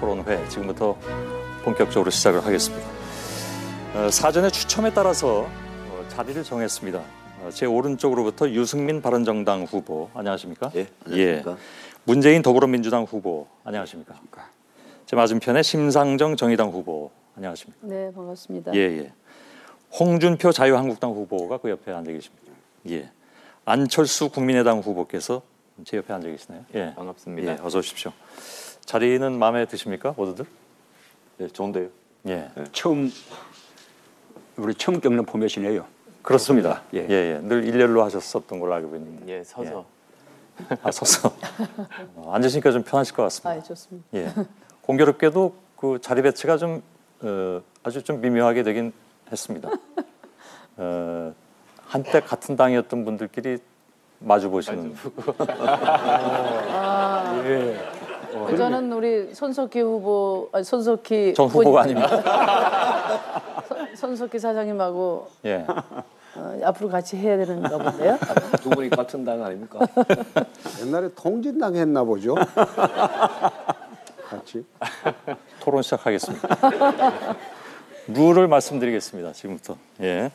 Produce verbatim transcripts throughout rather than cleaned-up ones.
토론회 지금부터 본격적으로 시작을 하겠습니다. 어, 사전에 추첨에 따라서 어, 자리를 정했습니다. 어, 제 오른쪽으로부터 유승민 바른정당 후보, 안녕하십니까? 예, 안녕하십니까? 예. 문재인 더불어민주당 후보, 안녕하십니까? 제 맞은편에 심상정 정의당 후보, 안녕하십니까? 네, 반갑습니다. 예, 예. 홍준표 자유한국당 후보가 그 옆에 앉아 계십니다. 예. 안철수 국민의당 후보께서 제 옆에 앉아 계시나요? 예, 반갑습니다. 예, 어서 오십시오. 자리는 마음에 드십니까, 모두들? 예, 좋은데요. 예, 네, 처음 우리 처음 겪는 포맷이네요. 그렇습니다. 예. 예, 예. 늘 일렬로 하셨었던 걸로 알고 있는데. 예, 서서. 예. 아, 서서. 어, 앉으시니까 좀 편하실 것 같습니다. 아, 좋습니다. 예. 공교롭게도 그 자리 배치가 좀 어, 아주 좀 미묘하게 되긴 했습니다. 어, 한때 같은 당이었던 분들끼리 마주 보시는. 아, 예. 어, 저는 우리 손석희 후보, 아니, 손석희 전 후보가 아닙니다. 손, 손석희 사장님하고 예. 어, 앞으로 같이 해야 되는가 본데요. 두 분이 같은 당 아닙니까? 옛날에 통진당 했나 보죠. 같이. 토론 시작하겠습니다. 룰을 말씀드리겠습니다. 지금부터. 예.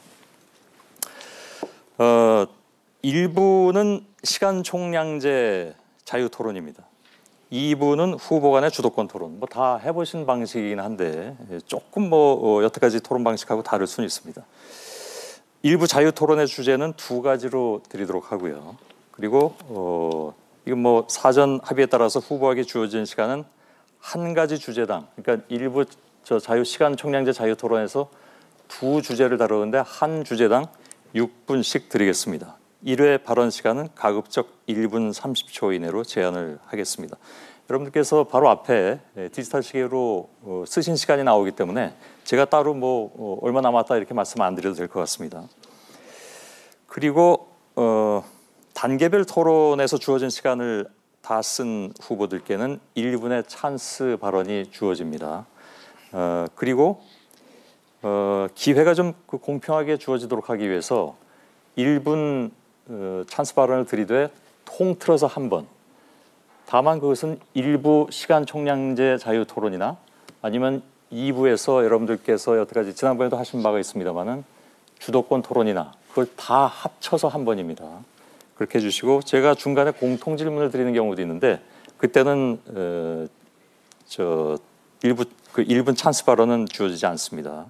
어, 일 부는 시간 총량제 자유 토론입니다. 이 부는 후보 간의 주도권 토론. 뭐 다 해보신 방식이긴 한데 조금 뭐 어, 여태까지 토론 방식하고 다를 수는 있습니다. 일 부 자유 토론의 주제는 두 가지로 드리도록 하고요. 그리고 어, 이건 뭐 사전 합의에 따라서 후보에게 주어진 시간은 한 가지 주제당. 그러니까 일부 저 자유 시간 총량제 자유 토론에서 두 주제를 다루는데 한 주제당 육 분씩 드리겠습니다. 일 회 발언 시간은 가급적 일 분 삼십 초 이내로 제한을 하겠습니다. 여러분들께서 바로 앞에 디지털 시계로 쓰신 시간이 나오기 때문에 제가 따로 뭐 얼마 남았다 이렇게 말씀 안 드려도 될 것 같습니다. 그리고 어, 단계별 토론에서 주어진 시간을 다 쓴 후보들께는 일 분의 찬스 발언이 주어집니다. 어, 그리고 어, 기회가 좀 공평하게 주어지도록 하기 위해서 일 분 어, 찬스 발언을 드리되 통틀어서 한 번. 다만 그것은 일부 시간 총량제 자유 토론이나 아니면 이 부에서 여러분들께서 여태까지 지난번에도 하신 바가 있습니다만은 주도권 토론이나 그걸 다 합쳐서 한 번입니다. 그렇게 해주시고 제가 중간에 공통 질문을 드리는 경우도 있는데 그때는 어, 저 일부 그 일 분 찬스 발언은 주어지지 않습니다.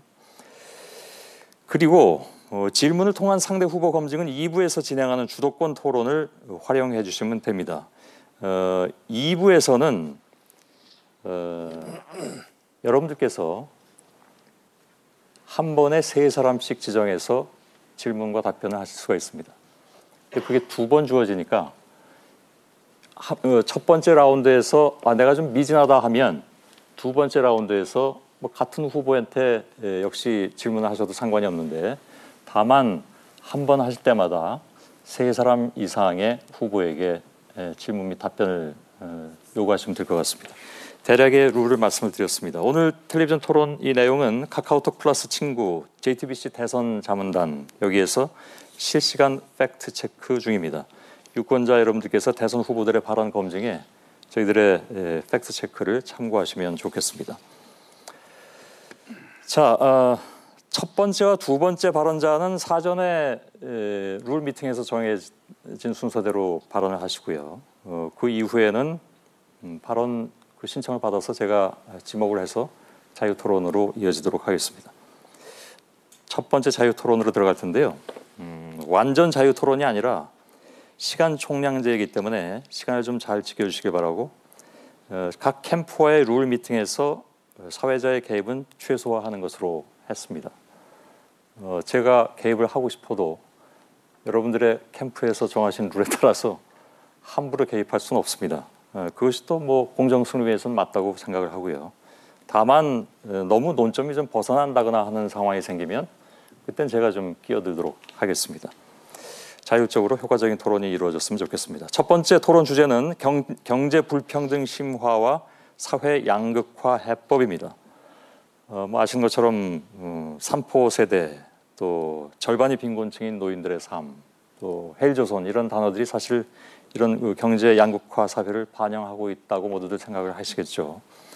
그리고 어, 질문을 통한 상대 후보 검증은 이 부에서 진행하는 주도권 토론을 활용해 주시면 됩니다. 어, 이 부에서는 어, 여러분들께서 한 번에 세 사람씩 지정해서 질문과 답변을 하실 수가 있습니다. 그게 두 번 주어지니까 하, 어, 첫 번째 라운드에서 아, 내가 좀 미진하다 하면 두 번째 라운드에서 뭐 같은 후보한테 예, 역시 질문을 하셔도 상관이 없는데 다만 한 번 하실 때마다 세 사람 이상의 후보에게 예, 질문 및 답변을 어, 요구하시면 될 것 같습니다. 대략의 룰을 말씀을 드렸습니다. 오늘 텔레비전 토론 이 내용은 카카오톡 플러스 친구, 제이티비씨 대선 자문단 여기에서 실시간 팩트 체크 중입니다. 유권자 여러분들께서 대선 후보들의 발언 검증에 저희들의 예, 팩트 체크를 참고하시면 좋겠습니다. 자, 어, 첫 번째와 두 번째 발언자는 사전에 에, 룰 미팅에서 정해진 순서대로 발언을 하시고요. 어, 그 이후에는 음, 발언 그 신청을 받아서 제가 지목을 해서 자유 토론으로 이어지도록 하겠습니다. 첫 번째 자유 토론으로 들어갈 텐데요. 음, 완전 자유 토론이 아니라 시간 총량제이기 때문에 시간을 좀 잘 지켜주시길 바라고 어, 각 캠프와의 룰 미팅에서 사회자의 개입은 최소화하는 것으로 했습니다. 어, 제가 개입을 하고 싶어도 여러분들의 캠프에서 정하신 룰에 따라서 함부로 개입할 수는 없습니다. 어, 그것이 또 뭐 공정 승리를 위해서는 맞다고 생각을 하고요. 다만 어, 너무 논점이 좀 벗어난다거나 하는 상황이 생기면 그땐 제가 좀 끼어들도록 하겠습니다. 자율적으로 효과적인 토론이 이루어졌으면 좋겠습니다. 첫 번째 토론 주제는 경, 경제 불평등 심화와 사회 양극화 해법입니다. 어, 뭐 아시는 것처럼 어, 삼포 세대, 또 절반이 빈곤층인 노인들의 삶, 또 헬조선 이런 단어들이 사실 이런 그 경제 양극화 사회를 반영하고 있다고 모두들 생각을 하시겠죠.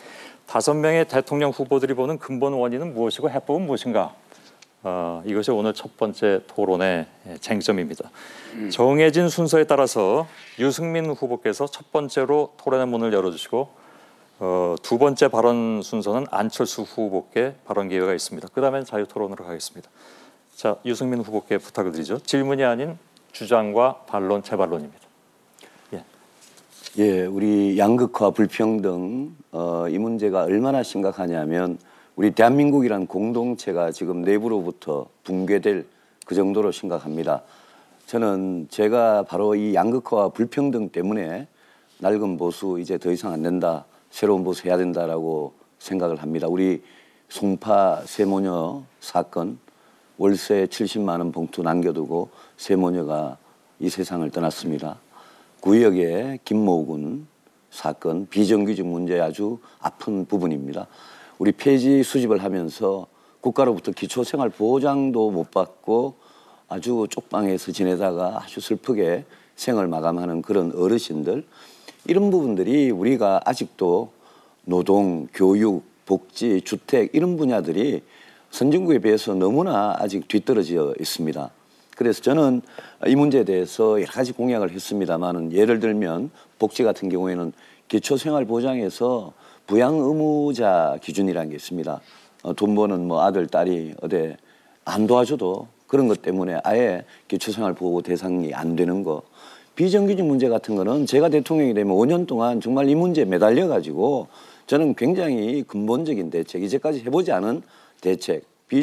다섯 명의 대통령 후보들이 보는 근본 원인은 무엇이고 해법은 무엇인가? 어, 이것이 오늘 첫 번째 토론의 쟁점입니다. 음. 정해진 순서에 따라서 유승민 후보께서 첫 번째로 토론의 문을 열어주시고 어, 두 번째 발언 순서는 안철수 후보께 발언 기회가 있습니다. 그 다음에 자유토론으로 가겠습니다. 자, 유승민 후보께 부탁을 드리죠. 질문이 아닌 주장과 반론, 재반론입니다. 예, 예, 우리 양극화, 불평등 어, 이 문제가 얼마나 심각하냐면 우리 대한민국이라는 공동체가 지금 내부로부터 붕괴될 그 정도로 심각합니다. 저는 제가 바로 이 양극화와 불평등 때문에 낡은 보수 이제 더 이상 안 된다, 새로운 보수 해야 된다라고 생각을 합니다. 우리 송파 세모녀 사건, 월세 칠십만 원 봉투 남겨두고 세모녀가 이 세상을 떠났습니다. 구역의 김모군 사건, 비정규직 문제 아주 아픈 부분입니다. 우리 폐지 수집을 하면서 국가로부터 기초생활 보장도 못 받고 아주 쪽방에서 지내다가 아주 슬프게 생을 마감하는 그런 어르신들, 이런 부분들이 우리가 아직도 노동, 교육, 복지, 주택 이런 분야들이 선진국에 비해서 너무나 아직 뒤떨어져 있습니다. 그래서 저는 이 문제에 대해서 여러 가지 공약을 했습니다만은, 예를 들면 복지 같은 경우에는 기초생활보장에서 부양 의무자 기준이라는 게 있습니다. 어, 돈 버는 뭐 아들, 딸이 어디 안 도와줘도 그런 것 때문에 아예 기초생활보호 대상이 안 되는 거. 비정규직 문제 같은 거는 제가 대통령이 되면 오 년 동안 정말 이 문제에 매달려 가지고 저는 굉장히 근본적인 대책, 이제까지 해보지 않은 대책,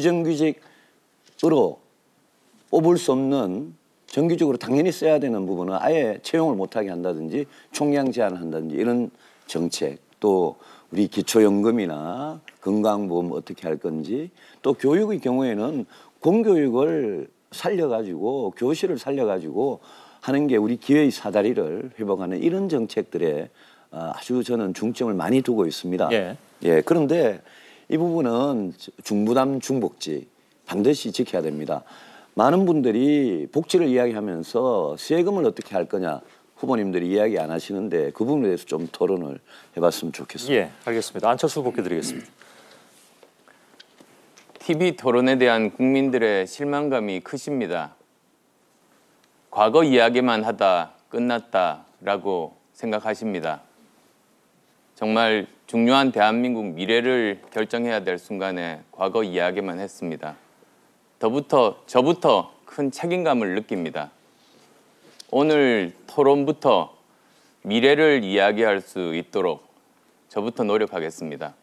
비정규직으로 뽑을 수 없는 정규직으로 당연히 써야 되는 부분은 아예 채용을 못하게 한다든지 총량 제한을 한다든지 이런 정책, 또 우리 기초연금이나 건강보험 어떻게 할 건지, 또 교육의 경우에는 공교육을 살려가지고 교실을 살려가지고 하는 게 우리 기회의 사다리를 회복하는 이런 정책들에 아주 저는 중점을 많이 두고 있습니다. 예. 예, 그런데 이 부분은 중부담 중복지 반드시 지켜야 됩니다. 많은 분들이 복지를 이야기하면서 세금을 어떻게 할 거냐 후보님들이 이야기 안 하시는데 그 부분에 대해서 좀 토론을 해봤으면 좋겠습니다. 예, 알겠습니다. 안철수 후보께 드리겠습니다. 티비 토론에 대한 국민들의 실망감이 크십니다. 과거 이야기만 하다 끝났다라고 생각하십니다. 정말 중요한 대한민국 미래를 결정해야 될 순간에 과거 이야기만 했습니다. 더부터 저부터 큰 책임감을 느낍니다. 오늘 토론부터 미래를 이야기할 수 있도록 저부터 노력하겠습니다.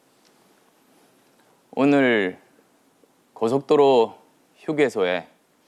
오늘 고속도로 휴게소에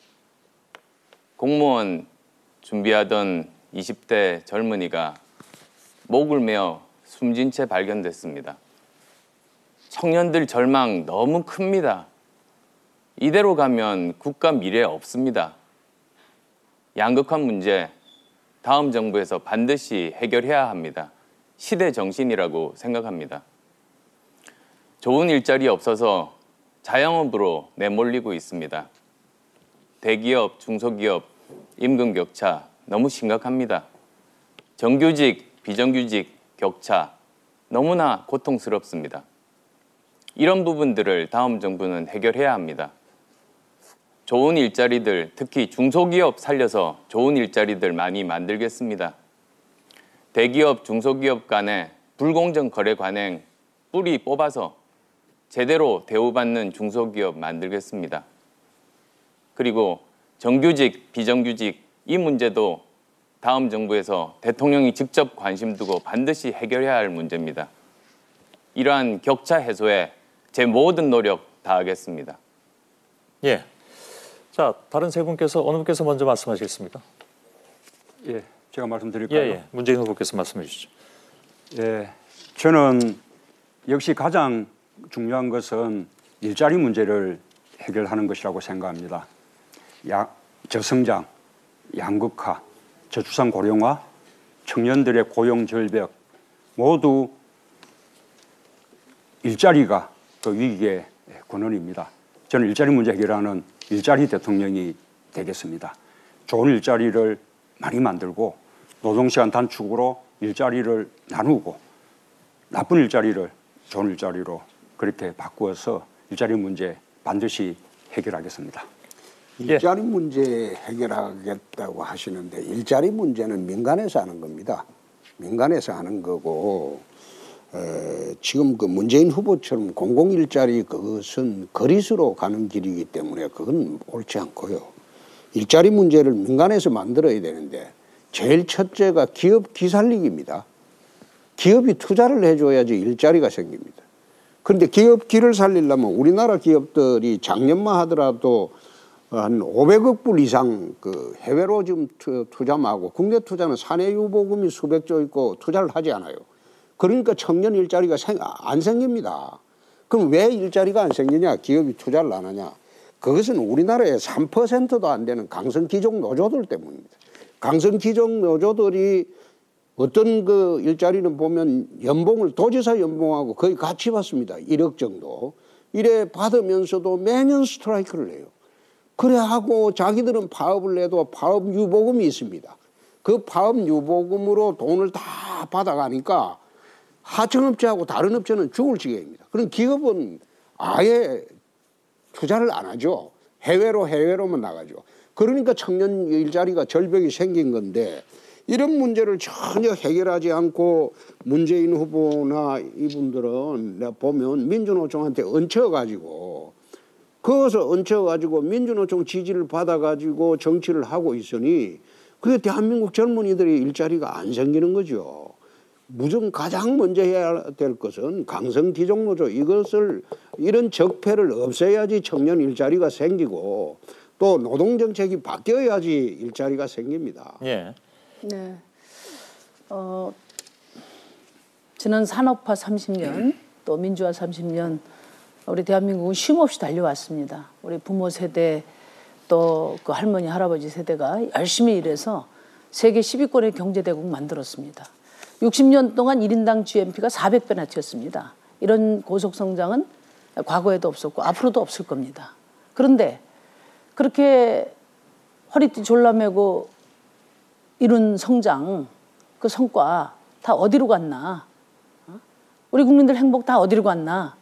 공무원 준비하던 이십 대 젊은이가 목을 메어 숨진 채 발견됐습니다. 청년들 절망 너무 큽니다. 이대로 가면 국가 미래 없습니다. 양극화 문제 다음 정부에서 반드시 해결해야 합니다. 시대 정신이라고 생각합니다. 좋은 일자리 없어서 자영업으로 내몰리고 있습니다. 대기업, 중소기업 임금 격차 너무 심각합니다. 정규직, 비정규직 격차 너무나 고통스럽습니다. 이런 부분들을 다음 정부는 해결해야 합니다. 좋은 일자리들, 특히 중소기업 살려서 좋은 일자리들 많이 만들겠습니다. 대기업, 중소기업 간의 불공정 거래 관행 뿌리 뽑아서 제대로 대우받는 중소기업 만들겠습니다. 그리고 정규직, 비정규직 이 문제도 다음 정부에서 대통령이 직접 관심 두고 반드시 해결해야 할 문제입니다. 이러한 격차 해소에 제 모든 노력 다하겠습니다. 예. 자, 다른 세 분께서 어느 분께서 먼저 말씀하시겠습니까? 예, 제가 말씀드릴까요? 예, 예. 문재인 후보께서 말씀해 주시죠. 예, 저는 역시 가장 중요한 것은 일자리 문제를 해결하는 것이라고 생각합니다. 야, 저성장, 양극화, 저출산 고령화, 청년들의 고용 절벽 모두 일자리가 그 위기의 근원입니다. 저는 일자리 문제 해결하는 일자리 대통령이 되겠습니다. 좋은 일자리를 많이 만들고 노동시간 단축으로 일자리를 나누고 나쁜 일자리를 좋은 일자리로 그렇게 바꾸어서 일자리 문제 반드시 해결하겠습니다. 일자리 문제 해결하겠다고 하시는데 일자리 문제는 민간에서 하는 겁니다. 민간에서 하는 거고 어, 지금 그 문재인 후보처럼 공공 일자리 그것은 거리수로 가는 길이기 때문에 그건 옳지 않고요. 일자리 문제를 민간에서 만들어야 되는데 제일 첫째가 기업 기살리기입니다. 기업이 투자를 해줘야지 일자리가 생깁니다. 그런데 기업 기를 살리려면 우리나라 기업들이 작년만 하더라도 한 오백억 불 이상 그 해외로 지금 투자하고 국내 투자는 사내 유보금이 수백조 있고 투자를 하지 않아요. 그러니까 청년 일자리가 생, 안 생깁니다. 그럼 왜 일자리가 안 생기냐? 기업이 투자를 안 하냐? 그것은 우리나라의 삼 퍼센트도 안 되는 강성 기종 노조들 때문입니다. 강성 기종 노조들이 어떤 그 일자리는 보면 연봉을 도지사 연봉하고 거의 같이 받습니다. 일억 정도. 이래 받으면서도 매년 스트라이크를 해요. 그래 하고 자기들은 파업을 내도 파업 유보금이 있습니다. 그 파업 유보금으로 돈을 다 받아가니까 하청업체하고 다른 업체는 죽을 지경입니다. 그럼 기업은 아예 투자를 안 하죠. 해외로 해외로만 나가죠. 그러니까 청년 일자리가 절벽이 생긴 건데 이런 문제를 전혀 해결하지 않고 문재인 후보나 이분들은 내가 보면 민주노총한테 얹혀가지고 거기서 얹혀가지고 민주노총 지지를 받아가지고 정치를 하고 있으니 그게 대한민국 젊은이들이 일자리가 안 생기는 거죠. 무조건 가장 먼저 해야 될 것은 강성 기종노조 이것을 이런 적폐를 없애야지 청년 일자리가 생기고 또 노동정책이 바뀌어야지 일자리가 생깁니다. 예. 네. 어, 지난 산업화 삼십 년 또 민주화 삼십 년 우리 대한민국은 쉼없이 달려왔습니다. 우리 부모 세대 또 그 할머니 할아버지 세대가 열심히 일해서 세계 십 위권의 경제대국 만들었습니다. 육십 년 동안 일 인당 지디피가 사백 배나 튀었습니다. 이런 고속성장은 과거에도 없었고 앞으로도 없을 겁니다. 그런데 그렇게 허리띠 졸라매고 이룬 성장, 그 성과 다 어디로 갔나? 우리 국민들 행복 다 어디로 갔나?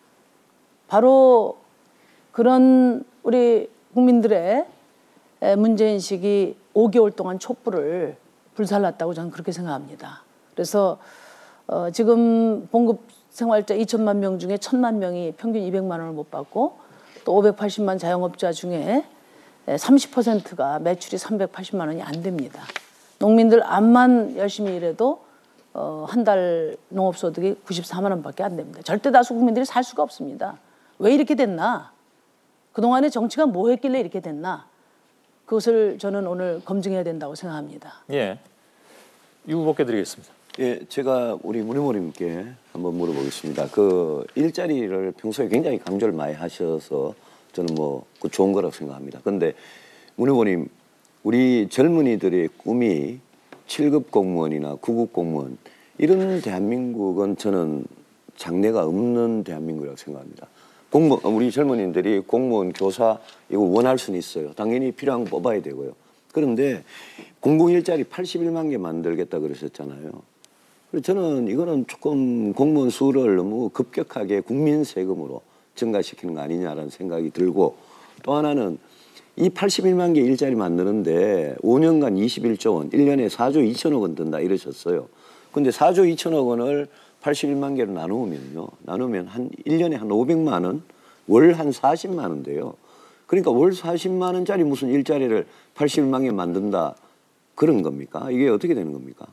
바로 그런 우리 국민들의 문제인식이 오 개월 동안 촛불을 불살랐다고 저는 그렇게 생각합니다. 그래서 어 지금 봉급생활자 이천만 명 중에 천만 명이 평균 이백만 원을 못 받고 또 오백팔십만 자영업자 중에 삼십 퍼센트가 매출이 삼백팔십만 원이 안 됩니다. 농민들 암만 열심히 일해도 어, 한 달 농업소득이 구십사만 원밖에 안 됩니다. 절대 다수 국민들이 살 수가 없습니다. 왜 이렇게 됐나? 그동안에 정치가 뭐 했길래 이렇게 됐나? 그것을 저는 오늘 검증해야 된다고 생각합니다. 예. 유 후보께 드리겠습니다. 예, 제가 우리 문의모님께 한번 물어보겠습니다. 그 일자리를 평소에 굉장히 강조를 많이 하셔서 저는 뭐 그 좋은 거라고 생각합니다. 그런데 문의모님, 우리 젊은이들의 꿈이 칠 급 공무원이나 구 급 공무원 이런 대한민국은 저는 장래가 없는 대한민국이라고 생각합니다. 공무 우리 젊은이들이 공무원, 교사 이거 원할 수는 있어요. 당연히 필요한 거 뽑아야 되고요. 그런데 공공 일자리 팔십일만 개 만들겠다 그러셨잖아요. 그래서 저는 이거는 조금 공무원 수를 너무 급격하게 국민 세금으로 증가시키는 거 아니냐라는 생각이 들고 또 하나는 이 팔십일만 개 일자리 만드는데 오 년간 이십일조 원, 일 년에 사조 이천억 원 든다 이러셨어요. 근데 사조 이천억 원을 팔십일만 개로 나누면요. 나누면 한 일 년에 한 오백만 원, 월 한 사십만 원인데요. 그러니까 월 사십만 원짜리 무슨 일자리를 팔십일만 개 만든다 그런 겁니까? 이게 어떻게 되는 겁니까?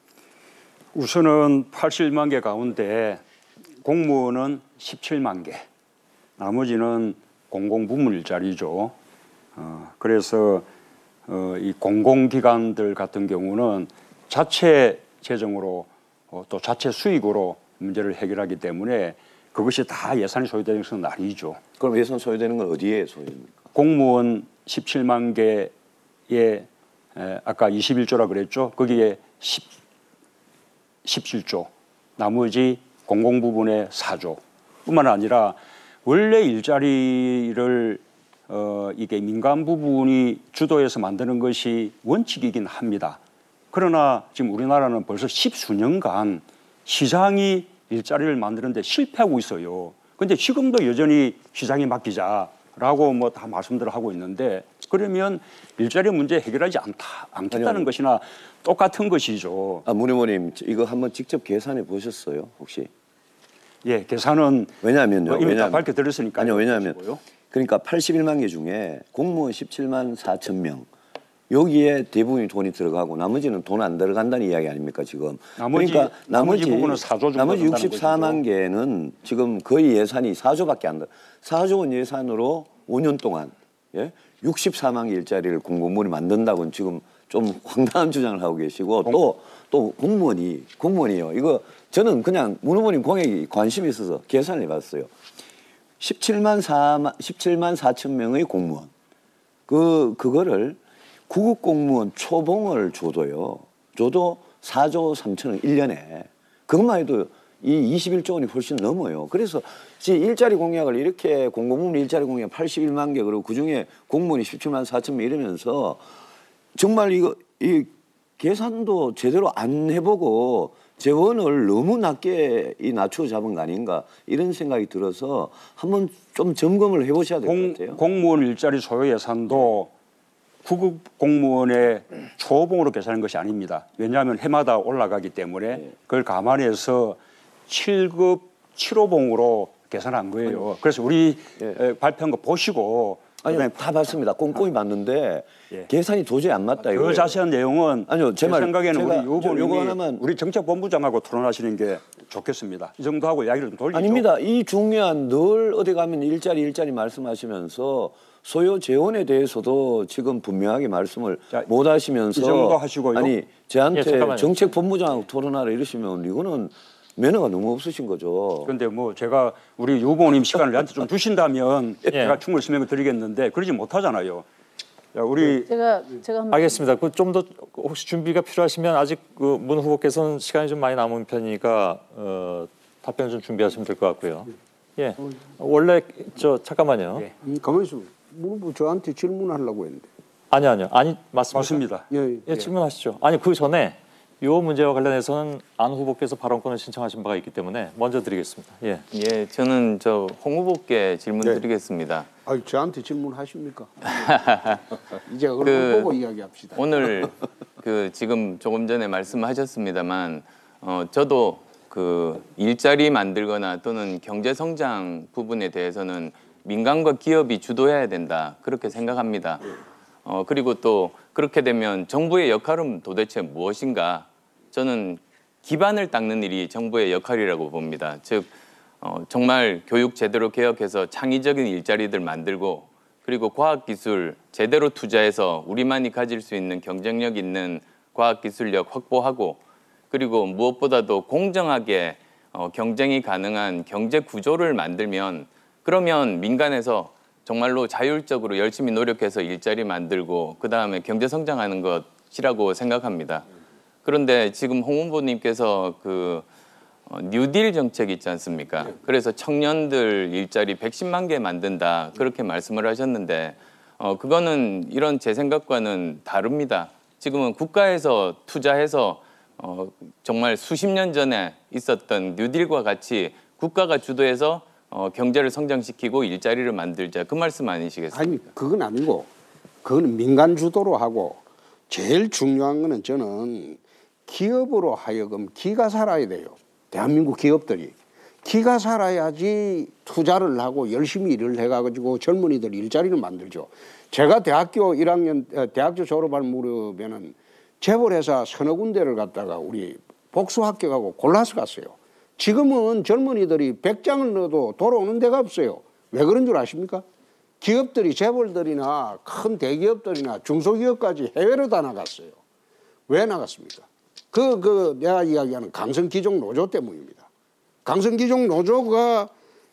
우선은 팔십일만 개 가운데 공무원은 십칠만 개, 나머지는 공공부문 일자리죠. 어, 그래서 어, 이 공공기관들 같은 경우는 자체 재정으로 어, 또 자체 수익으로 문제를 해결하기 때문에 그것이 다 예산이 소요되는 것은 아니죠. 그럼 예산 소요되는 건 어디에 소요됩니까? 공무원 십칠만 개에 에, 아까 이십일조라 그랬죠. 거기에 십, 십칠조, 나머지 공공부문의 사조 뿐만 아니라 원래 일자리를 어, 이게 민간 부분이 주도해서 만드는 것이 원칙이긴 합니다. 그러나 지금 우리나라는 벌써 십수년간 시장이 일자리를 만드는데 실패하고 있어요. 근데 지금도 여전히 시장에 맡기자라고 뭐 다 말씀들을 하고 있는데 그러면 일자리 문제 해결하지 않다, 않겠다는 아니요. 것이나 똑같은 것이죠. 아, 문 의원님 이거 한번 직접 계산해 보셨어요 혹시? 예, 계산은 왜냐하면요. 뭐 이미 왜냐하면, 다 밝혀드렸으니까요. 아니요, 왜냐하면 보시고요. 그러니까 팔십일만 개 중에 공무원 십칠만 사천 명 여기에 대부분이 돈이 들어가고 나머지는 돈 안 들어간다는 이야기 아닙니까 지금? 나머지- 그러니까 나머지 나머지 부분은 사조 정도 나머지 된다는 육십사만 것이죠. 개는 지금 거의 예산이 사조밖에 안 돼. 사조 원 예산으로 오 년 동안 예? 육십사만 개 일자리를 공무원이 만든다고는 지금 좀 황당한 주장을 하고 계시고 또 또 공무원이 공무원이요. 이거 저는 그냥 문 의원님 공약에 관심이 있어서 계산을 해봤어요. 십칠만 사만 십칠만 사천 명의 공무원 그 그거를 구급 공무원 초봉을 줘도요. 줘도 사조 삼천억 일 년에 그것만 해도 이 이십일조 원이 훨씬 넘어요. 그래서 지금 일자리 공약을 이렇게 공공부문 일자리 공약 팔십일만 개 그리고 그중에 공무원이 십칠만 사천 명 이러면서 정말 이거 이 계산도 제대로 안 해보고 재원을 너무 낮게 이 낮추어 잡은 거 아닌가 이런 생각이 들어서 한번 좀 점검을 해보셔야 될 것 공, 같아요. 공무원 일자리 소요 예산도 구급 공무원의 초봉으로 계산한 것이 아닙니다. 왜냐하면 해마다 올라가기 때문에 그걸 감안해서 칠급 칠호봉으로 계산한 거예요. 그래서 우리 예. 에, 발표한 거 보시고 아니요, 다 봤습니다. 꼼꼼히 봤는데 예. 계산이 도저히 안 맞다 더 이거예요. 자세한 내용은 아니요, 제 말, 생각에는 제가 우리 유 저 요거 후보님이 하나만- 우리 정책본부장하고 토론하시는 게 좋겠습니다. 이 정도 하고 이야기를 좀 돌리죠. 아닙니다. 이 중요한 늘 어디 가면 일자리 일자리 말씀하시면서 소요 재원에 대해서도 지금 분명하게 말씀을 자, 못 하시면서 이 정도 하시고요. 아니 저한테 예, 잠깐만요. 정책본부장하고 토론하라 이러시면 이거는 매너가 너무 없으신 거죠. 그런데 뭐 제가 우리 유 후보님 시간을 저한테 좀 주신다면 예. 제가 충분히 설명을 드리겠는데 그러지 못하잖아요. 자, 우리 제가 제가 한번 알겠습니다. 그 좀 더 혹시 준비가 필요하시면 아직 그 문 후보께서는 시간이 좀 많이 남은 편이니까 어, 답변 좀 준비하시면 될 것 같고요. 예, 원래 저 잠깐만요. 예. 음, 가만히 있어. 뭐 저한테 질문하려고 했는데. 아니요, 아니요, 아니 맞습니다. 맞습니다. 예, 예, 질문하시죠. 아니 그 전에 이 문제와 관련해서는 안 후보께서 발언권을 신청하신 바가 있기 때문에 먼저 드리겠습니다. 예. 예, 저는 저 홍 후보께 질문 네. 드리겠습니다. 아, 저한테 질문하십니까? 이제 얼굴 그- 보고 이야기합시다. 오늘 그 지금 조금 전에 말씀하셨습니다만 어 저도 그 일자리 만들거나 또는 경제 성장 부분에 대해서는 민간과 기업이 주도해야 된다 그렇게 생각합니다. 어 그리고 또 그렇게 되면 정부의 역할은 도대체 무엇인가? 저는 기반을 닦는 일이 정부의 역할이라고 봅니다. 즉 어, 정말 교육 제대로 개혁해서 창의적인 일자리들 만들고 그리고 과학기술 제대로 투자해서 우리만이 가질 수 있는 경쟁력 있는 과학기술력 확보하고 그리고 무엇보다도 공정하게 어, 경쟁이 가능한 경제 구조를 만들면 그러면 민간에서 정말로 자율적으로 열심히 노력해서 일자리 만들고 그다음에 경제 성장하는 것이라고 생각합니다. 그런데 지금 홍 후보님께서 그 어, 뉴딜 정책 있지 않습니까? 그래서 청년들 일자리 백십만 개 만든다 그렇게 말씀을 하셨는데 어, 그거는 이런 제 생각과는 다릅니다. 지금은 국가에서 투자해서 어, 정말 수십 년 전에 있었던 뉴딜과 같이 국가가 주도해서 어, 경제를 성장시키고 일자리를 만들자 그 말씀 아니시겠습니까? 아니, 그건 아니고 그거는 민간 주도로 하고 제일 중요한 거는 저는 기업으로 하여금 기가 살아야 돼요. 대한민국 기업들이 기가 살아야지 투자를 하고 열심히 일을 해가지고 젊은이들 일자리를 만들죠. 제가 대학교 일 학년 대학교 졸업할 무렵에는 재벌회사 서너 군데를 갔다가 우리 복수 합격하고 골라서 갔어요. 지금은 젊은이들이 백 장을 넣어도 돌아오는 데가 없어요. 왜 그런 줄 아십니까? 기업들이 재벌들이나 큰 대기업들이나 중소기업까지 해외로 다 나갔어요. 왜 나갔습니까? 그, 그, 내가 이야기하는 강성기종 노조 때문입니다. 강성기종 노조가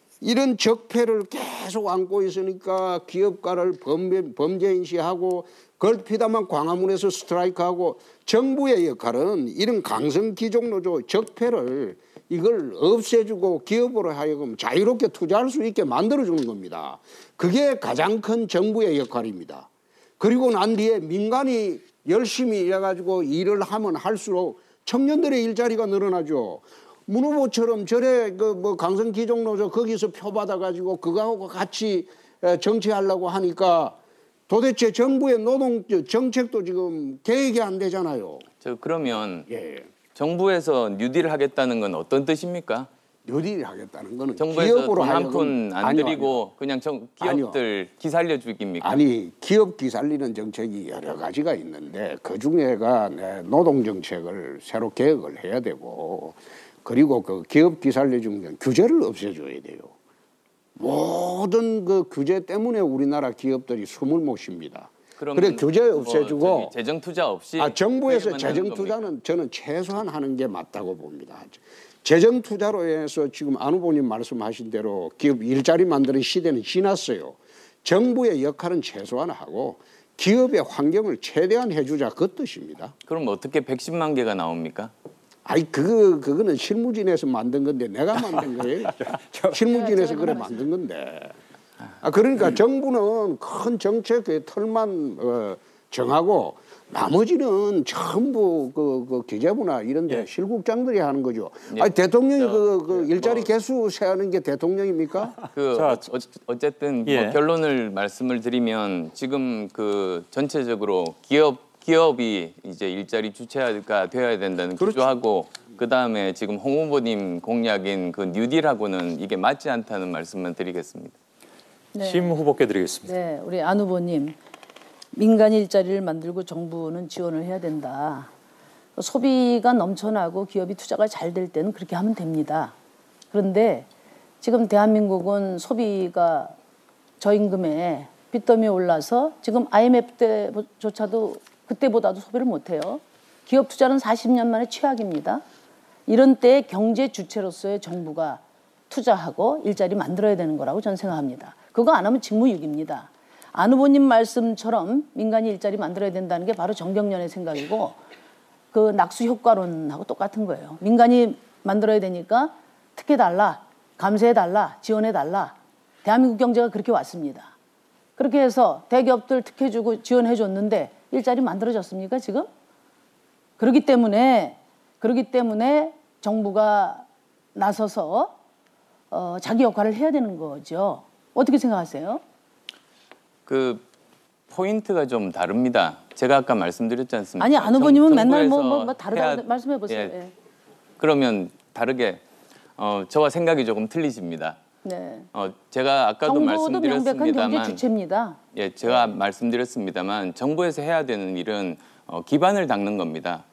이런 적폐를 계속 안고 있으니까 기업가를 범죄, 범죄인시하고 걸피다만 광화문에서 스트라이크하고 정부의 역할은 이런 강성기종 노조 적폐를 이걸 없애주고 기업으로 하여금 자유롭게 투자할 수 있게 만들어주는 겁니다. 그게 가장 큰 정부의 역할입니다. 그리고 난 뒤에 민간이 열심히 일해가지고 일을 하면 할수록 청년들의 일자리가 늘어나죠. 문 후보처럼 절에 그 뭐 강성 기종노조 거기서 표 받아가지고 그거하고 같이 정치하려고 하니까 도대체 정부의 노동 정책도 지금 계획이 안 되잖아요. 저 그러면 예. 정부에서 뉴딜 하겠다는 건 어떤 뜻입니까? 뉴딜 하겠다는 거는 정부에서 기업으로 돈 한 하여금 푼 안 아니요, 드리고 아니요. 그냥 정, 기업들 기살려 주기입니까? 아니 기업 기살리는 정책이 여러 가지가 있는데 그 중에가 네, 노동 정책을 새로 개혁을 해야 되고 그리고 그 기업 기살려 주는 규제를 없애줘야 돼요. 모든 그 규제 때문에 우리나라 기업들이 숨을 못 쉽니다. 그래 규제 없애주고 뭐 재정 투자 없이 아, 정부에서 하는 재정 겁니까? 투자는 저는 최소한 하는 게 맞다고 봅니다. 재정 투자로 해서 지금 안 후보님 말씀하신 대로 기업 일자리 만드는 시대는 지났어요. 정부의 역할은 최소한 하고 기업의 환경을 최대한 해주자 그 뜻입니다. 그럼 어떻게 백십만 개가 나옵니까? 아니 그거 그거는 실무진에서 만든 건데 내가 만든 거예요. 실무진에서 그래 만든 건데. 아 그러니까 정부는 큰 정책의 틀만 어, 정하고 나머지는 전부 그, 그 기재부나 이런데 예. 실국장들이 하는 거죠. 예. 아니 대통령이 저, 그, 그 일자리 뭐. 개수 세하는 게 대통령입니까? 그 자, 어, 어쨌든 예. 뭐 결론을 말씀을 드리면 지금 그 전체적으로 기업 기업이 이제 일자리 주체가 되어야 된다는 그렇죠. 기조하고 그 다음에 지금 홍 후보님 공약인 그 뉴딜하고는 이게 맞지 않다는 말씀만 드리겠습니다. 네. 심 후보께 드리겠습니다. 네, 우리 안 후보님 민간 일자리를 만들고 정부는 지원을 해야 된다. 소비가 넘쳐나고 기업이 투자가 잘 될 때는 그렇게 하면 됩니다. 그런데 지금 대한민국은 소비가 저임금에 빚더미에 올라서 지금 아이엠에프 때조차도 그때보다도 소비를 못해요. 기업 투자는 사십 년 만에 최악입니다. 이런 때에 경제 주체로서의 정부가 투자하고 일자리 만들어야 되는 거라고 저는 생각합니다. 그거 안 하면 직무유기입니다. 안 후보님 말씀처럼 민간이 일자리 만들어야 된다는 게 바로 정경련의 생각이고 그 낙수 효과론하고 똑같은 거예요. 민간이 만들어야 되니까 특혜달라, 감세해달라, 지원해달라. 대한민국 경제가 그렇게 왔습니다. 그렇게 해서 대기업들 특혜 주고 지원해 줬는데 일자리 만들어졌습니까 지금? 그렇기 때문에 그렇기 때문에 정부가 나서서 어, 자기 역할을 해야 되는 거죠. 어떻게 생각하세요? 그 포인트가 좀 다릅니다. 제가 아까 말씀드렸지 않습니까? 아니 안 후보님은 정- 맨날 뭐, 정부에서 뭐, 뭐 다르다고 해야- 말씀해 보세요. 예. 예. 그러면 다르게 어, 저와 생각이 조금 틀리십니다. 네. 어, 제가 아까도 정부도 명백한 경제 말씀드렸습니다만 주체입니다. 예, 제가 말씀드렸습니다만 정부에서 해야 되는 일은 어, 기반을 닦는 겁니다.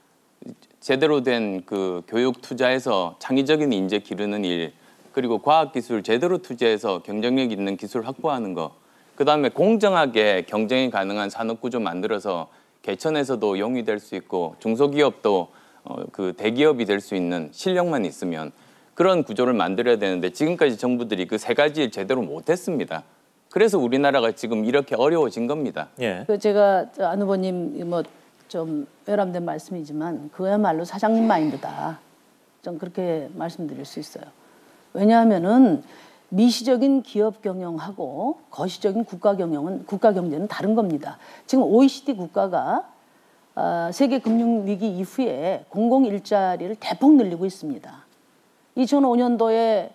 제대로 된 그 교육 투자해서 창의적인 인재 기르는 일, 그리고 과학기술 제대로 투자해서 경쟁력 있는 기술 확보하는 거, 그 다음에 공정하게 경쟁이 가능한 산업구조 만들어서 개천에서도 용이 될 수 있고 중소기업도 어, 그 대기업이 될 수 있는 실력만 있으면 그런 구조를 만들어야 되는데 지금까지 정부들이 그 세 가지를 제대로 못했습니다. 그래서 우리나라가 지금 이렇게 어려워진 겁니다. 예. 그 제가 저 안 후보님 뭐 좀 외람된 말씀이지만 그야말로 사장님 마인드다. 좀 그렇게 말씀드릴 수 있어요. 왜냐하면은 미시적인 기업 경영하고 거시적인 국가 경영은 국가 경제는 다른 겁니다. 지금 오이시디 국가가 어, 세계 금융 위기 이후에 공공 일자리를 대폭 늘리고 있습니다. 이천오 년도에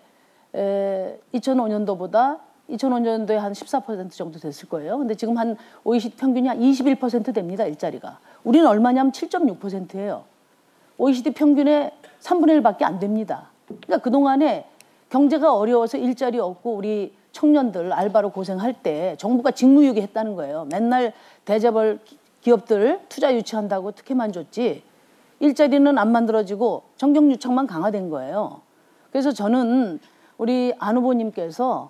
에, 이천오 년도보다 이천오 년도에 한 십사 퍼센트 정도 됐을 거예요. 근데 지금 한 오이시디 평균이 한 이십일 퍼센트 됩니다. 일자리가. 우리는 얼마냐면 칠 점 육 퍼센트예요. 오이시디 평균의 삼분의 일밖에 안 됩니다. 그러니까 그동안에 경제가 어려워서 일자리 없고 우리 청년들 알바로 고생할 때 정부가 직무유기 했다는 거예요. 맨날 대재벌 기업들 투자 유치한다고 특혜만 줬지 일자리는 안 만들어지고 정경유착만 강화된 거예요. 그래서 저는 우리 안 후보님께서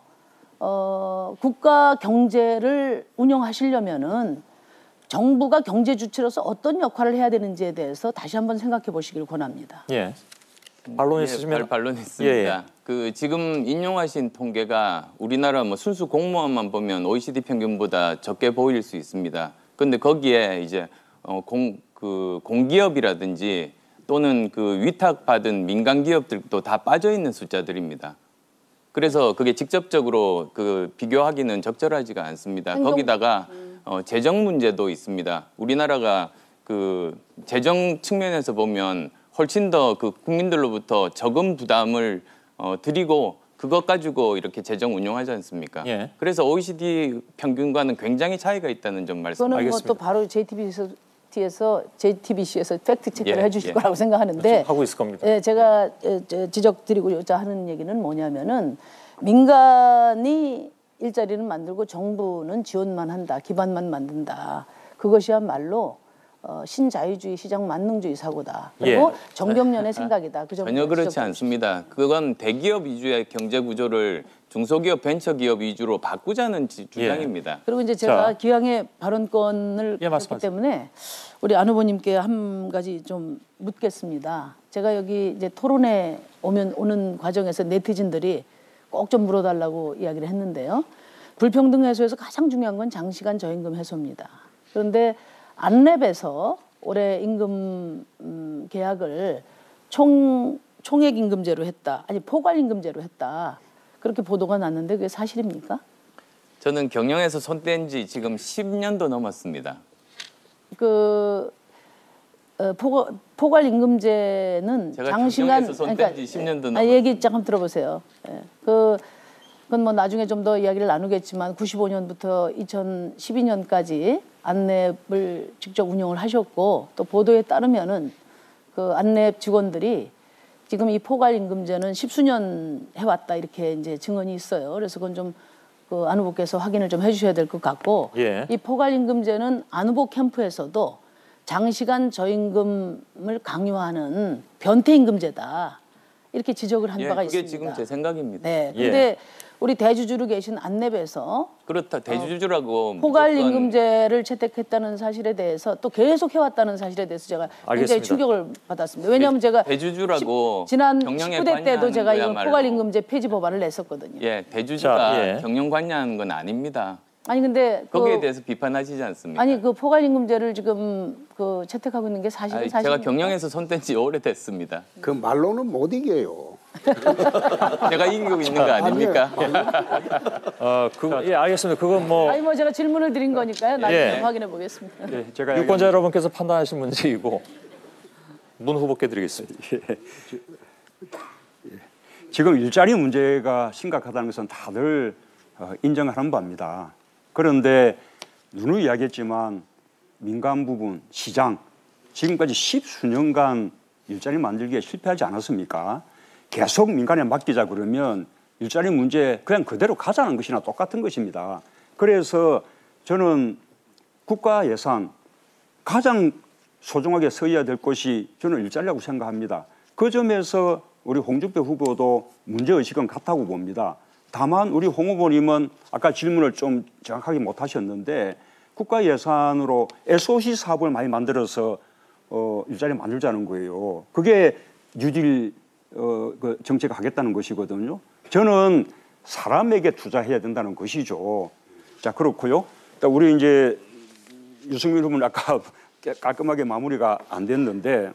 어, 국가 경제를 운영하시려면은 정부가 경제 주체로서 어떤 역할을 해야 되는지에 대해서 다시 한번 생각해 보시길 권합니다. 예. 반론 예, 있으시면 발- 반론 있습니다. 예, 예. 그 지금 인용하신 통계가 우리나라 뭐 순수 공무원만 보면 오이시디 평균보다 적게 보일 수 있습니다. 그런데 거기에 이제 어, 공, 그 공기업이라든지 또는 그 위탁받은 민간 기업들도 다 빠져 있는 숫자들입니다. 그래서 그게 직접적으로 그 비교하기는 적절하지가 않습니다. 행동- 거기다가 어, 재정 문제도 있습니다. 우리나라가 그 재정 측면에서 보면 훨씬 더 그 국민들로부터 적은 부담을 어, 드리고 그것 가지고 이렇게 재정 운용하지 않습니까? 예. 그래서 오이시디 평균과는 굉장히 차이가 있다는 점 말씀. 그거는 뭐 알겠습니다. 또 바로 제이티비씨에서 제이티비씨에서 팩트 체크를 예, 해주실 예. 거라고 생각하는데 하고 있을 겁니다. 예, 제가 예, 저 지적드리고자 하는 얘기는 뭐냐면은 민간이 일자리는 만들고 정부는 지원만 한다, 기반만 만든다. 그것이야말로 어, 신자유주의 시장 만능주의 사고다. 그리고 예. 정경련의 생각이다. 그 전혀 그렇지 않습니다. 그건 대기업 위주의 경제 구조를 중소기업, 벤처기업 위주로 바꾸자는 지- 주장입니다. 그리고 이제 제가 자. 기왕의 발언권을 예, 했기 말씀하세요. 때문에 우리 안 후보님께 한 가지 좀 묻겠습니다. 제가 여기 이제 토론에 오면 오는 과정에서 네티즌들이 꼭 좀 물어달라고 이야기를 했는데요. 불평등 해소에서 가장 중요한 건 장시간 저임금 해소입니다. 그런데 안랩에서 올해 임금 음, 계약을 총 총액 임금제로 했다. 아니 포괄 임금제로 했다. 그렇게 보도가 났는데 그게 사실입니까? 저는 경영에서 손뗀 지 지금 십 년도 넘었습니다. 그 어, 포괄, 포괄 임금제는 제가 장시간 경영에서 손뗀 지 십 년도 아, 넘었습니다. 얘기 잠깐 들어보세요. 예. 그 그건 뭐 나중에 좀 더 이야기를 나누겠지만 구십오 년부터 이천십이 년까지 안랩을 직접 운영을 하셨고 또 보도에 따르면은 그 안랩 직원들이 지금 이 포괄 임금제는 십수년 해왔다 이렇게 이제 증언이 있어요. 그래서 그건 좀 그 안 후보께서 확인을 좀 해주셔야 될 것 같고 예. 이 포괄 임금제는 안 후보 캠프에서도 장시간 저임금을 강요하는 변태 임금제다 이렇게 지적을 한 예, 바가 그게 있습니다. 지금 제 생각입니다. 네, 예. 근데 우리 대주주로 계신 안랩에서 그렇다 대주주라고 포괄 무조건 임금제를 채택했다는 사실에 대해서 또 계속 해왔다는 사실에 대해서 제가 굉장히 알겠습니다. 충격을 받았습니다. 왜냐하면 제가 대주주라고 십- 지난 경영에 십구 대 때도 관여하는 제가 이걸 거야말로 포괄 임금제 폐지 법안을 냈었거든요. 예, 대주주가 자, 예. 경영 관여하는 건 아닙니다. 아니 근데 거기에 그, 대해서 비판하시지 않습니까? 아니 그 포괄 임금제를 지금 그 채택하고 있는 게 사실은 아니, 사실 제가 경영에서 손뗀 지 오래됐습니다. 그 말로는 못 이겨요. 제가 이기고 있는 거 아닙니까? 어, 그, 예, 알겠습니다. 그건 뭐 아니 뭐 제가 질문을 드린 거니까요. 나중에 예. 좀 확인해 보겠습니다. 예, 제가 유권자 여러분께서 판단하신 문제이고 문 후보께 드리겠습니다. 지금 일자리 문제가 심각하다는 것은 다들 어, 인정하는 바입니다. 그런데 누누이 이야기했지만 민간 부분, 시장 지금까지 십수년간 일자리 만들기에 실패하지 않았습니까? 계속 민간에 맡기자 그러면 일자리 문제 그냥 그대로 가자는 것이나 똑같은 것입니다. 그래서 저는 국가 예산 가장 소중하게 써야 될 것이 저는 일자리라고 생각합니다. 그 점에서 우리 홍준표 후보도 문제의식은 같다고 봅니다. 다만 우리 홍 후보님은 아까 질문을 좀 정확하게 못 하셨는데 국가 예산으로 에스오씨 사업을 많이 만들어서 어, 일자리 만들자는 거예요. 그게 뉴딜 어, 그 정책 하겠다는 것이거든요. 저는 사람에게 투자해야 된다는 것이죠. 자, 그렇고요. 우리 이제 유승민 후보는 아까 깔끔하게 마무리가 안 됐는데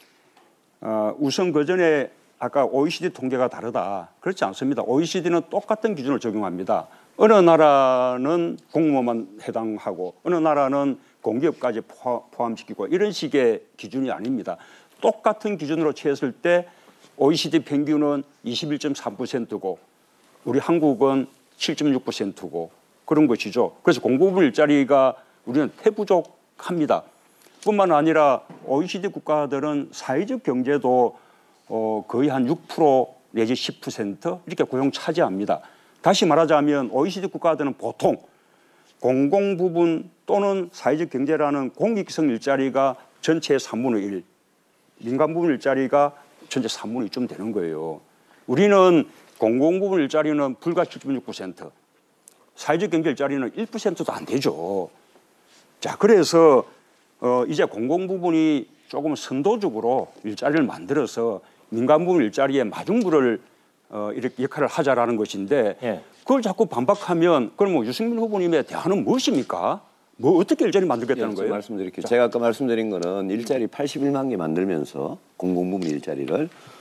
어, 우선 그 전에 아까 오이시디 통계가 다르다. 그렇지 않습니다. 오이시디는 똑같은 기준을 적용합니다. 어느 나라는 공무원만 해당하고 어느 나라는 공기업까지 포함시키고 이런 식의 기준이 아닙니다. 똑같은 기준으로 채했을 때 오이시디 평균은 이십일 점 삼 퍼센트고 우리 한국은 칠 점 육 퍼센트고 그런 것이죠. 그래서 공부부 일자리가 우리는 태부족합니다. 뿐만 아니라 오이시디 국가들은 사회적 경제도 어, 거의 한 육 퍼센트 내지 십 퍼센트 이렇게 고용 차지합니다. 다시 말하자면 오이시디 국가들은 보통 공공 부분 또는 사회적 경제라는 공익성 일자리가 전체의 삼분의 일, 민간 부분 일자리가 전체 삼분의 이쯤 되는 거예요. 우리는 공공 부분 일자리는 불과 칠 점 육 퍼센트, 사회적 경제 일자리는 일 퍼센트도 안 되죠. 자, 그래서 어, 이제 공공 부분이 조금 선도적으로 일자리를 만들어서 민간 부분 일자리에 마중물을 어, 이렇게 역할을 하자라는 것인데 예. 그걸 자꾸 반박하면 그럼 뭐 유승민 후보님의 대안은 무엇입니까? 뭐 어떻게 일자리 만들겠다는 예, 거예요? 말씀드릴게요. 제가 아까 말씀드린 거는 일자리 팔십일만 개 만들면서 공공부문 일자리를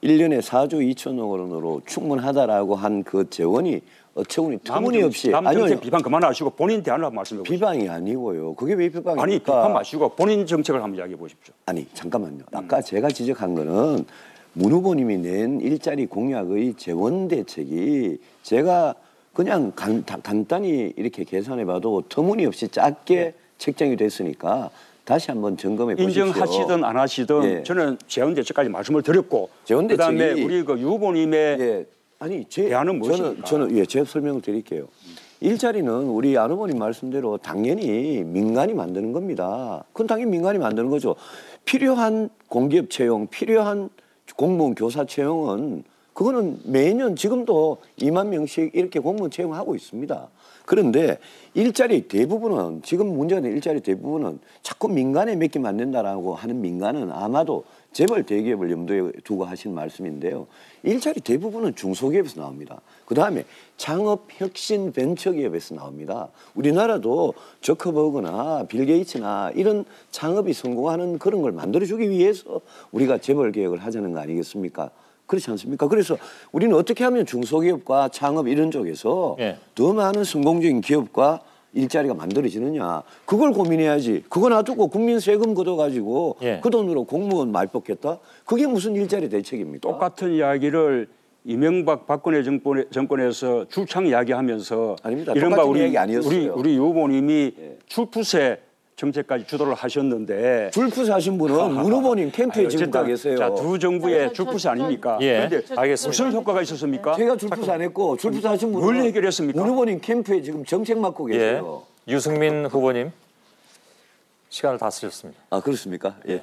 일 년에 사조 이천억 원으로 충분하다라고 한 그 재원이 어처구니 터무니없이 남 정책 아니요 비판 그만하시고 본인 대안을 한번 말씀해 보십시오. 비방이 아니고요. 그게 왜 비방입니까? 아니 비판 마시고 본인 정책을 한번 이야기해 보십시오. 아니 잠깐만요. 아까 제가 지적한 거는 문 후보님이 낸 일자리 공약의 재원 대책이 제가 그냥 간, 다, 간단히 이렇게 계산해봐도 터무니없이 작게 네. 책정이 됐으니까 다시 한번 점검해 보십시오. 인정하시든 안 하시든 예. 저는 재원 대책까지 말씀을 드렸고 재원 그다음에 대책이- 우리 그 유 후보님의 예, 아니 제 대안은 저는 무엇입니까? 저는 예, 제가 설명을 드릴게요. 일자리는 우리 안 후보님 말씀대로 당연히 민간이 만드는 겁니다. 그건 당연히 민간이 만드는 거죠. 필요한 공기업 채용, 필요한 공무원 교사 채용은 그거는 매년 지금도 이만 명씩 이렇게 공무원 채용하고 있습니다. 그런데 일자리 대부분은 지금 문제가 된 일자리 대부분은 자꾸 민간에 몇 개 만든다라고 하는 민간은 아마도 재벌 대기업을 염두에 두고 하신 말씀인데요. 일자리 대부분은 중소기업에서 나옵니다. 그다음에 창업 혁신 벤처기업에서 나옵니다. 우리나라도 저커버그나 빌 게이츠나 이런 창업이 성공하는 그런 걸 만들어주기 위해서 우리가 재벌 개혁을 하자는 거 아니겠습니까? 그렇지 않습니까? 그래서 우리는 어떻게 하면 중소기업과 창업 이런 쪽에서 예. 더 많은 성공적인 기업과 일자리가 만들어지느냐 그걸 고민해야지. 그거 놔두고 국민 세금 걷어가지고 예. 그 돈으로 공무원 말 뽑겠다? 그게 무슨 일자리 대책입니까? 똑같은 이야기를 이명박 박근혜 정권에, 정권에서 줄창 이야기하면서 아닙니다. 이른바 똑같은 우리 이야기 아니었어요. 우리 우리 유 후보님이 출푸세 정책까지 주도를 하셨는데 불푸스 하신 분은 문 후보님 캠프에 아니, 지금 가 어쨌든 계세요. 자, 두 정부의 저, 저, 줄푸세 저, 아닙니까? 예, 그런데 알겠습니다. 무슨 효과가 있었습니까? 제가 줄푸스 안 했고 줄푸스 하신 분은 뭘 해결했습니까? 문 후보님 캠프에 지금 정책 맡고 예. 계세요. 유승민 후보님 시간을 다 쓰셨습니다. 아 그렇습니까? 예.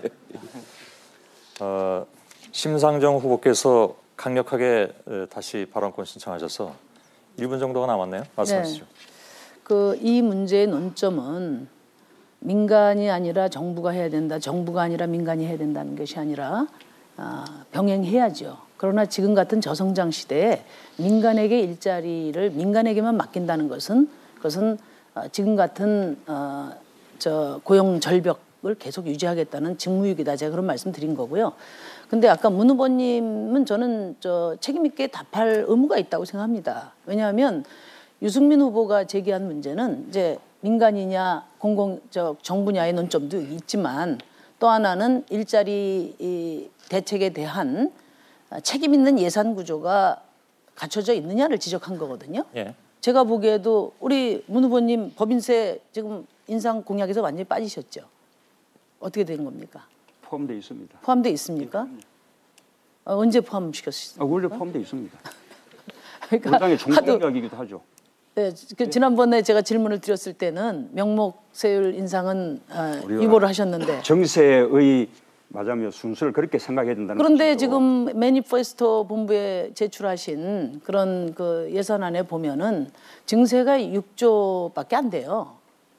어, 심상정 후보께서 강력하게 에, 다시 발언권 신청하셔서 일 분 정도가 남았네요. 말씀하시죠. 그 이 문제의 논점은 민간이 아니라 정부가 해야 된다, 정부가 아니라 민간이 해야 된다는 것이 아니라 아, 병행해야죠. 그러나 지금 같은 저성장 시대에 민간에게 일자리를 민간에게만 맡긴다는 것은 그것은 어, 지금 같은 어, 저 고용 절벽을 계속 유지하겠다는 직무유기다. 제가 그런 말씀 드린 거고요. 근데 아까 문 후보님은 저는 저 책임 있게 답할 의무가 있다고 생각합니다. 왜냐하면 유승민 후보가 제기한 문제는 이제 민간이냐 공공 저 정부냐의 논점도 있지만 또 하나는 일자리 이 대책에 대한 책임 있는 예산 구조가 갖춰져 있느냐를 지적한 거거든요. 예. 제가 보기에도 우리 문 후보님 법인세 지금 인상 공약에서 완전히 빠지셨죠. 어떻게 된 겁니까? 포함되어 있습니다. 포함되어 있습니까? 어, 언제 포함시켰어요? 아, 원래 포함되어 있습니다. 그러니까 상당히 하도 중공약이기도 하죠. 네, 그 지난번에 제가 질문을 드렸을 때는 명목세율 인상은 어, 우리가 위보를 하셨는데 정세의 맞아면 순서를 그렇게 생각해야 된다는 그런데 것이죠. 지금 매니페스토 본부에 제출하신 그런 그 예산안에 보면은 증세가 육조밖에 안 돼요.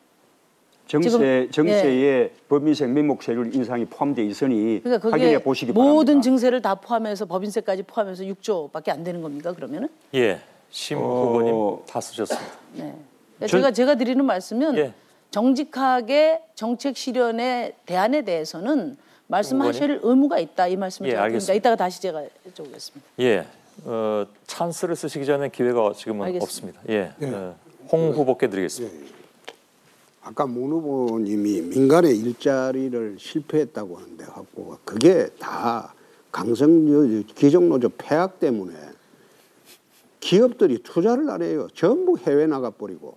정세 지금, 정세에 법인세 명목세율 인상이 포함되어 있으니 그러니까 확인해 그게 보시기 모든 바랍니다. 증세를 다 포함해서 법인세까지 포함해서 육조밖에 안 되는 겁니까? 그러면은? 예. 심 어. 후보님 다 쓰셨습니다. 네. 그러니까 전- 제가 제가 드리는 말씀은 예. 정직하게 정책 실현의 대안에 대해서는 말씀하실 의무가 있다 이 말씀을 예, 제가 드립니다. 알겠습니다. 이따가 다시 제가 여쭤보겠습니다. 예. 어, 찬스를 쓰시기 전에 기회가 지금은 알겠습니다. 없습니다. 예. 어, 홍 후보께 드리겠습니다. 아까 문 후보님이 민간의 일자리를 실패했다고 하는데 갖고 그게 다 강성 기종노조 폐악 때문에 기업들이 투자를 안 해요. 전부 해외 나가버리고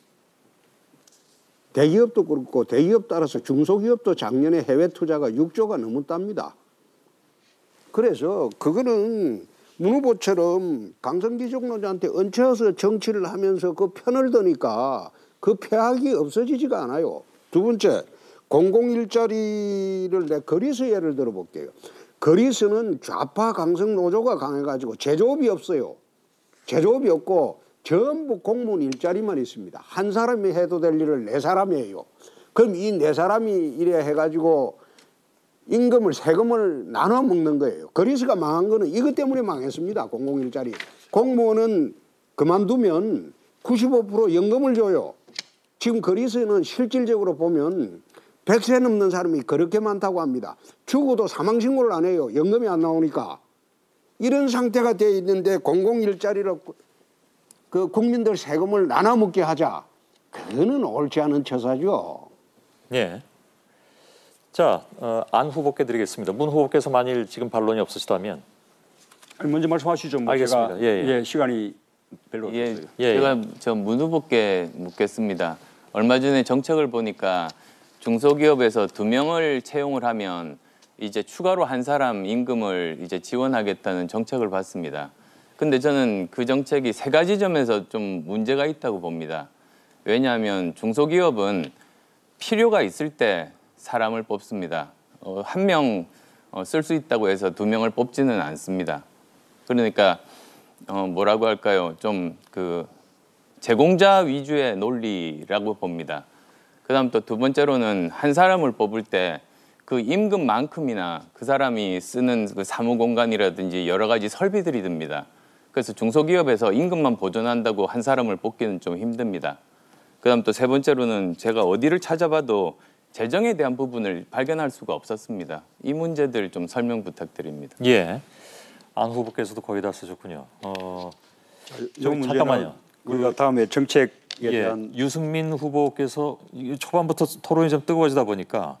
대기업도 그렇고 대기업 따라서 중소기업도 작년에 해외 투자가 육조가 넘었답니다. 그래서 그거는 문 후보처럼 강성기종노조한테 얹혀서 정치를 하면서 그 편을 드니까 그 폐악이 없어지지가 않아요. 두 번째, 공공일자리를 내 그리스 예를 들어볼게요. 그리스는 좌파 강성 노조가 강해가지고 제조업이 없어요. 제조업이 없고 전부 공무원 일자리만 있습니다. 한 사람이 해도 될 일을 네 사람이 해요. 그럼 이 네 사람이 이래 해가지고 임금을 세금을 나눠 먹는 거예요. 그리스가 망한 거는 이것 때문에 망했습니다. 공공일자리. 공무원은 그만두면 구십오 퍼센트 연금을 줘요. 지금 그리스는 실질적으로 보면 백 세 넘는 사람이 그렇게 많다고 합니다. 죽어도 사망신고를 안 해요. 연금이 안 나오니까. 이런 상태가 돼 있는데 공공 일자리로 그 국민들 세금을 나눠 먹게 하자. 그거는 옳지 않은 처사죠. 예. 자, 어, 안 후보께 드리겠습니다. 문 후보께서 만일 지금 반론이 없으시다면. 아니, 먼저 말씀하시죠. 뭐 알겠습니다. 제가, 예, 예. 예, 시간이 별로 예, 없어요. 예, 제가 저 문 후보께 묻겠습니다. 얼마 전에 정책을 보니까 중소기업에서 두 명을 채용을 하면 이제 추가로 한 사람 임금을 이제 지원하겠다는 정책을 봤습니다. 근데 저는 그 정책이 세 가지 점에서 좀 문제가 있다고 봅니다. 왜냐하면 중소기업은 필요가 있을 때 사람을 뽑습니다. 어, 한 명 쓸 수 있다고 해서 두 명을 뽑지는 않습니다. 그러니까 어, 뭐라고 할까요? 좀 그 제공자 위주의 논리라고 봅니다. 그다음 또 두 번째로는 한 사람을 뽑을 때 그 임금만큼이나 그 사람이 쓰는 그 사무 공간이라든지 여러 가지 설비들이 듭니다. 그래서 중소기업에서 임금만 보존한다고 한 사람을 뽑기는 좀 힘듭니다. 그다음 또 세 번째로는 제가 어디를 찾아봐도 재정에 대한 부분을 발견할 수가 없었습니다. 이 문제들 좀 설명 부탁드립니다. 예. 안 후보께서도 거의 다 쓰셨군요. 어, 이 저, 문제는 잠깐만요. 우리가 다음에 정책에 예, 대한 유승민 후보께서 이 초반부터 토론이 좀 뜨거워지다 보니까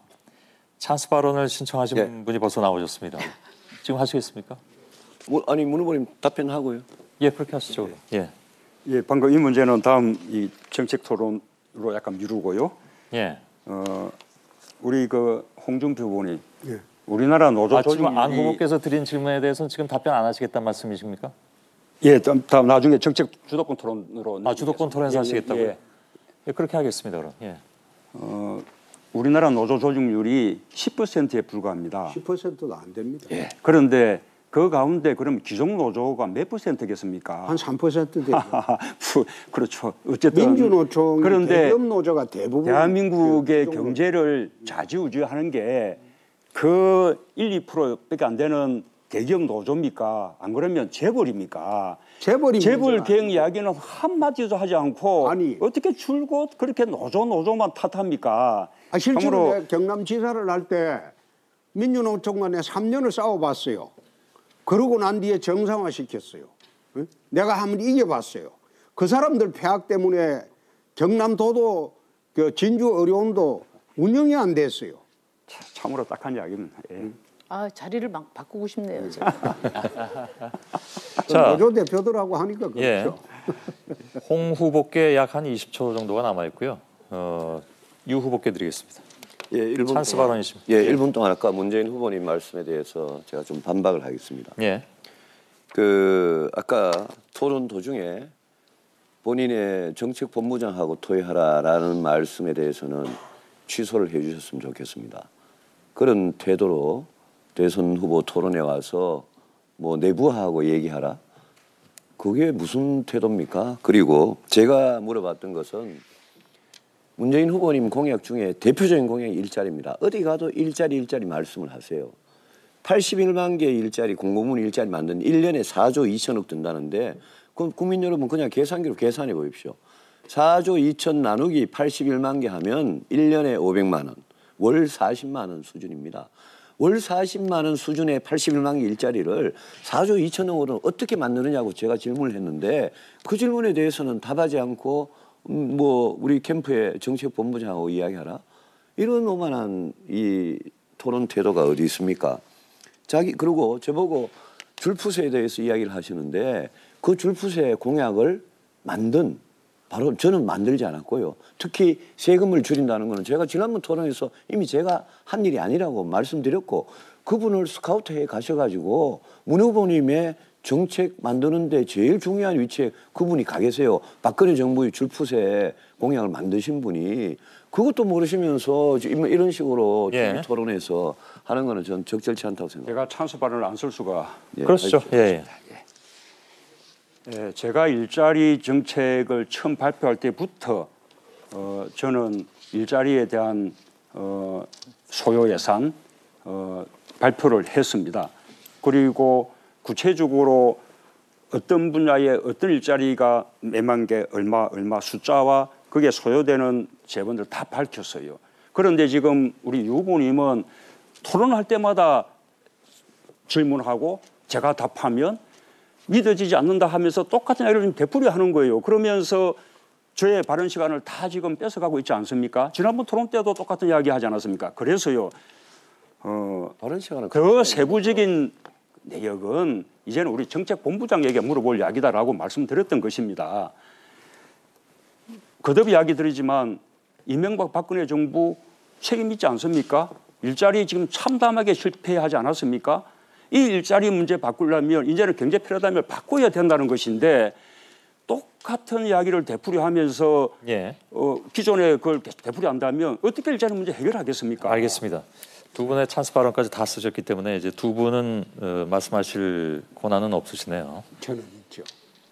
찬스 발언을 신청하신 예. 분이 벌써 나오셨습니다. 지금 하시겠습니까? 뭐, 아니 문 후보님 답변하고요. 예, 그렇게 하시죠. 그럼. 예, 예, 방금 이 문제는 다음 이 정책 토론으로 약간 미루고요. 예. 어, 우리 그 홍준표 의원이 우리나라 노조 아, 지금 안 조직률이 후보께서 드린 질문에 대해서는 지금 답변 안 하시겠다는 말씀이십니까? 예, 다음, 다음 나중에 정책 주도권 토론으로 아, 주도권 토론에서 예, 예, 하시겠다고요? 예. 예, 그렇게 하겠습니다. 그럼. 예. 어, 우리나라 노조 조직률이 십 퍼센트에 불과합니다. 십 퍼센트도 안 됩니다. 예. 그런데 그 가운데 그럼 기존 노조가 몇 퍼센트겠습니까? 한 삼 퍼센트 되죠. 그렇죠. 어쨌든 민주노총, 그런데 대기업 노조가 대부분 대한민국의 그 정도- 경제를 좌지우지하는 게 그 일, 이 퍼센트밖에 안 되는 대기업 노조입니까? 안 그러면 재벌입니까? 재벌이 재벌 문제가 개혁 아니고. 이야기는 한마디도 하지 않고 아니. 어떻게 줄곧 그렇게 노조 노조만 탓합니까? 아, 실제로 참으로 내가 경남지사를 할 때 민주노총과 삼 년을 싸워봤어요. 그러고 난 뒤에 정상화 시켰어요. 응? 내가 한번 이겨봤어요. 그 사람들 폐악 때문에 경남도도 그 진주 어려움도 운영이 안 됐어요. 참으로 딱한 이야기입니다. 예. 아, 자리를 막 바꾸고 싶네요. 제가. 자. 노조 대표들하고 하니까 예. 그렇죠. 홍 후보께 약 한 이십 초 정도가 남아 있고요. 어, 유 후보께 드리겠습니다. 예, 일 분 찬스 동안, 발언이십니다. 예, 일 분 동안 아까 문재인 후보님 말씀에 대해서 제가 좀 반박을 하겠습니다. 예. 그 아까 토론 도중에 본인의 정책 본부장하고 토의하라라는 말씀에 대해서는 취소를 해 주셨으면 좋겠습니다. 그런 태도로 대선 후보 토론에 와서 뭐 내부하고 얘기하라? 그게 무슨 태도입니까? 그리고 제가 물어봤던 것은 문재인 후보님 공약 중에 대표적인 공약이 일자리입니다. 어디 가도 일자리 일자리 말씀을 하세요. 팔십일만 개의 일자리, 공공분 일자리 만든 일 년에 사조 이천억 든다는데 그럼 국민 여러분 그냥 계산기로 계산해 보십시오. 사조 이천 나누기 팔십일만 개 하면 일 년에 오백만 원, 월 사십만 원 수준입니다. 월 사십만 원 수준의 팔십일만 개 일자리를 사조 이천억으로 어떻게 만드느냐고 제가 질문을 했는데 그 질문에 대해서는 답하지 않고 음, 뭐 우리 캠프의 정책본부장하고 이야기하라? 이런 오만한 이 토론 태도가 어디 있습니까? 자기 그리고 저보고 줄푸세에 대해서 이야기를 하시는데 그 줄푸세 공약을 만든 바로 저는 만들지 않았고요. 특히 세금을 줄인다는 거는 제가 지난번 토론에서 이미 제가 한 일이 아니라고 말씀드렸고 그분을 스카우트해 가셔가지고 문 후보님의 정책 만드는데 제일 중요한 위치에 그분이 가 계세요. 박근혜 정부의 줄푸세 공약을 만드신 분이 그것도 모르시면서 이런 식으로 예. 토론에서 하는 거는 저는 적절치 않다고 생각합니다. 제가 찬스 발언을 안 쓸 수가 예, 그렇죠. 예, 예. 예, 제가 일자리 정책을 처음 발표할 때부터 어, 저는 일자리에 대한 어, 소요 예산 어, 발표를 했습니다. 그리고 구체적으로 어떤 분야에 어떤 일자리가 몇만 개 얼마 얼마 숫자와 그게 소요되는 재원들 다 밝혔어요. 그런데 지금 우리 유 후보님은 토론할 때마다 질문하고 제가 답하면 믿어지지 않는다 하면서 똑같은 이야기를 좀 되풀이하는 거예요. 그러면서 저의 발언 시간을 다 지금 뺏어가고 있지 않습니까? 지난번 토론 때도 똑같은 이야기 하지 않았습니까? 그래서요. 어, 다른 시간을 더 세부적인 내역은 이제는 우리 정책본부장에게 물어볼 이야기다라고 말씀드렸던 것입니다. 거듭 이야기 드리지만 이명박 박근혜 정부 책임 있지 않습니까? 일자리 지금 참담하게 실패하지 않았습니까? 이 일자리 문제 바꾸려면 이제는 경제 패러다임을 바꿔야 된다는 것인데 똑같은 이야기를 되풀이하면서 예. 어, 기존에 그걸 되풀이한다면 어떻게 일자리 문제 해결하겠습니까? 알겠습니다. 두 분의 찬스 발언까지 다 쓰셨기 때문에 이제 두 분은 어, 말씀하실 권한은 없으시네요. 저는 있죠.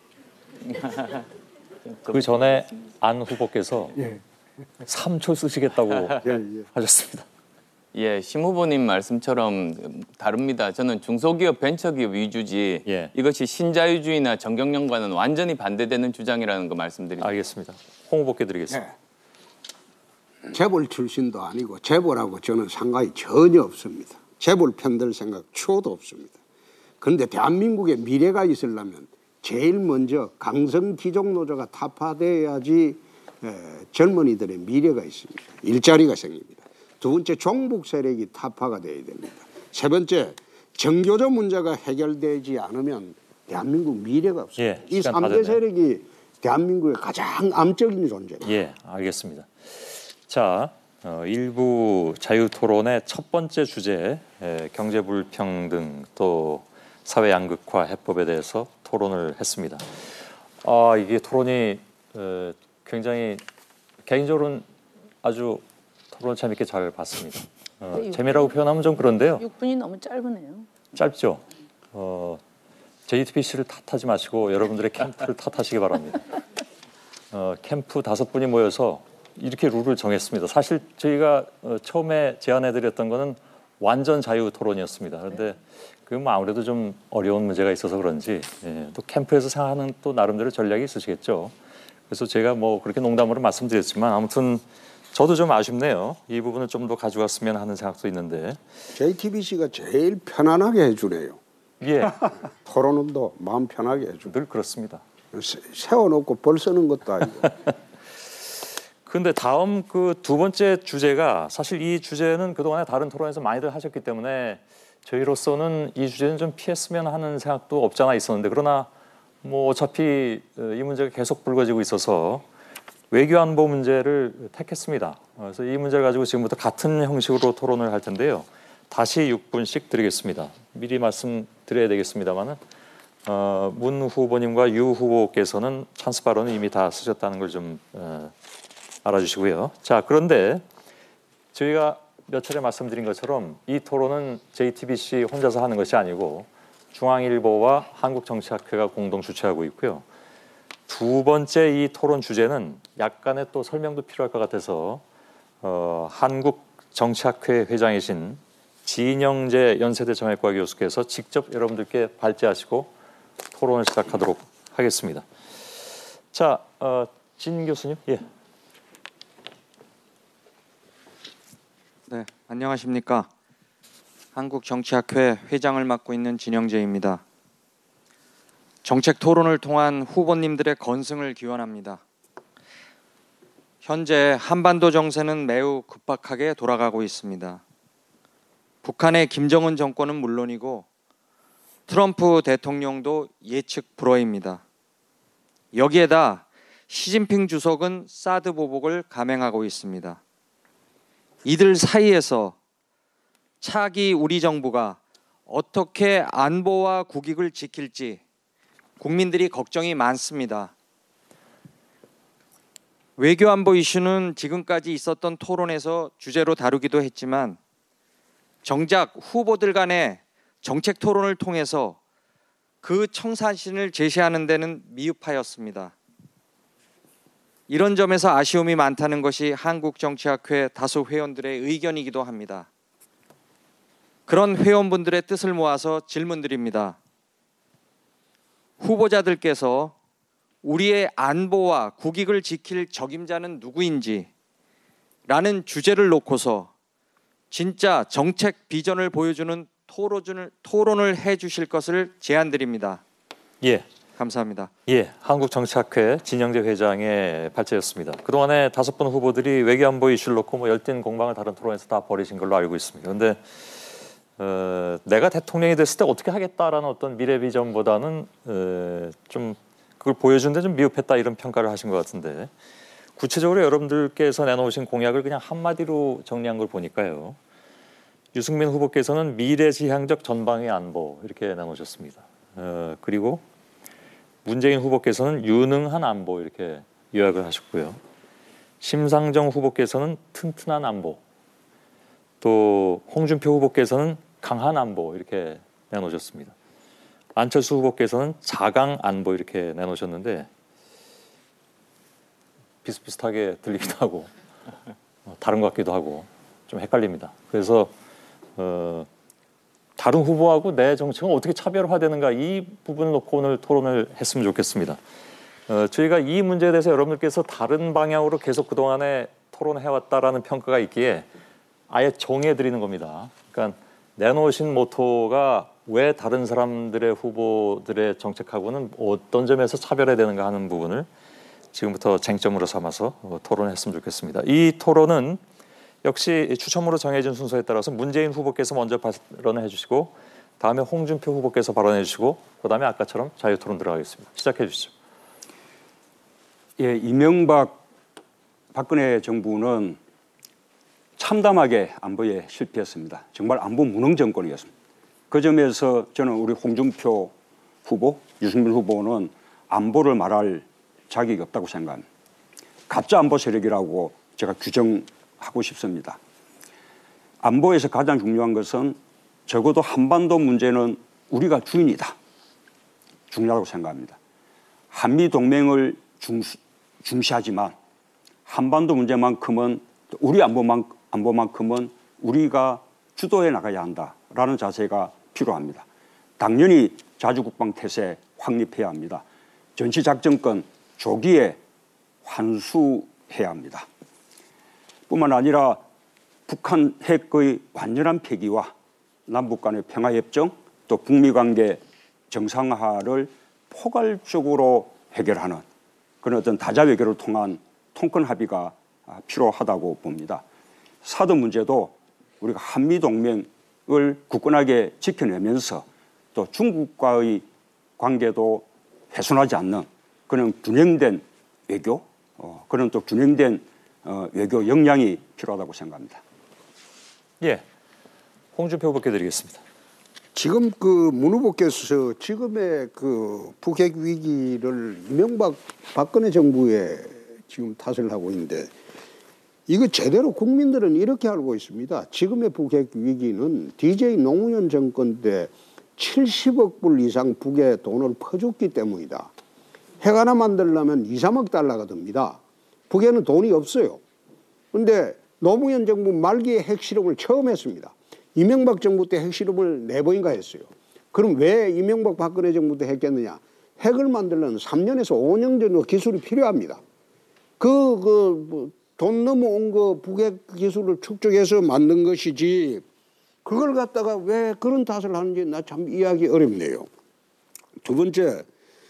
그 전에 안 후보께서 삼 초 쓰시겠다고 하셨습니다. 예, 심 후보님 말씀처럼 다릅니다. 저는 중소기업, 벤처기업 위주지 예. 이것이 신자유주의나 정경련과는 완전히 반대되는 주장이라는 거 말씀드립니다. 알겠습니다. 홍 후보께 드리겠습니다. 네. 재벌 출신도 아니고 재벌하고 저는 상관이 전혀 없습니다. 재벌 편들 생각 초도 없습니다. 그런데 대한민국의 미래가 있으려면 제일 먼저 강성 귀족 노조가 타파돼야지 에, 젊은이들의 미래가 있습니다. 일자리가 생깁니다. 두 번째 종북 세력이 타파가 돼야 됩니다. 세 번째 정교조 문제가 해결되지 않으면 대한민국 미래가 없습니다. 예, 이 시간 삼 다 대 됐네요. 세력이 대한민국의 가장 암적인 존재입니다. 예, 알겠습니다. 자, 어, 일부 자유토론의 첫 번째 주제 에, 경제 불평등 또 사회 양극화 해법에 대해서 토론을 했습니다. 아, 이게 토론이 어, 굉장히 개인적으로는 아주 토론 재밌게 잘 봤습니다. 어, 네, 재미라고 표현하면 좀 그런데요. 육 분이 너무 짧으네요. 짧죠. 어, 제이티비씨를 탓하지 마시고 여러분들의 캠프를 탓하시기 바랍니다. 어, 캠프 다섯 분이 모여서 이렇게 룰을 정했습니다. 사실 저희가 어, 처음에 제안해드렸던 거는 완전 자유 토론이었습니다. 그런데 그 뭐 아무래도 좀 어려운 문제가 있어서 그런지 예, 또 캠프에서 생각하는 또 나름대로 전략이 있으시겠죠. 그래서 제가 뭐 그렇게 농담으로 말씀드렸지만 아무튼 저도 좀 아쉽네요. 이 부분을 좀 더 가져갔으면 하는 생각도 있는데. 제이티비씨가 제일 편안하게 해주네요. 예, 토론도 마음 편하게 해주고 늘 그렇습니다. 세- 세워놓고 벌 쓰는 것도 아니고. 근데 다음 그 두 번째 주제가 사실 이 주제는 그동안에 다른 토론에서 많이들 하셨기 때문에 저희로서는 이 주제는 좀 피했으면 하는 생각도 없지 않아 있었는데 그러나 뭐 어차피 이 문제가 계속 불거지고 있어서 외교안보 문제를 택했습니다. 그래서 이 문제를 가지고 지금부터 같은 형식으로 토론을 할 텐데요. 다시 육 분씩 드리겠습니다. 미리 말씀드려야 되겠습니다만은 어, 문 후보님과 유 후보께서는 찬스 발언을 이미 다 쓰셨다는 걸 좀 어, 알아주시고요. 자, 그런데 저희가 몇 차례 말씀드린 것처럼 이 토론은 제이티비씨 혼자서 하는 것이 아니고 중앙일보와 한국정치학회가 공동 주최하고 있고요. 두 번째 이 토론 주제는 약간의 또 설명도 필요할 것 같아서 어, 한국정치학회 회장이신 진영재 연세대 정외과 교수께서 직접 여러분들께 발제하시고 토론을 시작하도록 하겠습니다. 자, 어, 진 교수님, 예. 네, 안녕하십니까. 한국정치학회 회장을 맡고 있는 진영재입니다. 정책 토론을 통한 후보님들의 건승을 기원합니다. 현재 한반도 정세는 매우 급박하게 돌아가고 있습니다. 북한의 김정은 정권은 물론이고 트럼프 대통령도 예측 불허입니다. 여기에다 시진핑 주석은 사드 보복을 감행하고 있습니다. 이들 사이에서 차기 우리 정부가 어떻게 안보와 국익을 지킬지 국민들이 걱정이 많습니다. 외교안보 이슈는 지금까지 있었던 토론에서 주제로 다루기도 했지만 정작 후보들 간의 정책 토론을 통해서 그 청사진을 제시하는 데는 미흡하였습니다. 이런 점에서 아쉬움이 많다는 것이 한국정치학회 다수 회원들의 의견이기도 합니다. 그런 회원분들의 뜻을 모아서 질문드립니다. 후보자들께서 우리의 안보와 국익을 지킬 적임자는 누구인지 라는 주제를 놓고서 진짜 정책 비전을 보여주는 토론을 토론을 해주실 것을 제안드립니다. 예, 감사합니다. 예, 한국정치학회 진영재 회장의 발제였습니다. 그동안에 다섯 분 후보들이 외교안보 이슈를 놓고 뭐 열띤 공방을 다른 토론에서 다 벌이신 걸로 알고 있습니다. 그런데 어, 내가 대통령이 됐을 때 어떻게 하겠다라는 어떤 미래 비전보다는 어, 좀 그걸 보여주는데 좀 미흡했다 이런 평가를 하신 것 같은데 구체적으로 여러분들께서 내놓으신 공약을 그냥 한마디로 정리한 걸 보니까요. 유승민 후보께서는 미래지향적 전방위 안보 이렇게 나누셨습니다. 어, 그리고 문재인 후보께서는 유능한 안보 이렇게 요약을 하셨고요. 심상정 후보께서는 튼튼한 안보, 또 홍준표 후보께서는 강한 안보 이렇게 내놓으셨습니다. 안철수 후보께서는 자강 안보 이렇게 내놓으셨는데 비슷비슷하게 들리기도 하고 다른 것 같기도 하고 좀 헷갈립니다. 그래서 어, 다른 후보하고 내 정책은 어떻게 차별화되는가 이 부분을 놓고 오늘 토론을 했으면 좋겠습니다. 어, 저희가 이 문제에 대해서 여러분들께서 다른 방향으로 계속 그동안에 토론해왔다라는 평가가 있기에 아예 정해드리는 겁니다. 그러니까 내놓으신 모토가 왜 다른 사람들의 후보들의 정책하고는 어떤 점에서 차별화되는가 하는 부분을 지금부터 쟁점으로 삼아서 어, 토론했으면 좋겠습니다. 이 토론은 역시 추첨으로 정해진 순서에 따라서 문재인 후보께서 먼저 발언을 해주시고 다음에 홍준표 후보께서 발언해 주시고 그다음에 아까처럼 자유토론 들어가겠습니다. 시작해 주시죠. 예, 이명박 박근혜 정부는 참담하게 안보에 실패했습니다. 정말 안보 무능 정권이었습니다. 그 점에서 저는 우리 홍준표 후보, 유승민 후보는 안보를 말할 자격이 없다고 생각합니다. 가짜 안보 세력이라고 제가 규정하고 싶습니다. 안보에서 가장 중요한 것은 적어도 한반도 문제는 우리가 주인이다. 중요하다고 생각합니다. 한미 동맹을 중시, 중시하지만 한반도 문제만큼은 우리 안보만, 안보만큼은 우리가 주도해 나가야 한다라는 자세가 필요합니다. 당연히 자주국방 태세 확립해야 합니다. 전시작전권 조기에 환수해야 합니다. 뿐만 아니라 북한 핵의 완전한 폐기와 남북 간의 평화협정 또 북미관계 정상화를 포괄적으로 해결하는 그런 어떤 다자외교를 통한 통큰 합의가 필요하다고 봅니다. 사드 문제도 우리가 한미동맹을 굳건하게 지켜내면서 또 중국과의 관계도 훼손하지 않는 그런 균형된 외교, 어, 그런 또 균형된 어, 외교 역량이 필요하다고 생각합니다. 예, 홍준표 후보께 드리겠습니다. 지금 그 문 후보께서 지금의 그 북핵 위기를 이명박 박근혜 정부에 지금 탓을 하고 있는데 이거 제대로 국민들은 이렇게 알고 있습니다. 지금의 북핵 위기는 디제이 노무현 정권 때 칠십억 불 이상 북에 돈을 퍼줬기 때문이다. 핵 하나 만들려면 이, 삼억 달러가 듭니다. 북에는 돈이 없어요. 그런데 노무현 정부 말기에 핵실험을 처음 했습니다. 이명박 정부 때 핵실험을 네 번인가 했어요. 그럼 왜 이명박 박근혜 정부 때 했겠느냐. 핵을 만들려면 삼 년에서 오 년 정도 기술이 필요합니다. 그, 그, 뭐, 돈 넘어온 거 북핵 기술을 축적해서 만든 것이지 그걸 갖다가 왜 그런 탓을 하는지 나 참 이해하기 어렵네요. 두 번째,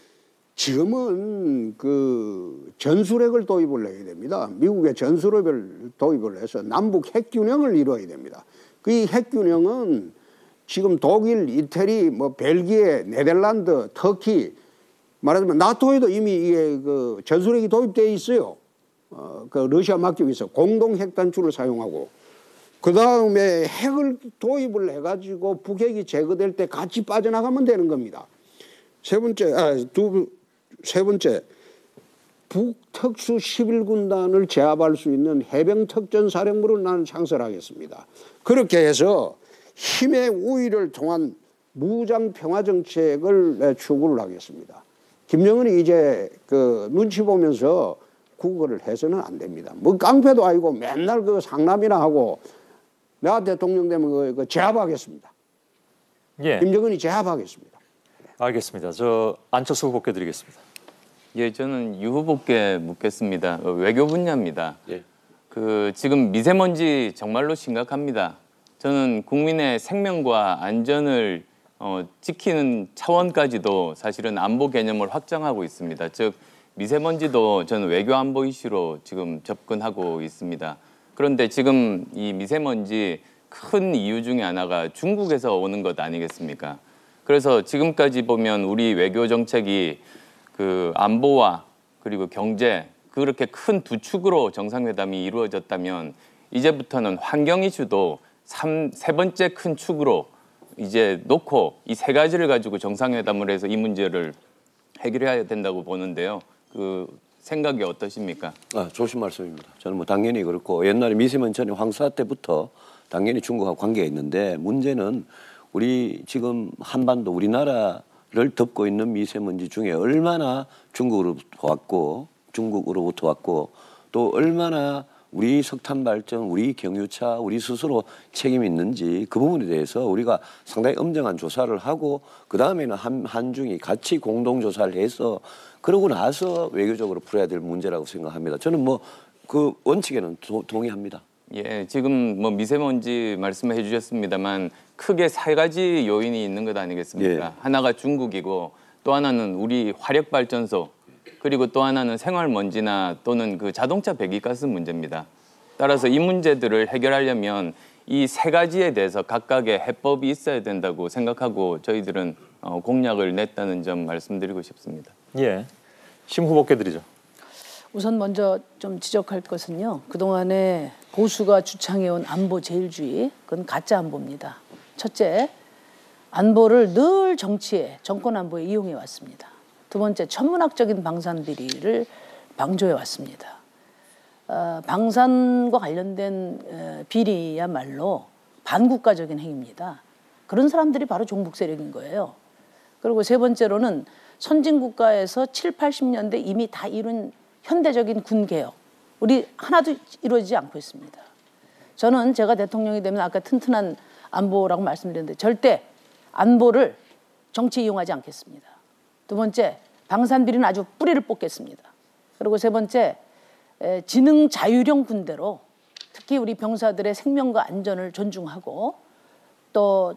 지금은 그 전술핵을 도입을 해야 됩니다. 미국의 전술핵을 도입을 해서 남북 핵균형을 이루어야 됩니다. 그 핵균형은 지금 독일, 이태리, 뭐 벨기에, 네덜란드, 터키 말하자면 나토에도 이미 이게 그 전술핵이 도입되어 있어요. 어, 그 러시아 맡기고 있어. 공동 핵단추를 사용하고 그 다음에 핵을 도입을 해가지고 북핵이 제거될 때 같이 빠져나가면 되는 겁니다. 세 번째, 아, 두, 세 번째, 북특수 십일 군단을 제압할 수 있는 해병특전사령부를 나는 창설하겠습니다. 그렇게 해서 힘의 우위를 통한 무장 평화 정책을 추구를 하겠습니다. 김정은이 이제 그 눈치 보면서 국어를 해서는 안 됩니다. 뭐 깡패도 아니고 맨날 그 상남이나 하고 내가 대통령 되면 그, 그 제압하겠습니다. 예, 김정은이 제압하겠습니다. 알겠습니다. 저 안철수 후보께 드리겠습니다. 예, 저는 유 후보께 묻겠습니다. 어, 외교 분야입니다. 예. 그 지금 미세먼지 정말로 심각합니다. 저는 국민의 생명과 안전을 어, 지키는 차원까지도 사실은 안보 개념을 확장하고 있습니다. 즉 미세먼지도 저는 외교 안보 이슈로 지금 접근하고 있습니다. 그런데 지금 이 미세먼지 큰 이유 중에 하나가 중국에서 오는 것 아니겠습니까? 그래서 지금까지 보면 우리 외교 정책이 그 안보와 그리고 경제 그렇게 큰 두 축으로 정상회담이 이루어졌다면 이제부터는 환경 이슈도 삼, 세 번째 큰 축으로 이제 놓고 이 세 가지를 가지고 정상회담을 해서 이 문제를 해결해야 된다고 보는데요. 그 생각이 어떠십니까? 아, 좋으신 말씀입니다. 저는 뭐 당연히 그렇고 옛날에 미세먼지 전에 황사 때부터 당연히 중국하고 관계가 있는데 문제는 우리 지금 한반도 우리나라를 덮고 있는 미세먼지 중에 얼마나 중국으로부터 왔고 중국으로부터 왔고 또 얼마나 우리 석탄 발전, 우리 경유차, 우리 스스로 책임이 있는지 그 부분에 대해서 우리가 상당히 엄정한 조사를 하고 그 다음에는 한, 한중이 같이 공동 조사를 해서 그러고 나서 외교적으로 풀어야 될 문제라고 생각합니다. 저는 뭐 그 원칙에는 도, 동의합니다. 예, 지금 뭐 미세먼지 말씀해 주셨습니다만 크게 세 가지 요인이 있는 것 아니겠습니까? 예. 하나가 중국이고 또 하나는 우리 화력 발전소 그리고 또 하나는 생활먼지나 또는 그 자동차 배기가스 문제입니다. 따라서 이 문제들을 해결하려면 이 세 가지에 대해서 각각의 해법이 있어야 된다고 생각하고 저희들은 어, 공약을 냈다는 점 말씀드리고 싶습니다. 예, 심 후보께 드리죠. 우선 먼저 좀 지적할 것은요. 그동안에 보수가 주창해온 안보 제일주의, 그건 가짜 안보입니다. 첫째, 안보를 늘 정치에, 정권 안보에 이용해 왔습니다. 두 번째, 천문학적인 방산 비리를 방조해 왔습니다. 어, 방산과 관련된 에, 비리야말로 반국가적인 행위입니다. 그런 사람들이 바로 종북 세력인 거예요. 그리고 세 번째로는 선진국가에서 칠, 팔십 년대 이미 다 이룬 현대적인 군개혁, 우리 하나도 이루어지지 않고 있습니다. 저는 제가 대통령이 되면 아까 튼튼한 안보라고 말씀드렸는데 절대 안보를 정치에 이용하지 않겠습니다. 두 번째, 방산비리는 아주 뿌리를 뽑겠습니다. 그리고 세 번째, 에, 지능 자율형 군대로 특히 우리 병사들의 생명과 안전을 존중하고 또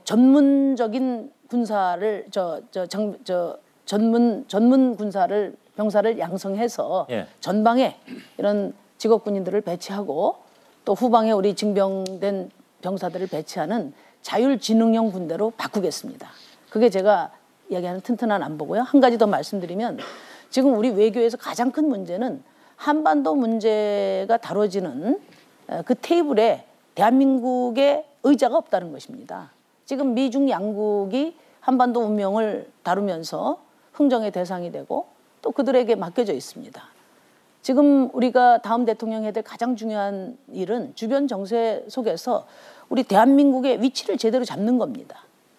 전문적인 군사를 저, 저, 정, 저 전문 전문 군사를 병사를 양성해서 예. 전방에 이런 직업 군인들을 배치하고 또 후방에 우리 징병된 병사들을 배치하는 자율지능형 군대로 바꾸겠습니다. 그게 제가 이야기하는 튼튼한 안보고요. 한 가지 더 말씀드리면 지금 우리 외교에서 가장 큰 문제는 한반도 문제가 다뤄지는 그 테이블에 대한민국의 의자가 없다는 것입니다. 지금 미중 양국이 한반도 운명을 다루면서 흥정의 대상이 되고 또 그들에게 맡겨져 있습니다. 지금 우리가 다음 대통령이 해야 될 가장 중요한 일은 주변 정세 속에서 우리 대한민국의 위치를 제대로 잡는 겁니다.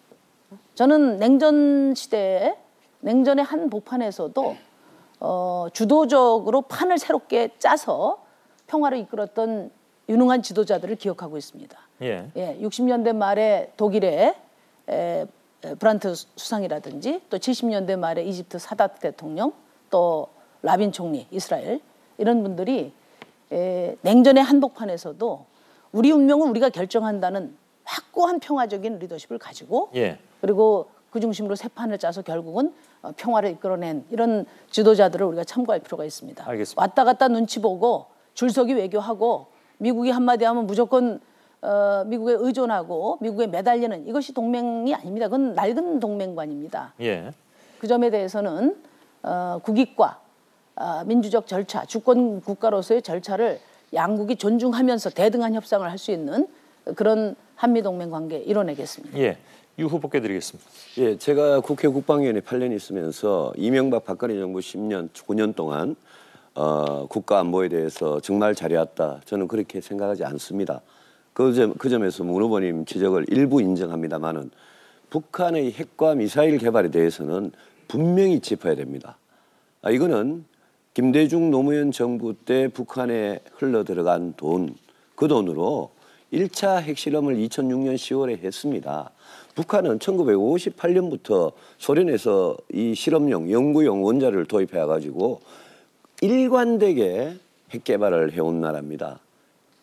저는 냉전 시대에 냉전의 한 복판에서도 어, 주도적으로 판을 새롭게 짜서 평화를 이끌었던 유능한 지도자들을 기억하고 있습니다. 예. 예, 육십 년대 말에 독일의 에, 에, 브란트 수상이라든지 또 칠십 년대 말에 이집트 사닷 대통령 또 라빈 총리 이스라엘 이런 분들이 에, 냉전의 한복판에서도 우리 운명은 우리가 결정한다는 확고한 평화적인 리더십을 가지고 예. 그리고 그 중심으로 새 판을 짜서 결국은 평화를 이끌어낸 이런 지도자들을 우리가 참고할 필요가 있습니다. 알겠습니다. 왔다 갔다 눈치 보고 줄서기 외교하고 미국이 한마디 하면 무조건 어, 미국에 의존하고 미국에 매달리는 이것이 동맹이 아닙니다. 그건 낡은 동맹관입니다. 예. 그 점에 대해서는 어, 국익과 어, 민주적 절차, 주권 국가로서의 절차를 양국이 존중하면서 대등한 협상을 할 수 있는 그런 한미동맹 관계 이뤄내겠습니다. 예. 유 후보께 드리겠습니다. 예, 제가 국회 국방위원회 팔 년 있으면서 이명박 박근혜 정부 십 년, 구 년 동안 어, 국가 안보에 대해서 정말 잘해왔다. 저는 그렇게 생각하지 않습니다. 그, 점, 그 점에서 문 후보님 지적을 일부 인정합니다만은 북한의 핵과 미사일 개발에 대해서는 분명히 짚어야 됩니다. 아, 이거는 김대중 노무현 정부 때 북한에 흘러 들어간 돈, 그 돈으로 일 차 핵실험을 이천육 년 시월에 했습니다. 북한은 천구백오십팔 년부터 소련에서 이 실험용, 연구용 원자를 도입해 가지고 일관되게 핵 개발을 해온 나라입니다.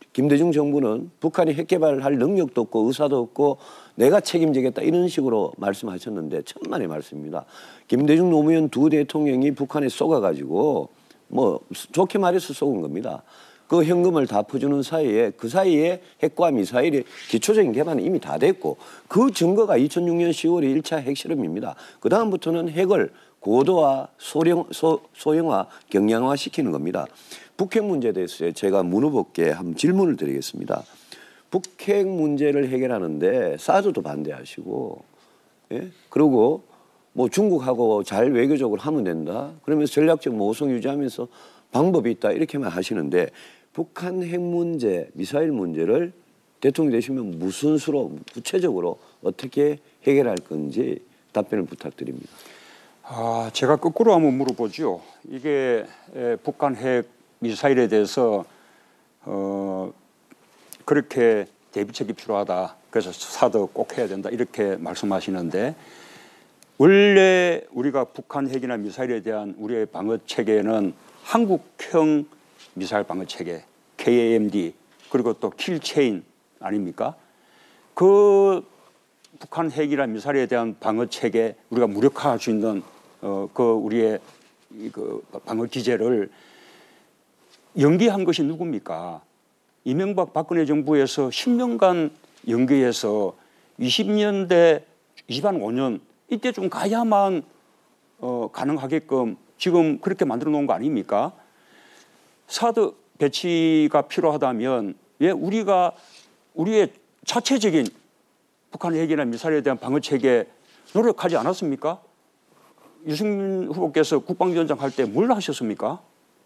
김대중 정부는 북한이 핵 개발할 능력도 없고 의사도 없고 내가 책임지겠다 이런 식으로 말씀하셨는데 천만의 말씀입니다. 김대중 노무현 두 대통령이 북한에 쏘가가지고 뭐 좋게 말해서 쏘은 겁니다. 그 현금을 다 퍼주는 사이에 그 사이에 핵과 미사일의 기초적인 개발은 이미 다 됐고 그 증거가 이천육 년 시월에 일 차 핵실험입니다. 그 다음부터는 핵을 고도화, 소령, 소, 소형화, 경량화 시키는 겁니다. 북핵 문제에 대해서 제가 문 후보께 한번 질문을 드리겠습니다. 북핵 문제를 해결하는데 사드도 반대하시고, 예? 그리고 뭐 중국하고 잘 외교적으로 하면 된다. 그러면서 전략적 모성 유지하면서 방법이 있다 이렇게만 하시는데 북한 핵 문제, 미사일 문제를 대통령이 되시면 무슨 수로 구체적으로 어떻게 해결할 건지 답변을 부탁드립니다. 아, 제가 거꾸로 한번 물어보죠. 이게 에, 북한 핵 미사일에 대해서 어, 그렇게 대비책이 필요하다. 그래서 사드 꼭 해야 된다. 이렇게 말씀하시는데 원래 우리가 북한 핵이나 미사일에 대한 우리의 방어 체계는 한국형 미사일 방어 체계, 케이에이엠디 그리고 또 킬체인 아닙니까? 그 북한 핵이나 미사일에 대한 방어 체계 우리가 무력화할 수 있는 어, 그 우리의 그 방어 기제를 연기한 것이 누굽니까? 이명박 박근혜 정부에서 십 년간 연기해서 이십 년대 이십오 년 이때 좀 가야만 어, 가능하게끔 지금 그렇게 만들어 놓은 거 아닙니까? 사드 배치가 필요하다면 왜 우리가 우리의 자체적인 북한 핵이나 미사일에 대한 방어 체계 노력하지 않았습니까? 유승민 후보께서 국방위원장 할 때 뭘 하셨습니까?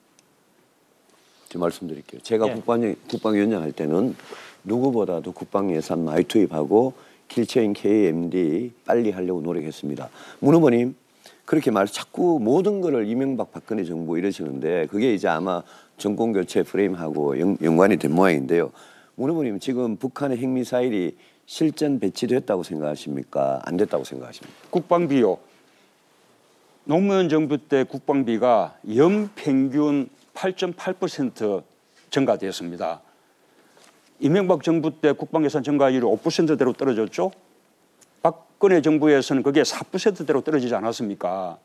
제가 말씀드릴게요. 제가 예. 국방, 국방위원장 할 때는 누구보다도 국방 예산 많이 투입하고 킬체인 케이엠디 빨리 하려고 노력했습니다. 문 후보님 그렇게 말 자꾸 모든 거를 이명박 박근혜 정부 이러시는데 그게 이제 아마 정권 교체 프레임하고 연, 연관이 된 모양인데요. 문 후보님 지금 북한의 핵미사일이 실전 배치됐다고 생각하십니까? 안 됐다고 생각하십니까? 국방비요. 노무현 정부 때 국방비가 연평균 팔 점 팔 퍼센트 증가되었습니다. 이명박 정부 때 국방예산 증가율이 오 퍼센트대로 떨어졌죠. 박근혜 정부에서는 그게 사 퍼센트대로 떨어지지 않았습니까?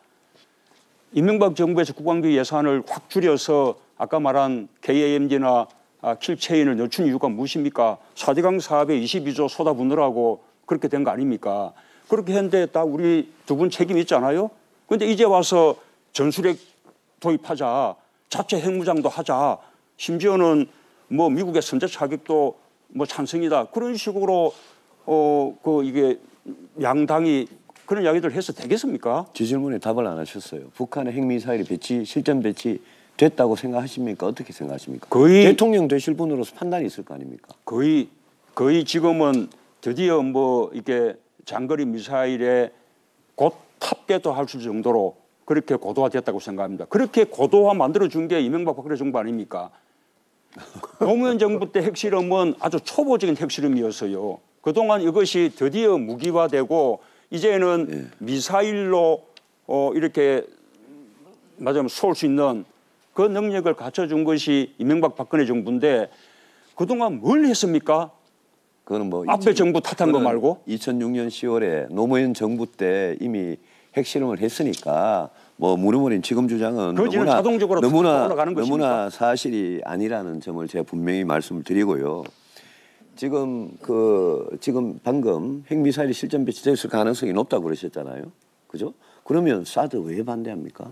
이명박 정부에서 국방비 예산을 확 줄여서 아까 말한 케이에이엠디나 아, 킬체인을 늦춘 이유가 무엇입니까? 사대강 사업에 이십이 조 쏟아붓느라고 그렇게 된 거 아닙니까? 그렇게 했는데 다 우리 두 분 책임 있지 않아요? 그런데 이제 와서 전술핵 도입하자, 자체 핵무장도 하자, 심지어는 뭐 미국의 선제 차격도 뭐 찬성이다 그런 식으로 어 그 이게 양당이 그런 이야기들 해서 되겠습니까? 제 질문에 답을 안 하셨어요. 북한의 핵미사일이 배치 실전 배치 됐다고 생각하십니까? 어떻게 생각하십니까? 거의 대통령 되실 분으로서 판단이 있을 거 아닙니까? 거의 거의 지금은 드디어 뭐 이게 장거리 미사일에 곧 탑재도 할 수 있을 정도로 그렇게 고도화됐다고 생각합니다. 그렇게 고도화 만들어준 게 이명박 박근혜 정부 아닙니까? 노무현 정부 때 핵실험은 아주 초보적인 핵실험이었어요. 그동안 이것이 드디어 무기화되고 이제는 네. 미사일로 어 이렇게 맞으면 쏠 수 있는 그 능력을 갖춰준 것이 이명박 박근혜 정부인데 그동안 뭘 했습니까? 그거는 뭐 앞에 정부 탓한 거 말고? 이천육 년 시월에 노무현 정부 때 이미 핵실험을 했으니까 뭐 무르무린 지금 주장은 거지는 너무나 자동적으로 너무나 올라가는 것입니까? 너무나 사실이 아니라는 점을 제가 분명히 말씀을 드리고요. 지금 그 지금 방금 핵미사일이 실전 배치됐을 가능성이 높다고 그러셨잖아요. 그죠? 그러면 사드 왜 반대합니까?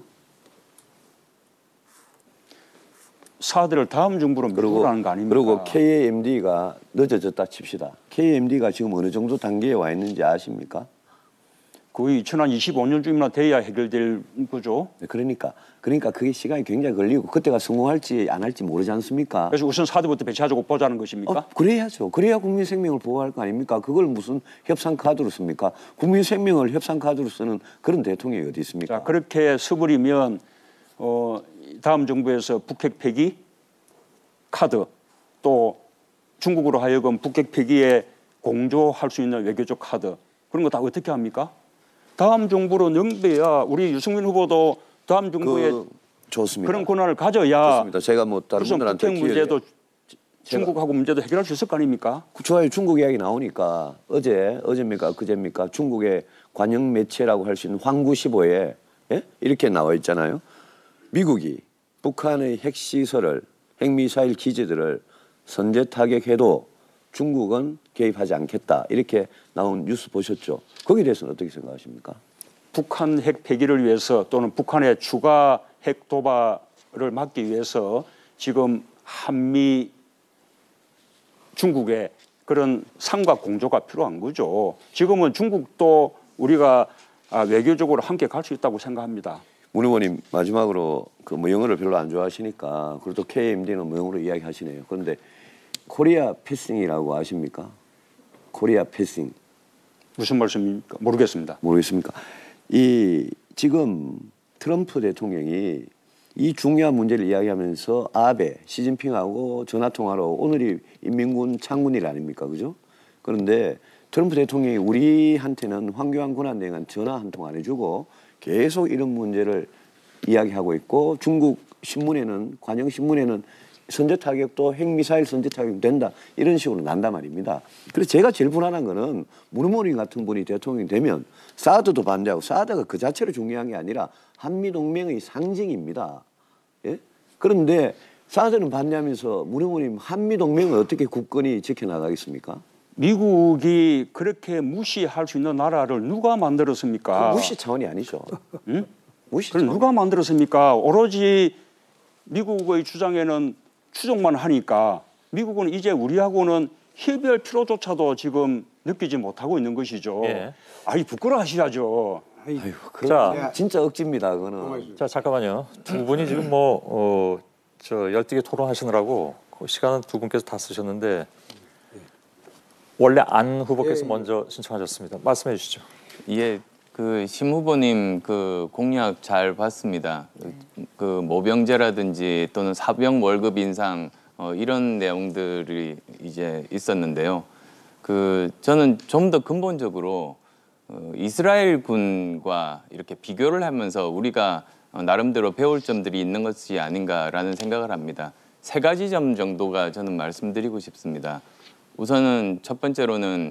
사드를 다음 정부로 밀고라는 거 아닙니까? 그리고 케이에이엠디가 늦어졌다 칩시다. 케이에이엠디가 지금 어느 정도 단계에 와 있는지 아십니까? 거의 이천이십오 년쯤이나 돼야 해결될 거죠. 네, 그러니까 그러니까 그게 시간이 굉장히 걸리고 그때가 성공할지 안 할지 모르지 않습니까? 그래서 우선 사드부터 배치하자고 보자는 것입니까? 어, 그래야죠. 그래야 국민 생명을 보호할 거 아닙니까? 그걸 무슨 협상 카드로 씁니까? 국민 생명을 협상 카드로 쓰는 그런 대통령이 어디 있습니까? 자, 그렇게 서버리면 어, 다음 정부에서 북핵 폐기 카드 또 중국으로 하여금 북핵 폐기에 공조할 수 있는 외교적 카드 그런 거 다 어떻게 합니까? 다음 정부로 넘겨야 우리 유승민 후보도 다음 정부에 그, 좋습니다. 그런 권한을 가져야 좋습니다. 제가 뭐 다른 우선 분들한테 북핵 기회를 문제도 중국하고 문제도 해결할 수 있을 거 아닙니까? 좋아요. 중국 이야기 나오니까 어제 어제입니까 그제입니까 중국의 관영 매체라고 할 수 있는 황구시보에 예? 이렇게 나와 있잖아요. 미국이 북한의 핵시설을 핵미사일 기지들을 선제 타격해도 중국은 개입하지 않겠다 이렇게 나온 뉴스 보셨죠? 거기에 대해서는 어떻게 생각하십니까? 북한 핵 폐기를 위해서 또는 북한의 추가 핵 도발을 막기 위해서 지금 한미 중국의 그런 상과 공조가 필요한 거죠. 지금은 중국도 우리가 외교적으로 함께 갈 수 있다고 생각합니다. 문 의원님 마지막으로 그 뭐 영어를 별로 안 좋아하시니까 그래도 케이엠디는 뭐 영어로 이야기하시네요. 그런데 코리아 패싱이라고 아십니까? 코리아 패싱 무슨 말씀입니까? 모르겠습니다. 모르겠습니까? 이 지금 트럼프 대통령이 이 중요한 문제를 이야기하면서 아베, 시진핑하고 전화 통화로 오늘이 인민군 창군일 아닙니까, 그죠? 그런데 트럼프 대통령이 우리한테는 황교안 권한대행한 전화 한 통 안 해주고 계속 이런 문제를 이야기하고 있고 중국 신문에는 관영 신문에는 선제 타격도 핵미사일 선제 타격 된다 이런 식으로 난단 말입니다. 그래서 제가 제일 불안한 거는 문무리 같은 분이 대통령이 되면 사드도 반대하고 사드가 그 자체로 중요한 게 아니라 한미 동맹의 상징입니다. 예? 그런데 사드는 반대하면서 문무님 한미 동맹을 어떻게 굳건히 지켜나가겠습니까? 미국이 그렇게 무시할 수 있는 나라를 누가 만들었습니까? 무시 차원이 아니죠. 응? 무시 그럼 차원. 누가 만들었습니까? 오로지 미국의 주장에는 추종만 하니까 미국은 이제 우리하고는 협의할 필요조차도 지금 느끼지 못하고 있는 것이죠. 예. 아이 부끄러워하셔야죠. 아이, 아유, 그 자, 진짜 억지입니다. 그거는. 자 잠깐만요. 두 분이 지금 뭐 어, 저 열띠게 토론하시느라고 그 시간은 두 분께서 다 쓰셨는데 원래 안 후보께서 먼저 신청하셨습니다. 말씀해 주시죠. 예, 그 심 후보님 그 공약 잘 봤습니다. 그, 그 모병제라든지 또는 사병 월급 인상 어, 이런 내용들이 이제 있었는데요. 그 저는 좀 더 근본적으로 어, 이스라엘 군과 이렇게 비교를 하면서 우리가 어, 나름대로 배울 점들이 있는 것이 아닌가라는 생각을 합니다. 세 가지 점 정도가 저는 말씀드리고 싶습니다. 우선은 첫 번째로는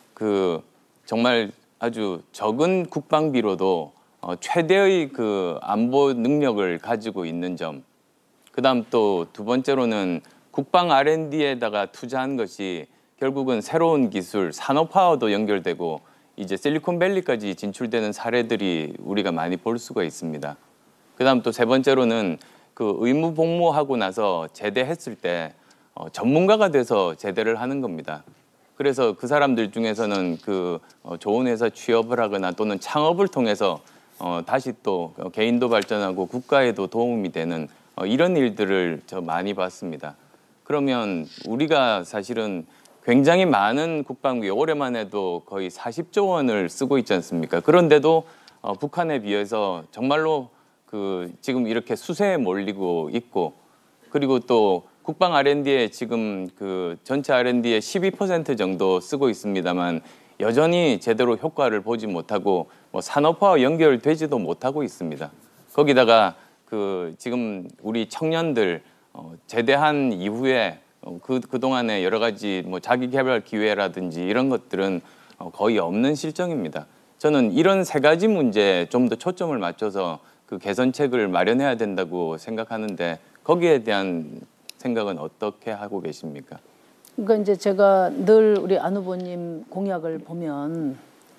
그 정말 아주 적은 국방비로도 어, 최대의 그 안보 능력을 가지고 있는 점. 그다음 또 두 번째로는 국방 알 앤 디에다가 투자한 것이 결국은 새로운 기술, 산업화와도 연결되고 이제 실리콘밸리까지 진출되는 사례들이 우리가 많이 볼 수가 있습니다. 그다음 또 세 번째로는 그 의무 복무하고 나서 제대했을 때 어, 전문가가 돼서 제대를 하는 겁니다. 그래서 그 사람들 중에서는 그 어, 좋은 회사 취업을 하거나 또는 창업을 통해서 어, 다시 또 개인도 발전하고 국가에도 도움이 되는 어, 이런 일들을 저 많이 봤습니다. 그러면 우리가 사실은 굉장히 많은 국방비, 올해만 해도 거의 사십조 원을 쓰고 있지 않습니까? 그런데도 어, 북한에 비해서 정말로 그 지금 이렇게 수세에 몰리고 있고, 그리고 또 국방 알 앤 디에 지금 그 전체 알 앤 디의 십이 퍼센트 정도 쓰고 있습니다만 여전히 제대로 효과를 보지 못하고 뭐 산업화와 연결되지도 못하고 있습니다. 거기다가 그 지금 우리 청년들 어, 제대한 이후에 어, 그 그동안에 여러 가지 뭐 자기 개발 기회라든지 이런 것들은 어, 거의 없는 실정입니다. 저는 이런 세 가지 문제에 좀 더 초점을 맞춰서 그 개선책을 마련해야 된다고 생각하는데 거기에 대한 생각은 어떻게 하고 계십니까? 그러니까 이제 제가 늘 우리 안 후보님 공약을 보면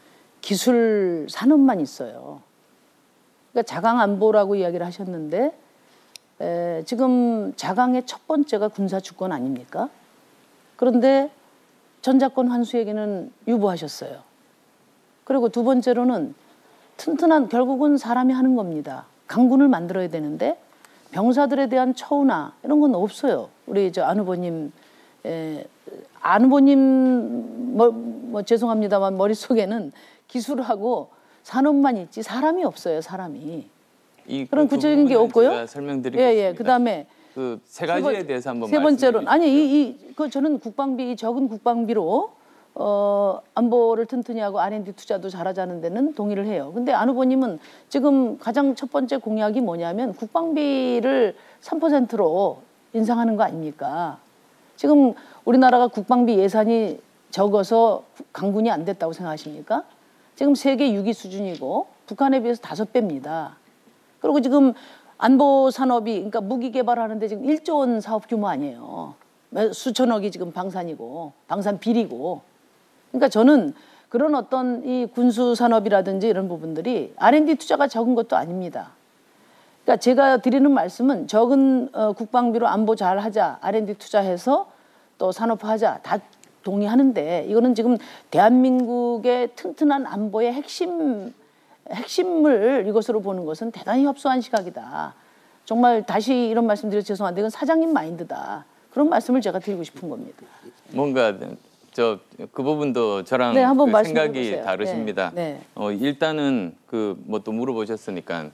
기술 산업만 있어요. 그러니까 자강 안보라고 이야기를 하셨는데 에, 지금 자강의 첫 번째가 군사 주권 아닙니까? 그런데 전자권 환수에게는 유보하셨어요. 그리고 두 번째로는 튼튼한 결국은 사람이 하는 겁니다. 강군을 만들어야 되는데 병사들에 대한 처우나 이런 건 없어요. 우리 저 안 후보님, 에, 안 후보님 뭐, 뭐 죄송합니다만 머릿속에는 기술하고 산업만 있지 사람이 없어요. 사람이. 이 그런 그 구체적인 게 없고요. 제가 설명드리겠습니다. 예, 예. 그다음에 그 세 가지에 대해서 한번 세 번째로 말씀드리죠. 아니 이, 이 그 저는 국방비 이 적은 국방비로 어, 안보를 튼튼히 하고 알 앤 디 투자도 잘하자는 데는 동의를 해요. 근데 안 후보님은 지금 가장 첫 번째 공약이 뭐냐면 국방비를 삼 퍼센트로 인상하는 거 아닙니까? 지금 우리나라가 국방비 예산이 적어서 강군이 안 됐다고 생각하십니까? 지금 세계 육 위 수준이고 북한에 비해서 다섯 배입니다. 그리고 지금 안보 산업이 그러니까 무기 개발하는데 지금 일조 원 사업 규모 아니에요. 수천억이 지금 방산이고 방산 비리고. 그러니까 저는 그런 어떤 이 군수 산업이라든지 이런 부분들이 알 앤 디 투자가 적은 것도 아닙니다. 그러니까 제가 드리는 말씀은 적은 어, 국방비로 안보 잘 하자, 알 앤 디 투자해서 또 산업화하자 다 동의하는데 이거는 지금 대한민국의 튼튼한 안보의 핵심 핵심을 이것으로 보는 것은 대단히 협소한 시각이다. 정말 다시 이런 말씀 드려 죄송한데 이건 사장님 마인드다. 그런 말씀을 제가 드리고 싶은 겁니다. 뭔가 저 그 부분도 저랑 네, 한번 그 생각이 말씀해보세요. 다르십니다. 네, 네. 어, 일단은 그 뭐 또 물어보셨으니까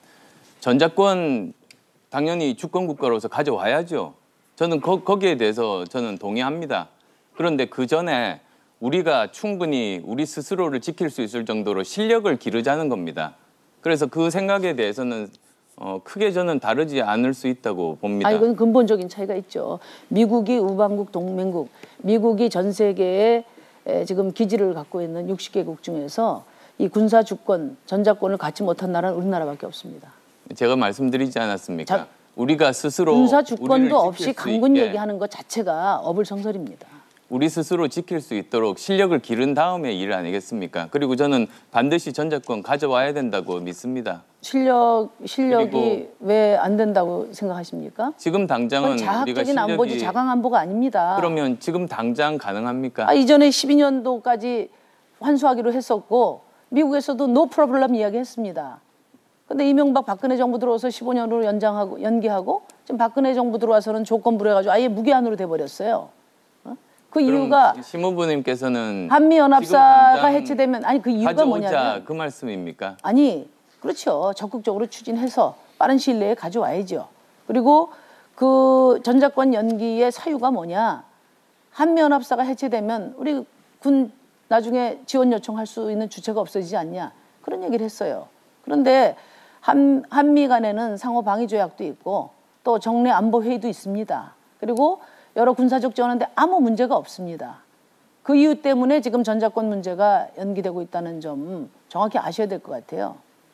전자권 당연히 주권 국가로서 가져와야죠. 저는 거, 거기에 대해서 저는 동의합니다. 그런데 그 전에 우리가 충분히 우리 스스로를 지킬 수 있을 정도로 실력을 기르자는 겁니다. 그래서 그 생각에 대해서는 어, 크게 저는 다르지 않을 수 있다고 봅니다. 아, 이건 근본적인 차이가 있죠. 미국이 우방국 동맹국, 미국이 전 세계에 에, 지금 기지를 갖고 있는 육십 개국 중에서 이 군사 주권, 전자권을 갖지 못한 나라는 우리나라밖에 없습니다. 제가 말씀드리지 않았습니까? 자, 우리가 스스로 군사 우리를 주권도 지킬 없이 수 강군 있게 얘기하는 것 자체가 어불성설입니다. 우리 스스로 지킬 수 있도록 실력을 기른 다음에 일 아니겠습니까? 그리고 저는 반드시 전자권 가져와야 된다고 믿습니다. 실력 실력이 그리고 왜 안 된다고 생각하십니까? 지금 당장은 그건 우리가 자학적인 실력이 안보지 자강 안보가 아닙니다. 그러면 지금 당장 가능합니까? 아, 이전에 십이 년도까지 환수하기로 했었고 미국에서도 노 프로블럼 이야기했습니다. 근데 이명박 박근혜 정부 들어와서 십오 년으로 연장하고 연기하고 지금 박근혜 정부 들어와서는 조건부로 해가지고 아예 무기한으로 돼버렸어요. 어? 그 이유가 시무부님께서는 한미연합사가 해체되면 아니 그 이유가 가져오자 뭐냐면 그 말씀입니까? 아니 그렇죠. 적극적으로 추진해서 빠른 시일 내에 가져와야죠. 그리고 그 전자권 연기의 사유가 뭐냐. 한미연합사가 해체되면 우리 군 나중에 지원 요청할 수 있는 주체가 없어지지 않냐. 그런 얘기를 했어요. 그런데 한, 한미 간에는 상호 방위 조약도 있고 또 정례 안보 회의도 있습니다. 그리고 여러 군사적 지원하는데 아무 문제가 없습니다. 그 이유 때문에 지금 전자권 문제가 연기되고 있다는 점 정확히 아셔야 될 것 같아요.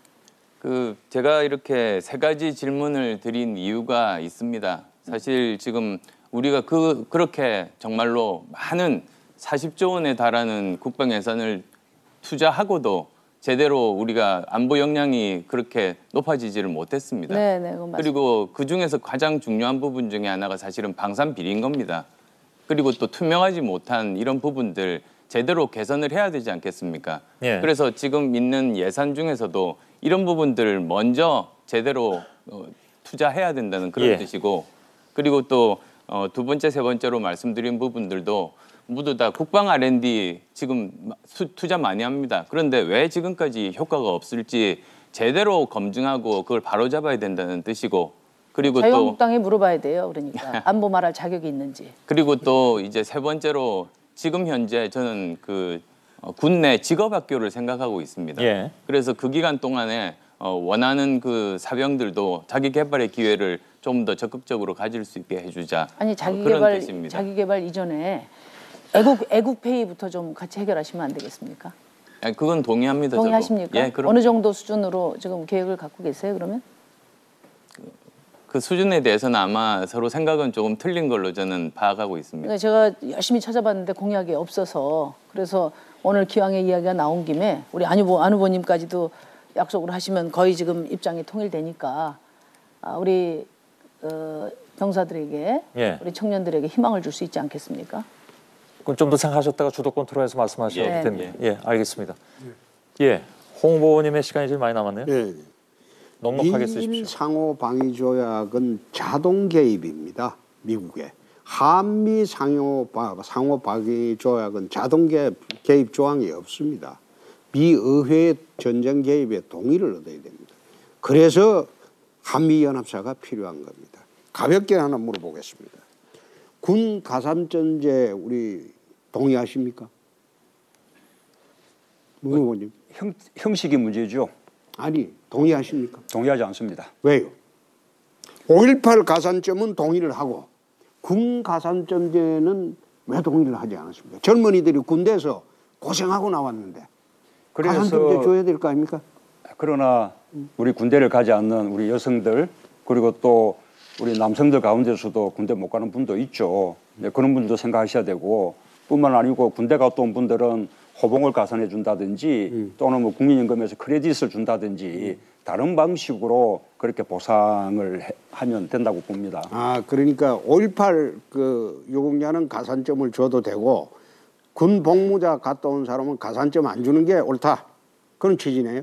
그 제가 이렇게 세 가지 질문을 드린 이유가 있습니다. 사실 지금 우리가 그 그렇게 정말로 많은 사십조 원에 달하는 국방 예산을 투자하고도 제대로 우리가 안보 역량이 그렇게 높아지지를 못했습니다. 네, 네, 그건 맞습니다. 그리고 그 중에서 가장 중요한 부분 중에 하나가 사실은 방산 비리인 겁니다. 그리고 또 투명하지 못한 이런 부분들 제대로 개선을 해야 되지 않겠습니까? 예. 그래서 지금 있는 예산 중에서도 이런 부분들을 먼저 제대로 어, 투자해야 된다는 그런 예. 뜻이고 그리고 또 어, 두 번째, 세 번째로 말씀드린 부분들도 모두 다 국방 알 앤 디 지금 수, 투자 많이 합니다. 그런데 왜 지금까지 효과가 없을지 제대로 검증하고 그걸 바로잡아야 된다는 뜻이고 그리고 또 자유한국당에 물어봐야 돼요. 그러니까 안보 말할 자격이 있는지. 그리고 또 이제 세 번째로 지금 현재 저는 그 어, 군내 직업학교를 생각하고 있습니다. 예. 그래서 그 기간 동안에 어, 원하는 그 사병들도 자기 개발의 기회를 좀 더 적극적으로 가질 수 있게 해주자. 아니 자기 어, 그런 개발 뜻입니다. 자기 개발 이전에 애국 애국 페이부터 좀 같이 해결하시면 안 되겠습니까? 아니, 그건 동의합니다. 동의하십니까? 저도. 예, 그럼 어느 정도 수준으로 지금 계획을 갖고 계세요? 그러면? 그 수준에 대해서는 아마 서로 생각은 조금 틀린 걸로 저는 파악하고 있습니다. 그러니까 제가 열심히 찾아봤는데 공약이 없어서 그래서 오늘 기왕의 이야기가 나온 김에 우리 안 후보 안 후보님까지도 약속을 하시면 거의 지금 입장이 통일되니까 아, 우리 어, 병사들에게 예. 우리 청년들에게 희망을 줄 수 있지 않겠습니까? 그럼 좀 더 생각하셨다가 주도권 토론에서 말씀하셔도 예, 됩니다. 예, 알겠습니다. 예, 홍 후보님의 시간이 좀 많이 남았네요. 네. 넉넉하게 미일 쓰십시오. 상호 방위 조약은 자동 개입입니다. 미국에. 한미 상호 바, 상호 방위 조약은 자동 개입, 개입 조항이 없습니다. 미 의회 전쟁 개입에 동의를 얻어야 됩니다. 그래서 한미 연합사가 필요한 겁니다. 가볍게 하나 물어보겠습니다. 군 가산전제 우리 동의하십니까? 문 의원님. 형, 형식이 문제죠. 아니 동의하십니까? 동의하지 않습니다. 왜요? 오일팔 가산점은 동의를 하고 군 가산점제는 왜 동의를 하지 않았습니까? 젊은이들이 군대에서 고생하고 나왔는데 가산점제 줘야 될 거 아닙니까? 그러나 우리 군대를 가지 않는 우리 여성들 그리고 또 우리 남성들 가운데서도 군대 못 가는 분도 있죠. 네, 그런 분도 생각하셔야 되고 뿐만 아니고 군대 갔다 온 분들은 호봉을 가산해 준다든지 음. 또는 뭐 국민연금에서 크레딧을 준다든지 음. 다른 방식으로 그렇게 보상을 해, 하면 된다고 봅니다. 아, 그러니까 오일팔 그 유공자는 가산점을 줘도 되고 군 복무자 갔다 온 사람은 가산점 안 주는 게 옳다. 그런 취지네요.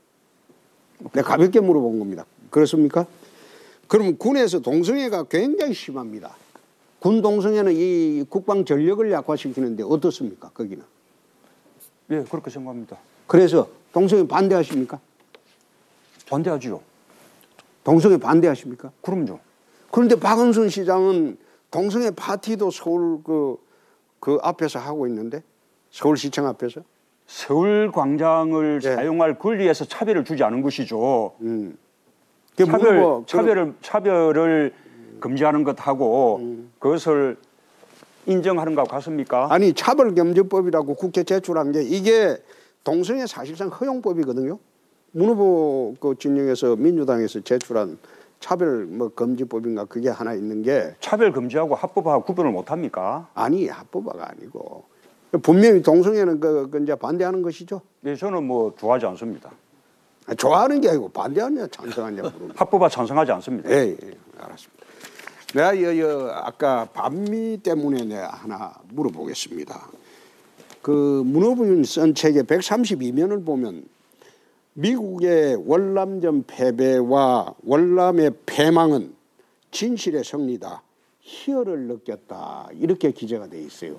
내가 가볍게 물어본 겁니다. 그렇습니까? 그러면 군에서 동성애가 굉장히 심합니다. 군 동성애는 이 국방 전력을 약화시키는데 어떻습니까? 거기는? 예, 그렇게 생각합니다. 그래서 동성애 반대하십니까? 반대하지요. 동성애 반대하십니까? 그럼요. 그런데 박원순 시장은 동성애 파티도 서울 그, 그 앞에서 하고 있는데 서울시청 앞에서 서울 광장을 네. 사용할 권리에서 차별을 주지 않은 것이죠. 음. 차별, 뭐, 차별을 차별을 금지하는 것하고 음. 그것을 인정하는 것 같습니까? 아니 차별금지법이라고 국회 제출한 게 이게 동성애 사실상 허용법이거든요. 문 후보 그 진영에서 민주당에서 제출한 차별 뭐 금지법인가 그게 하나 있는 게 차별 금지하고 합법화하고 구분을 못 합니까? 아니 합법화가 아니고 분명히 동성애는 그, 그 이제 반대하는 것이죠. 네, 저는 뭐 좋아하지 않습니다. 아, 좋아하는 게 아니고 반대하냐 찬성하냐 물으면 합법화 찬성하지 않습니다. 예, 예, 알았습니다. 내가 여, 여, 아까 반미 때문에 내가 하나 물어보겠습니다. 그 문호부인 쓴 책의 백삼십이 면을 보면 미국의 월남전 패배와 월남의 패망은 진실의 승리다. 희열을 느꼈다. 이렇게 기재가 돼 있어요.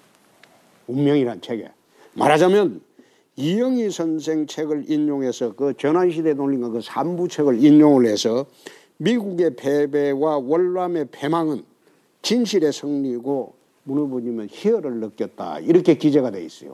운명이란 책에. 말하자면 이영희 선생 책을 인용해서 그 전환시대 논리가 그 삼부 책을 인용을 해서 미국의 패배와 월남의 패망은 진실의 승리고 문 후보님은 희열을 느꼈다. 이렇게 기재가 돼 있어요.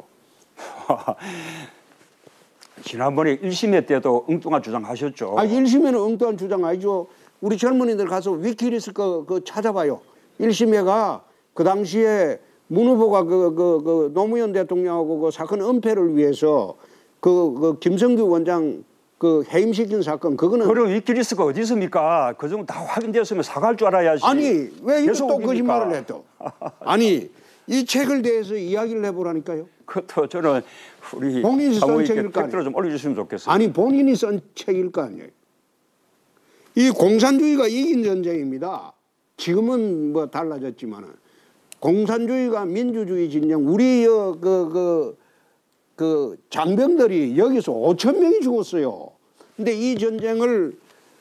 지난번에 일 심회 때도 엉뚱한 주장하셨죠. 아, 일 심회는 엉뚱한 주장 아니죠. 우리 젊은이들 가서 위키리스 그, 그 찾아봐요. 일 심회가 그 당시에 문 후보가 그, 그, 그 노무현 대통령하고 그 사건 은폐를 위해서 그, 그 김성규 원장 그 해임시킨 사건 그거는 그런 위키리스가 어디 있습니까? 그 정도 다 확인되었으면 사과할 줄 알아야지. 아니 왜 이거 또 우깁니까? 거짓말을 했죠? 아니 이 책을 대해서 이야기를 해보라니까요. 그것도 저는 우리 본인이 쓴 사모님께 책일 거 아니에요. 팩트로 좀 올려주시면 좋겠어요. 아니 본인이 쓴 책일 거 아니에요. 이 공산주의가 이긴 전쟁입니다. 지금은 뭐 달라졌지만은 공산주의가 민주주의 진영 우리 그 그 그 장병들이 여기서 오천 명이 죽었어요. 근데 이 전쟁을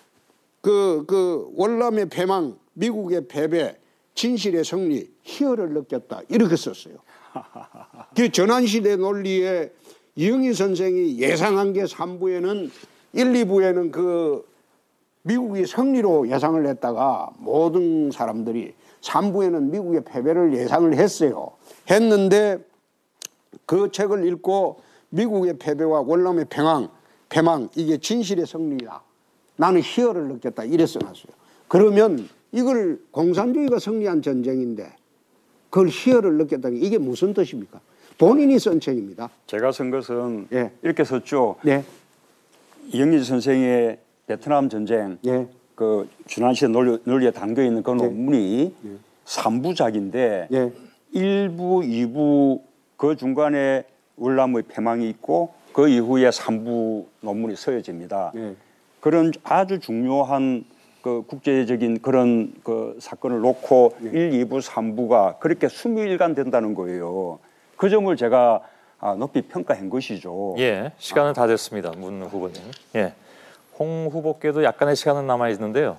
그 그 월남의 패망, 미국의 패배, 진실의 승리, 희열을 느꼈다 이렇게 썼어요. 그 전환시대 논리에 이영희 선생이 예상한 게 삼 부에는 일, 이 부에는 그 미국이 승리로 예상을 했다가 모든 사람들이 삼 부에는 미국의 패배를 예상을 했어요. 했는데 그 책을 읽고 미국의 패배와 월남의 패망, 패망 이게 진실의 승리다. 나는 희열을 느꼈다. 이래 써놨어요. 그러면 이걸 공산주의가 승리한 전쟁인데 그걸 희열을 느꼈다는 게 이게 무슨 뜻입니까? 본인이 쓴 책입니다. 제가 쓴 것은 예. 이렇게 썼죠. 네. 이영희 선생의 베트남 전쟁 예. 그 준환시대 논리, 논리에 담겨 있는 그 예. 논문이 예. 삼 부작인데 예. 일 부, 이 부 그 중간에 월남의 패망이 있고 그 이후에 삼 부 논문이 서여집니다. 예. 그런 아주 중요한 그 국제적인 그런 그 사건을 놓고 예. 일, 이 부, 삼 부가 그렇게 수미일관 된다는 거예요. 그 점을 제가 아, 높이 평가한 것이죠. 예, 시간은 다 됐습니다, 문 후보님. 예, 홍 후보께도 약간의 시간은 남아 있는데요.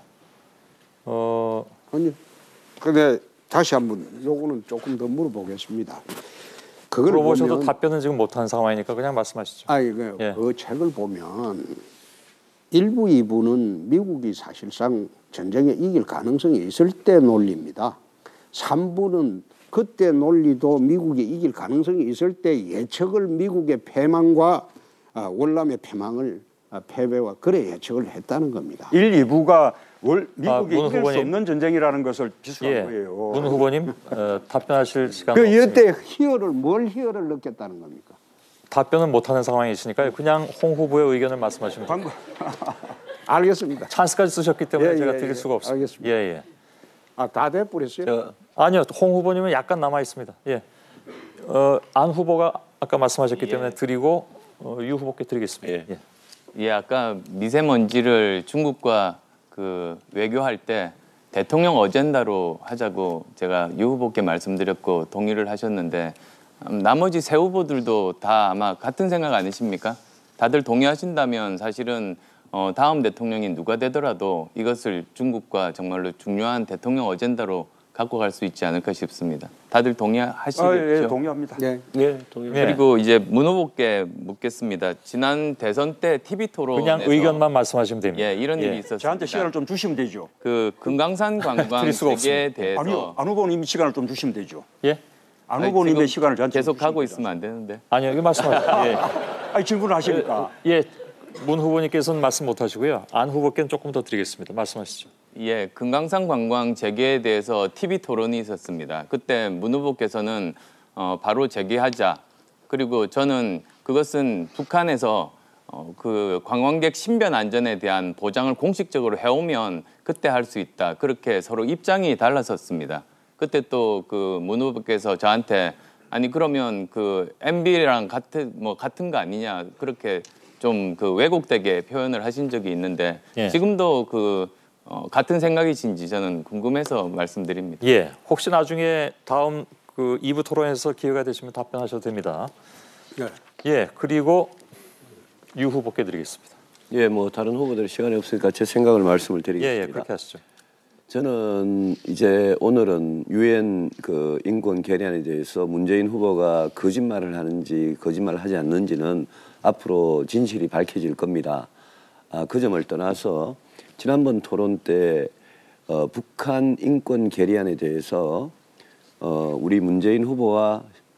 어, 아니, 근데 다시 한번 요거는 조금 더 물어보겠습니다. 그걸 물어보셔도 보면, 답변은 지금 못한 상황이니까 그냥 말씀하시죠. 아, 이거 예. 그 책을 보면 일 부, 이 부는 미국이 사실상 전쟁에 이길 가능성이 있을 때 논리입니다. 삼 부는 그때 논리도 미국이 이길 가능성이 있을 때 예측을 미국의 패망과 아, 월남의 패망을 아, 패배와 그래 예측을 했다는 겁니다. 일, 이 부가 월 미국이 아, 문 이길 수 후보님. 없는 전쟁이라는 것을 비수한 예, 거예요. 문 후보님 어, 답변하실 시간 그 없습니다. 이때 희열을 뭘 희열을 느꼈다는 겁니까? 답변은 못하는 상황이시니까요. 그냥 홍 후보의 의견을 말씀하시면 됩니다. 방금 알겠습니다. 찬스까지 쓰셨기 때문에 예, 제가 예, 드릴 예. 수가 없습니다. 알겠습니다. 예, 예. 아, 다 돼버렸어요? 저, 아니요, 홍 후보님은 약간 남아 있습니다. 예, 어, 안 후보가 아까 말씀하셨기 때문에 드리고 어, 유 후보께 드리겠습니다. 예. 예. 예, 아까 미세먼지를 중국과 그 외교할 때 대통령 어젠다로 하자고 제가 유 후보께 말씀드렸고 동의를 하셨는데 음, 나머지 세 후보들도 다 아마 같은 생각 아니십니까? 다들 동의하신다면 사실은 어, 다음 대통령이 누가 되더라도 이것을 중국과 정말로 중요한 대통령 어젠다로 갖고 갈 수 있지 않을까 싶습니다. 다들 동의하시겠죠? 아, 예, 동의합니다. 네. 예, 동의. 예. 그리고 이제 문 후보께 묻겠습니다. 지난 대선 때 티비 토론에서 그냥 의견만 말씀하시면 됩니다. 예, 이런 예. 일이 있었습니다. 저한테 시간을 좀 주시면 되죠. 그 금강산 관광 드릴 수가 재개에 대해서 아니요, 안 후보님 시간을 좀 주시면 되죠. 예? 안 아니, 후보님의 지금 시간을 저한테 계속 주시면 하고 되죠. 있으면 안 되는데. 아니요, 이거 말씀하세요. 예. 아니 질문을 하십니까? 예, 문 후보님께서는 말씀 못 하시고요. 안 후보께는 조금 더 드리겠습니다. 말씀하시죠. 예, 금강산 관광 재개에 대해서 티비 토론이 있었습니다. 그때 문 후보께서는 어, 바로 재개하자. 그리고 저는 그것은 북한에서 어, 그 관광객 신변 안전에 대한 보장을 공식적으로 해오면 그때 할 수 있다. 그렇게 서로 입장이 달랐었습니다. 그때 또 그 문 후보께서 저한테 아니 그러면 그 엠비랑 같은 뭐 같은 거 아니냐 그렇게 좀 그 왜곡되게 표현을 하신 적이 있는데 예. 지금도 그 어, 같은 생각이신지 저는 궁금해서 말씀드립니다. 예, 혹시 나중에 다음 그 이 부 토론에서 기회가 되시면 답변하셔도 됩니다. 네. 예, 그리고 유 후보께 드리겠습니다. 예, 뭐 다른 후보들 시간이 없으니까 제 생각을 말씀을 예, 드리겠습니다. 예, 그렇게 하시죠. 저는 이제 오늘은 유엔 그 인권 결의안에 대해서 문재인 후보가 거짓말을 하는지 거짓말을 하지 않는지는 앞으로 진실이 밝혀질 겁니다. 아, 그 점을 떠나서 지난번 토론 때 어, 북한 인권 결의안에 대해서 어, 우리 문재인 후보와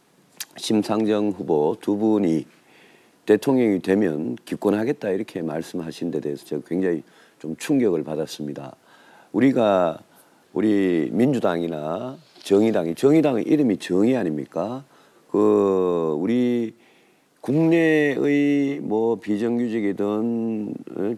심상정 후보 두 분이 대통령이 되면 기권하겠다 이렇게 말씀하신 데 대해서 제가 굉장히 좀 충격을 받았습니다. 우리가 우리 민주당이나 정의당이 정의당의 이름이 정의 아닙니까? 그 우리 국내의 뭐 비정규직이든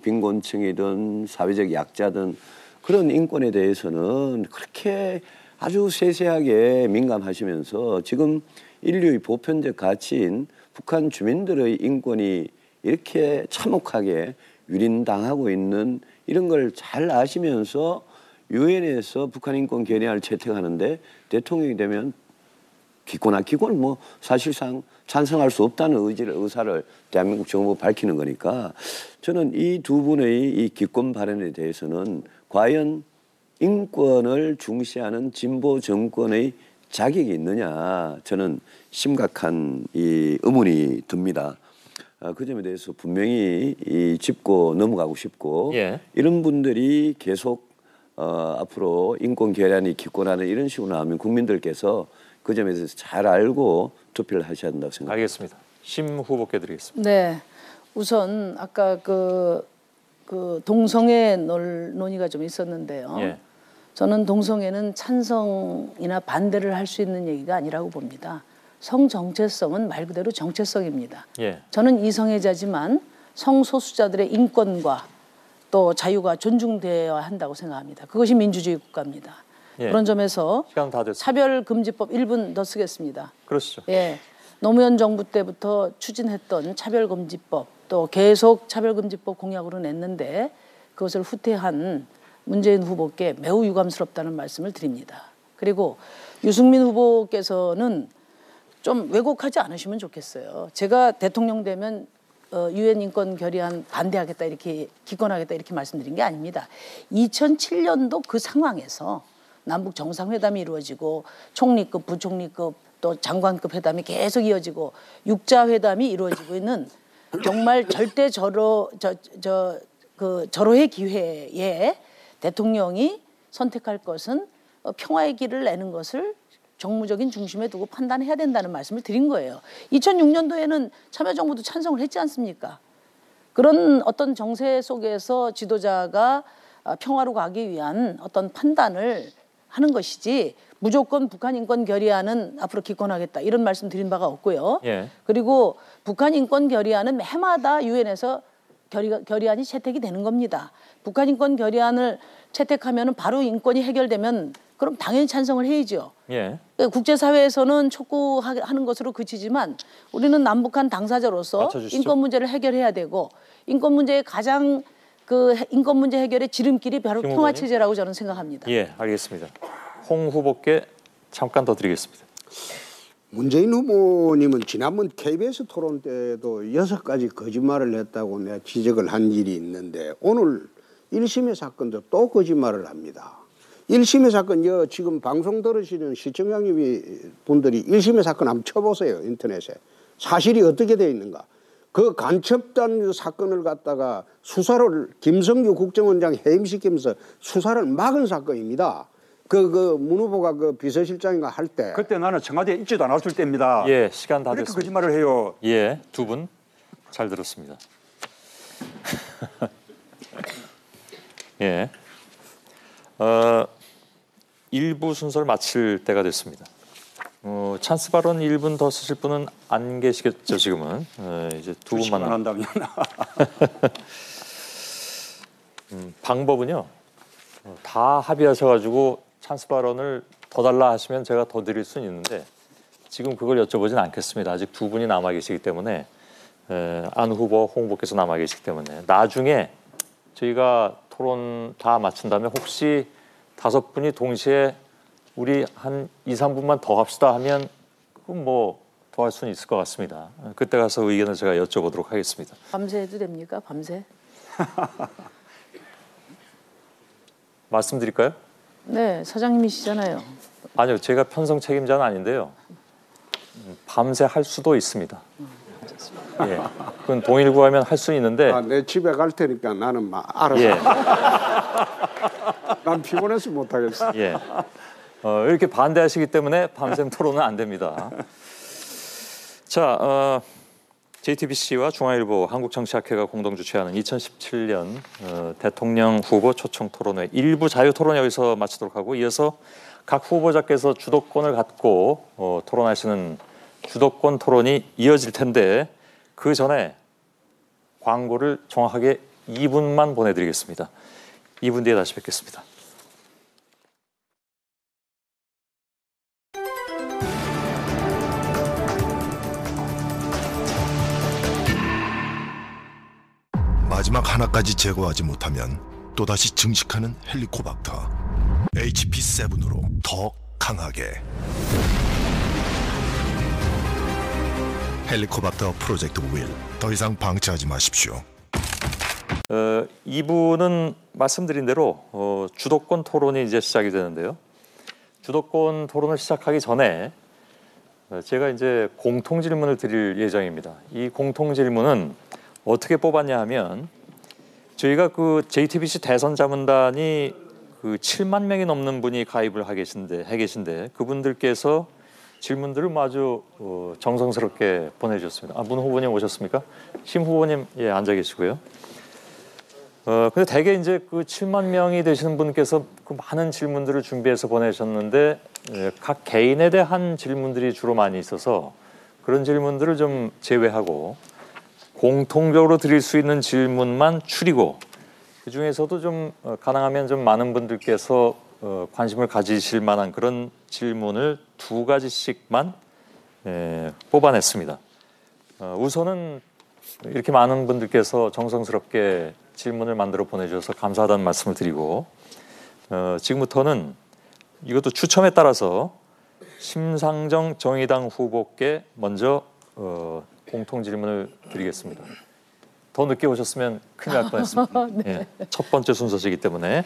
빈곤층이든 사회적 약자든 그런 인권에 대해서는 그렇게 아주 세세하게 민감하시면서 지금 인류의 보편적 가치인 북한 주민들의 인권이 이렇게 참혹하게 유린당하고 있는 이런 걸 잘 아시면서 유엔에서 북한 인권 결의안을 채택하는데 대통령이 되면 기권하 기권은 뭐 사실상 찬성할 수 없다는 의지를 의사를 대한민국 정부가 밝히는 거니까 저는 이 두 분의 이 기권 발언에 대해서는 과연 인권을 중시하는 진보 정권의 자격이 있느냐 저는 심각한 이 의문이 듭니다. 아, 그 점에 대해서 분명히 이 짚고 넘어가고 싶고 예. 이런 분들이 계속 어, 앞으로 인권 결의안이 기권하는 이런 식으로 나오면 국민들께서 그 점에 대해서 잘 알고 투표를 하셔야 된다고 생각합니다. 알겠습니다. 심 후보께 드리겠습니다. 네, 우선 아까 그, 그 동성애 논, 논의가 좀 있었는데요. 예. 저는 동성애는 찬성이나 반대를 할 수 있는 얘기가 아니라고 봅니다. 성정체성은 말 그대로 정체성입니다. 예. 저는 이성애자지만 성소수자들의 인권과 또 자유가 존중되어야 한다고 생각합니다. 그것이 민주주의 국가입니다. 예. 그런 점에서 시간 다 됐습니다. 차별금지법 일 분 더 쓰겠습니다. 그러시죠. 예, 노무현 정부 때부터 추진했던 차별금지법 또 계속 차별금지법 공약으로 냈는데 그것을 후퇴한 문재인 후보께 매우 유감스럽다는 말씀을 드립니다. 그리고 유승민 후보께서는 좀 왜곡하지 않으시면 좋겠어요. 제가 대통령 되면 유엔 인권 결의안 반대하겠다 이렇게 기권하겠다 이렇게 말씀드린 게 아닙니다. 이천칠 년도 그 상황에서 남북 정상회담이 이루어지고 총리급, 부총리급 또 장관급 회담이 계속 이어지고 육자 회담이 이루어지고 있는 정말 절대 절호 저 저 그 절호의 기회에 대통령이 선택할 것은 평화의 길을 내는 것을 정무적인 중심에 두고 판단해야 된다는 말씀을 드린 거예요. 이천육 년도에는 참여정부도 찬성을 했지 않습니까? 그런 어떤 정세 속에서 지도자가 어, 평화로 가기 위한 어떤 판단을 하는 것이지 무조건 북한 인권 결의안은 앞으로 기권하겠다 이런 말씀 드린 바가 없고요. 예. 그리고 북한 인권 결의안은 해마다 유엔에서 결의, 결의안이 채택이 되는 겁니다. 북한 인권 결의안을 채택하면 바로 인권이 해결되면 그럼 당연히 찬성을 해야죠. 예. 국제사회에서는 촉구하는 것으로 그치지만 우리는 남북한 당사자로서 맞춰주시죠. 인권 문제를 해결해야 되고 인권 문제의 가장 그 인권 문제 해결의 지름길이 바로 김 평화 후보님. 체제라고 저는 생각합니다. 예, 알겠습니다. 홍 후보께 잠깐 더 드리겠습니다. 문재인 후보님은 지난번 케이비에스 토론 때도 여섯 가지 거짓말을 했다고 내가 지적을 한 일이 있는데 오늘 일 심의 사건도 또 거짓말을 합니다. 일 심의 사건, 여 지금 방송 들으시는 시청자님이 분들이 일 심의 사건 한번 쳐보세요. 인터넷에. 사실이 어떻게 되어 있는가. 그 간첩단 사건을 갖다가 수사를 김성규 국정원장 해임시키면서 수사를 막은 사건입니다. 그, 그, 문 후보가 그 비서실장인가 할 때. 그때 나는 청와대에 있지도 않았을 때입니다. 예, 시간 다 그렇게 됐습니다. 거짓말을 해요. 예, 두 분 잘 들었습니다. 예, 어, 일 부 순서를 마칠 때가 됐습니다. 어, 찬스 발언 일 분 더 쓰실 분은 안 계시겠죠 지금은. 어, 이제 두 분만 남. 한다면 음, 방법은요. 어, 다 합의하셔가지고 찬스 발언을 더 달라 하시면 제가 더 드릴 수는 있는데 지금 그걸 여쭤보진 않겠습니다. 아직 두 분이 남아 계시기 때문에 에, 안 후보, 홍 후보께서 남아 계시기 때문에 나중에 저희가 토론 다 마친 다음에 혹시 다섯 분이 동시에 우리 한 이, 삼 분만 더 합시다 하면 그건 뭐 더 할 수는 있을 것 같습니다. 그때 가서 의견을 제가 여쭤보도록 하겠습니다. 밤새 해도 됩니까? 밤새? 말씀드릴까요? 네, 사장님이시잖아요. 아니요, 제가 편성 책임자는 아닌데요. 음, 밤새 할 수도 있습니다. 예, 그건 동일 구하면 할 수는 있는데. 아, 내 집에 갈 테니까 나는 막 알아서. 예, 난 피곤해서 못하겠어. 예. 어, 이렇게 반대하시기 때문에 밤샘 토론은 안 됩니다. 자, 어, 제이티비씨와 중앙일보, 한국정치학회가 공동 주최하는 이천십칠 년 어, 대통령 후보 초청 토론회 일부 자유 토론 여기서 마치도록 하고 이어서 각 후보자께서 주도권을 갖고 어, 토론하시는 주도권 토론이 이어질 텐데 그 전에 광고를 정확하게 이 분만 보내드리겠습니다. 이 분 뒤에 다시 뵙겠습니다. 마지막 하나까지 제거하지 못하면 또다시 증식하는 헬리코박터 에이치피 세븐으로 더 강하게 헬리코박터 프로젝트 윌 더 이상 방치하지 마십시오. 어, 이 부는 말씀드린 대로 어, 주도권 토론이 이제 시작이 되는데요. 주도권 토론을 시작하기 전에 어, 제가 이제 공통 질문을 드릴 예정입니다. 이 공통 질문은 어떻게 뽑았냐 하면 저희가 그 제이티비씨 대선 자문단이 그 칠만 명이 넘는 분이 가입을 하 계신데, 해 계신데 그분들께서 질문들을 뭐 아주 어, 정성스럽게 보내주셨습니다. 아, 문 후보님 오셨습니까? 심 후보님 예 앉아 계시고요. 어 근데 대개 이제 그 칠만 명이 되시는 분께서 그 많은 질문들을 준비해서 보내셨는데 예, 각 개인에 대한 질문들이 주로 많이 있어서 그런 질문들을 좀 제외하고 공통적으로 드릴 수 있는 질문만 추리고 그 중에서도 좀 어, 가능하면 좀 많은 분들께서 어, 관심을 가지실 만한 그런 질문을 두 가지씩만 예, 뽑아냈습니다. 어, 우선은 이렇게 많은 분들께서 정성스럽게 질문을 만들어 보내주셔서 감사하다는 말씀을 드리고 어, 지금부터는 이것도 추첨에 따라서 심상정 정의당 후보께 먼저 어, 공통 질문을 드리겠습니다. 더 늦게 오셨으면 큰일 날 뻔했습니다. 네. 예, 첫 번째 순서시기 때문에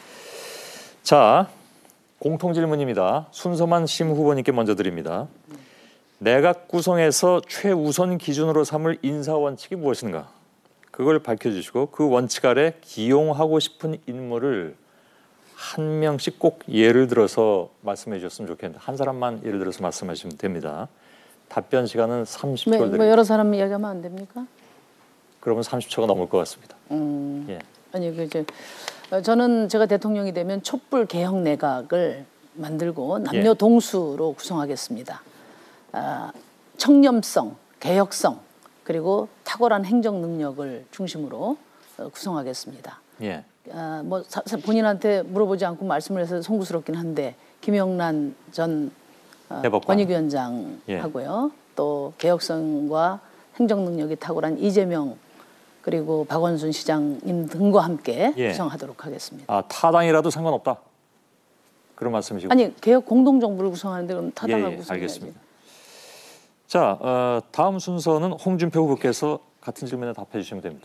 자 공통 질문입니다. 순서만 심 후보님께 먼저 드립니다. 내각 구성에서 최우선 기준으로 삼을 인사 원칙이 무엇인가? 그걸 밝혀주시고 그 원칙 아래 기용하고 싶은 인물을 한 명씩 꼭 예를 들어서 말씀해 주셨으면 좋겠는데 한 사람만 예를 들어서 말씀하시면 됩니다. 답변 시간은 삼십 초를 뭐, 드립니다. 뭐 여러 사람 이야기하면 안 됩니까? 그러면 삼십 초가 넘을 것 같습니다. 음, 예. 아니 그 이제 어, 저는 제가 대통령이 되면 촛불 개혁 내각을 만들고 남녀 동수로 구성하겠습니다. 아, 청렴성, 개혁성 그리고 탁월한 행정 능력을 중심으로 어, 구성하겠습니다. 예. 아, 뭐 사, 사, 본인한테 물어보지 않고 말씀을 해서 송구스럽긴 한데 김영란 전 어, 대법관. 권익위원장하고요. 예. 또 개혁성과 행정 능력이 탁월한 이재명 그리고 박원순 시장님 등과 함께 예. 구성하도록 하겠습니다. 아, 타당이라도 상관없다. 그런 말씀이시고. 아니 개혁 공동정부를 구성하는데 그럼 타당하고 예, 예, 구성해야지. 알겠습니다. 자, 어, 다음 순서는 홍준표 후보께서 같은 질문에 답해 주시면 됩니다.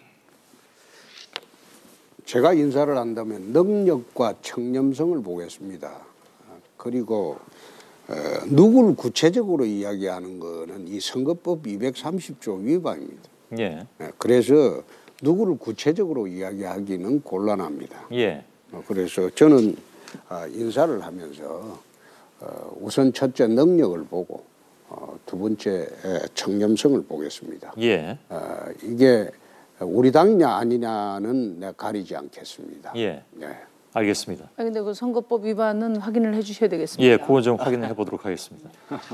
제가 인사를 한다면 능력과 청렴성을 보겠습니다. 그리고 어, 누구를 구체적으로 이야기하는 거는 이 선거법 이백삼십 조 위반입니다. 예. 네, 그래서 누구를 구체적으로 이야기하기는 곤란합니다. 예. 어, 그래서 저는 어, 인사를 하면서 어, 우선 첫째 능력을 보고 어, 두 번째 청렴성을 보겠습니다. 예. 어, 이게 우리 당이냐 아니냐는 내가 가리지 않겠습니다. 예. 네. 알겠습니다. 아 근데 그 선거법 위반은 확인을 해주셔야 되겠습니다. 예, 그건 좀 확인해 보도록 하겠습니다.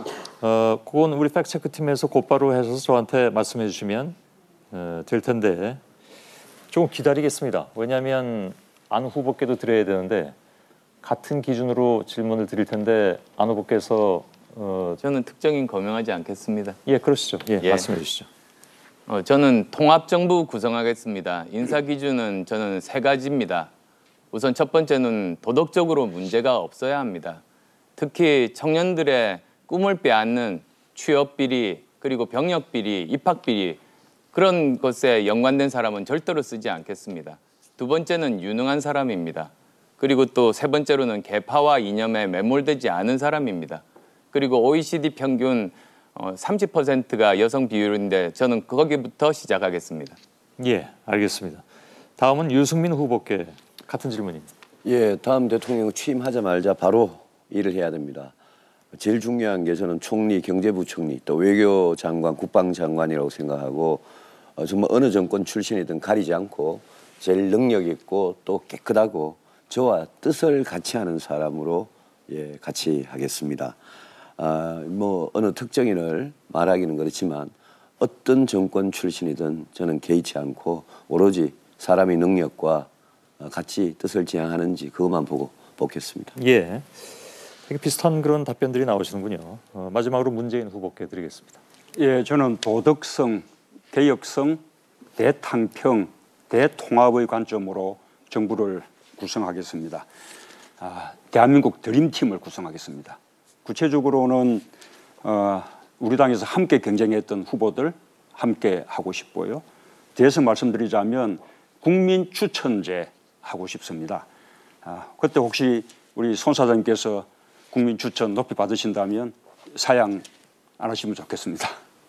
어, 그건 우리 팩트체크 팀에서 곧바로 해서 저한테 말씀해 주시면 어, 될 텐데 조금 기다리겠습니다. 왜냐하면 안 후보께도 드려야 되는데 같은 기준으로 질문을 드릴 텐데 안 후보께서 어, 저는 특정인 거명하지 않겠습니다. 예, 그러시죠. 예, 예. 말씀해 주시죠. 어, 저는 통합정부 구성하겠습니다. 인사 기준은 저는 세 가지입니다. 우선 첫 번째는 도덕적으로 문제가 없어야 합니다. 특히 청년들의 꿈을 빼앗는 취업 비리, 그리고 병역 비리, 입학 비리 그런 것에 연관된 사람은 절대로 쓰지 않겠습니다. 두 번째는 유능한 사람입니다. 그리고 또 세 번째로는 계파와 이념에 매몰되지 않은 사람입니다. 그리고 오이시디 평균 어, 삼십 퍼센트가 여성 비율인데 저는 거기부터 시작하겠습니다. 예, 알겠습니다. 다음은 유승민 후보께 같은 질문입니다. 예, 다음 대통령 취임하자마자 바로 일을 해야 됩니다. 제일 중요한 게 저는 총리, 경제부총리, 또 외교장관, 국방장관이라고 생각하고 어, 정말 어느 정권 출신이든 가리지 않고 제일 능력 있고 또 깨끗하고 저와 뜻을 같이 하는 사람으로 예, 같이 하겠습니다. 아, 뭐 어느 특정인을 말하기는 그렇지만 어떤 정권 출신이든 저는 개의치 않고 오로지 사람의 능력과 같이 뜻을 지향하는지 그것만 보고 뽑겠습니다. 예, 되게 비슷한 그런 답변들이 나오시는군요. 어, 마지막으로 문재인 후보께 드리겠습니다. 예, 저는 도덕성, 개혁성, 대탕평, 대통합의 관점으로 정부를 구성하겠습니다. 아, 대한민국 드림팀을 구성하겠습니다. 구체적으로는 어, 우리 당에서 함께 경쟁했던 후보들 함께 하고 싶고요. 뒤에서 말씀드리자면 국민 추천제 하고 싶습니다. 아, 그때 혹시 우리 손 사장님께서 국민 추천 높이 받으신다면 사양 안 하시면 좋겠습니다.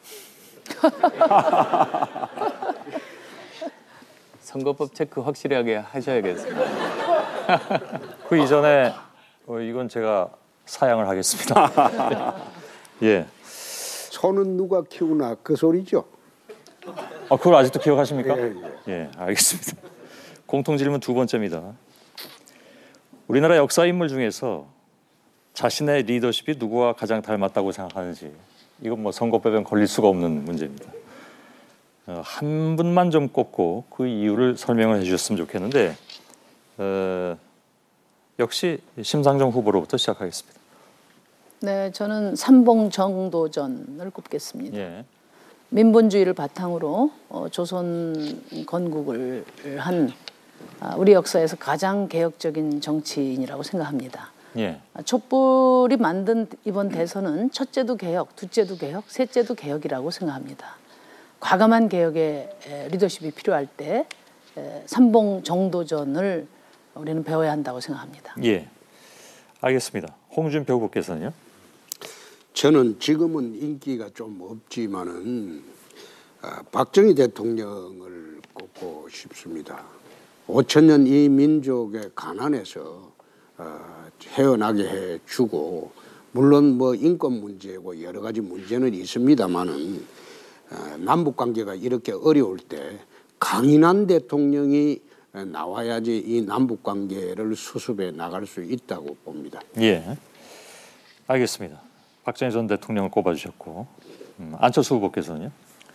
선거법 체크 확실하게 하셔야겠습니다. 그 이전에 어, 이건 제가 사양을 하겠습니다. 예. 소는 누가 키우나 그 소리죠. 아, 그걸 아직도 기억하십니까? 예, 예. 예, 알겠습니다. 공통 질문 두 번째입니다. 우리나라 역사 인물 중에서 자신의 리더십이 누구와 가장 닮았다고 생각하는지 이건 뭐 선거 빼면 걸릴 수가 없는 문제입니다. 어, 한 분만 좀 꼽고 그 이유를 설명을 해주셨으면 좋겠는데 어, 역시 심상정 후보로부터 시작하겠습니다. 네, 저는 삼봉정도전을 꼽겠습니다. 예. 민본주의를 바탕으로 어, 조선 건국을 한 아, 우리 역사에서 가장 개혁적인 정치인이라고 생각합니다. 예. 아, 촛불이 만든 이번 대선은 첫째도 개혁, 둘째도 개혁, 셋째도 개혁이라고 생각합니다. 과감한 개혁의 에, 리더십이 필요할 때 에, 삼봉정도전을 우리는 배워야 한다고 생각합니다. 예. 알겠습니다. 홍준표 후보께서는요? 저는 지금은 인기가 좀 없지만은 아, 박정희 대통령을 꼽고 싶습니다. 오천 년 이 민족의 가난에서 어, 헤어나게 해주고 물론 뭐 인권 문제고 여러 가지 문제는 있습니다만은 어, 남북 관계가 이렇게 어려울 때 강인한 대통령이 나와야지 이 남북 관계를 수습해 나갈 수 있다고 봅니다. 예, 알겠습니다. 박정희 전 대통령을 꼽아주셨고 음, 안철수 후보께서는요?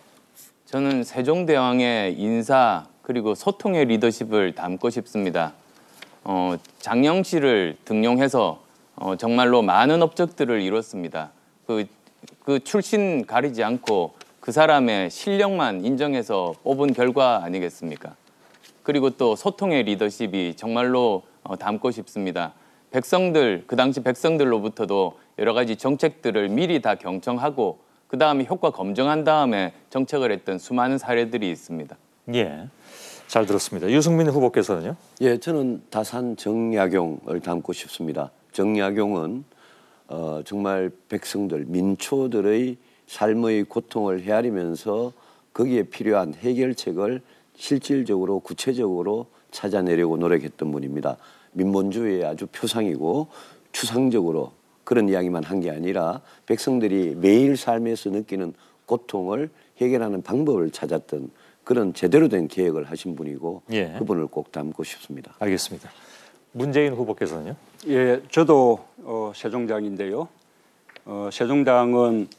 저는 세종대왕의 인사 그리고 소통의 리더십을 담고 싶습니다. 어, 장영실을 등용해서 어, 정말로 많은 업적들을 이뤘습니다. 그, 그 출신 가리지 않고 그 사람의 실력만 인정해서 뽑은 결과 아니겠습니까? 그리고 또 소통의 리더십이 정말로 어, 담고 싶습니다. 백성들, 그 당시 백성들로부터도 여러 가지 정책들을 미리 다 경청하고 그 다음에 효과 검증한 다음에 정책을 했던 수많은 사례들이 있습니다. 예, 잘 들었습니다. 유승민 후보께서는요? 예, 저는 다산 정약용을 담고 싶습니다. 정약용은 어, 정말 백성들, 민초들의 삶의 고통을 헤아리면서 거기에 필요한 해결책을 실질적으로 구체적으로 찾아내려고 노력했던 분입니다. 민본주의의 아주 표상이고 추상적으로 그런 이야기만 한 게 아니라 백성들이 매일 삶에서 느끼는 고통을 해결하는 방법을 찾았던 그런 제대로 된 계획을 하신 분이고 예. 그분을 꼭 담고 싶습니다. 알겠습니다. 문재인 후보께서는요? 예, 저도 어, 세종대왕인데요. 어, 세종대왕은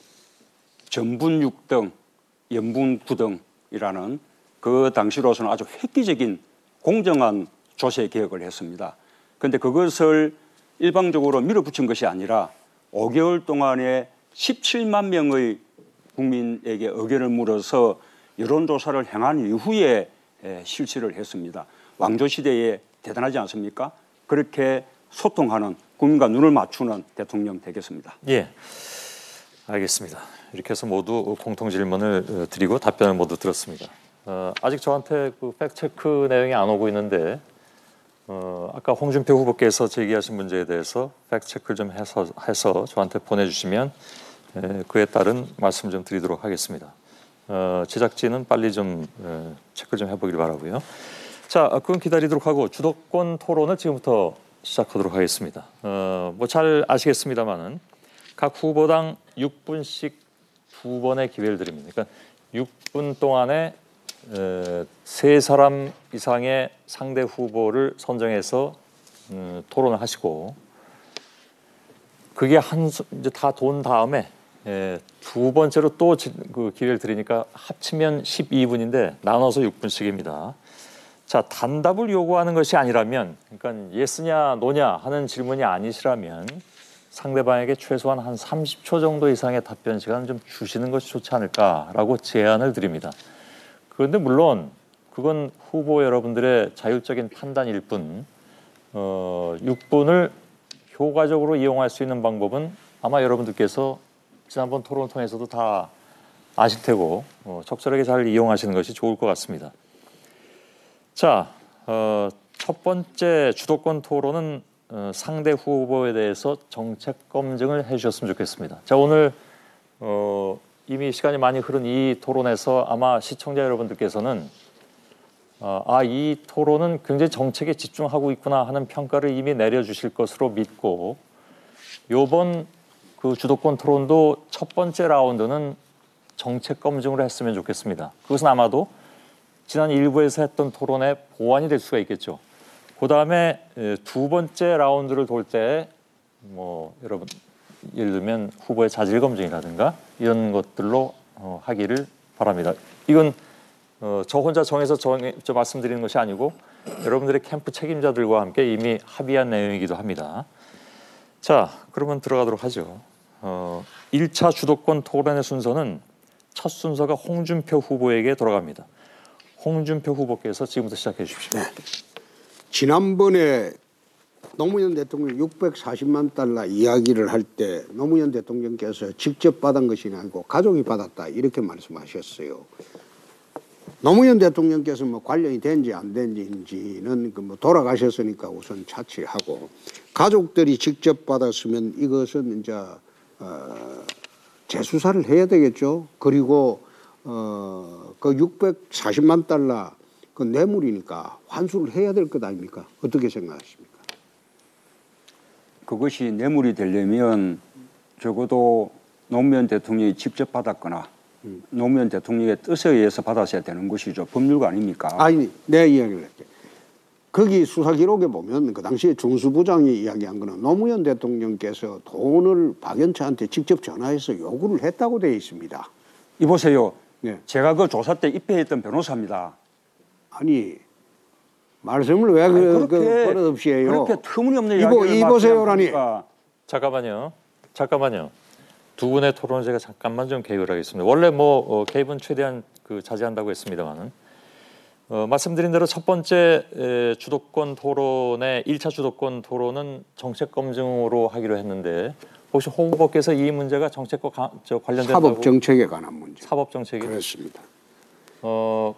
전분 육 등, 연분 구 등이라는 그 당시로서는 아주 획기적인 공정한 조세 개혁을 했습니다. 그런데 그것을 일방적으로 밀어붙인 것이 아니라 오 개월 동안에 십칠만 명의 국민에게 의견을 물어서 여론조사를 행한 이후에 실시를 했습니다. 왕조시대에 대단하지 않습니까? 그렇게 소통하는, 국민과 눈을 맞추는 대통령 되겠습니다. 예, 알겠습니다. 이렇게 해서 모두 공통 질문을 드리고 답변을 모두 들었습니다. 어, 아직 저한테 그 팩트체크 내용이 안 오고 있는데 어, 아까 홍준표 후보께서 제기하신 문제에 대해서 팩트체크를 좀 해서, 해서 저한테 보내주시면 에, 그에 따른 말씀 좀 드리도록 하겠습니다. 어, 제작진은 빨리 좀 에, 체크 좀 해보길 바라고요. 자, 그건 기다리도록 하고 주도권 토론을 지금부터 시작하도록 하겠습니다. 어, 뭐 잘 아시겠습니다만은 각 후보당 육 분씩 두 번의 기회를 드립니다. 그러니까 육 분 동안에 에, 세 사람 이상의 상대 후보를 선정해서 음, 토론을 하시고 그게 한 이제 다 돈 다음에 에, 두 번째로 또 그 기회를 드리니까 합치면 십이 분인데 나눠서 육 분씩입니다. 자, 단답을 요구하는 것이 아니라면, 그러니까 예스냐 노냐 하는 질문이 아니시라면 상대방에게 최소한 한 삼십 초 정도 이상의 답변 시간을 좀 주시는 것이 좋지 않을까라고 제안을 드립니다. 그런데 물론 그건 후보 여러분들의 자율적인 판단일 뿐 어, 육 분을 효과적으로 이용할 수 있는 방법은 아마 여러분들께서 지난번 토론을 통해서도 다 아실 테고 어, 적절하게 잘 이용하시는 것이 좋을 것 같습니다. 자, 어, 첫 번째 주도권 토론은 어, 상대 후보에 대해서 정책 검증을 해주셨으면 좋겠습니다. 자, 오늘 어, 이미 시간이 많이 흐른 이 토론에서 아마 시청자 여러분들께서는 어, 아, 이 토론은 굉장히 정책에 집중하고 있구나 하는 평가를 이미 내려주실 것으로 믿고 이번 그 주도권 토론도 첫 번째 라운드는 정책 검증으로 했으면 좋겠습니다. 그것은 아마도 지난 일부에서 했던 토론의 보완이 될 수가 있겠죠. 그 다음에 두 번째 라운드를 돌 때 뭐 여러분 예를 들면 후보의 자질 검증이라든가 이런 것들로 어, 하기를 바랍니다. 이건 어, 저 혼자 정해서 정해, 저 말씀드리는 것이 아니고 여러분들의 캠프 책임자들과 함께 이미 합의한 내용이기도 합니다. 자, 그러면 들어가도록 하죠. 어, 일 차 주도권 토론의 순서는 첫 순서가 홍준표 후보에게 돌아갑니다. 홍준표 후보께서 지금부터 시작해 주십시오. 네. 지난번에 노무현 대통령 육백사십만 달러 이야기를 할 때 노무현 대통령께서 직접 받은 것이 아니고 가족이 받았다 이렇게 말씀하셨어요. 노무현 대통령께서 뭐 관련이 된지 안 된지는 그 뭐 돌아가셨으니까 우선 차치하고 가족들이 직접 받았으면 이것은 이제 어, 재수사를 해야 되겠죠. 그리고 어, 그 육백사십만 달러 그 뇌물이니까 환수를 해야 될 것 아닙니까? 어떻게 생각하십니까? 그것이 뇌물이 되려면 적어도 노무현 대통령이 직접 받았거나 음. 노무현 대통령의 뜻에 의해서 받았어야 되는 것이죠. 법률가 아닙니까? 아니, 내 이야기를 할게. 거기 수사 기록에 보면 그 당시에 중수부장이 이야기한 거는 노무현 대통령께서 돈을 박연차한테 직접 전화해서 요구를 했다고 되어 있습니다. 이보세요. 네. 제가 그 조사 때 입회했던 변호사입니다. 아니 말씀을 왜 아니, 그, 그렇게 그 버릇없이 해요? 그렇게 터무니없는 이보 이야기를 이보세요라니. 잠깐만요. 잠깐만요. 두 분의 토론을 제가 잠깐만 좀 개입을 하겠습니다. 원래 뭐 어, 개입은 최대한 그 자제한다고 했습니다만은 어, 말씀드린 대로 첫 번째 에, 주도권 토론의 일 차 주도권 토론은 정책 검증으로 하기로 했는데 혹시 홍 후보께서 이 문제가 정책과 가, 저 관련된다고 사법 정책에 관한 문제. 사법 정책이 그렇습니다. 어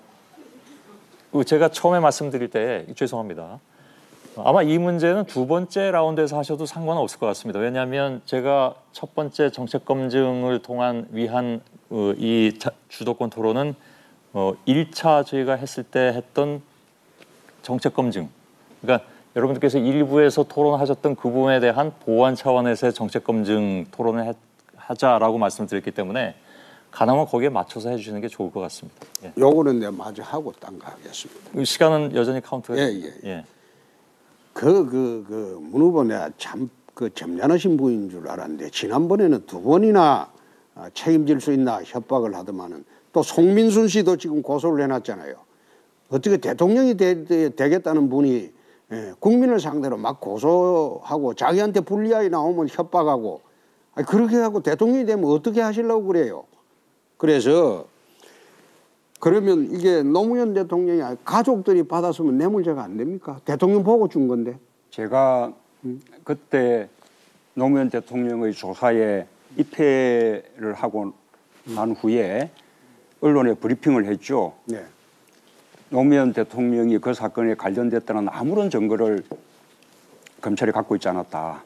그 제가 처음에 말씀드릴 때 죄송합니다. 아마 이 문제는 두 번째 라운드에서 하셔도 상관은 없을 것 같습니다. 왜냐하면 제가 첫 번째 정책 검증을 통한 위한 어, 이 자, 주도권 토론은 어, 일 차 저희가 했을 때 했던 정책 검증. 그러니까 여러분들께서 일부에서 토론하셨던 그 부분에 대한 보완 차원에서의 정책 검증 토론을 해, 하자라고 말씀드렸기 때문에 가능하면 거기에 맞춰서 해주시는 게 좋을 것 같습니다. 예. 요거는 내가 마저 하고 딴 거 하겠습니다. 시간은 여전히 카운트가 예, 됩니다. 예. 예. 그, 그, 그, 문 후보 내가 참, 그, 점잖으신 분인 줄 알았는데, 지난번에는 두 번이나 아, 책임질 수 있나 협박을 하더만은, 또 송민순 씨도 지금 고소를 해놨잖아요. 어떻게 대통령이 되, 되, 되겠다는 분이 예, 국민을 상대로 막 고소하고 자기한테 불리하게 나오면 협박하고, 아니, 그렇게 하고 대통령이 되면 어떻게 하시려고 그래요? 그래서, 그러면 이게 노무현 대통령이 가족들이 받았으면 뇌물죄가 안 됩니까? 대통령 보고 준 건데. 제가 그때 노무현 대통령의 조사에 입회를 하고 난 후에 언론에 브리핑을 했죠. 네. 노무현 대통령이 그 사건에 관련됐다는 아무런 증거를 검찰이 갖고 있지 않았다.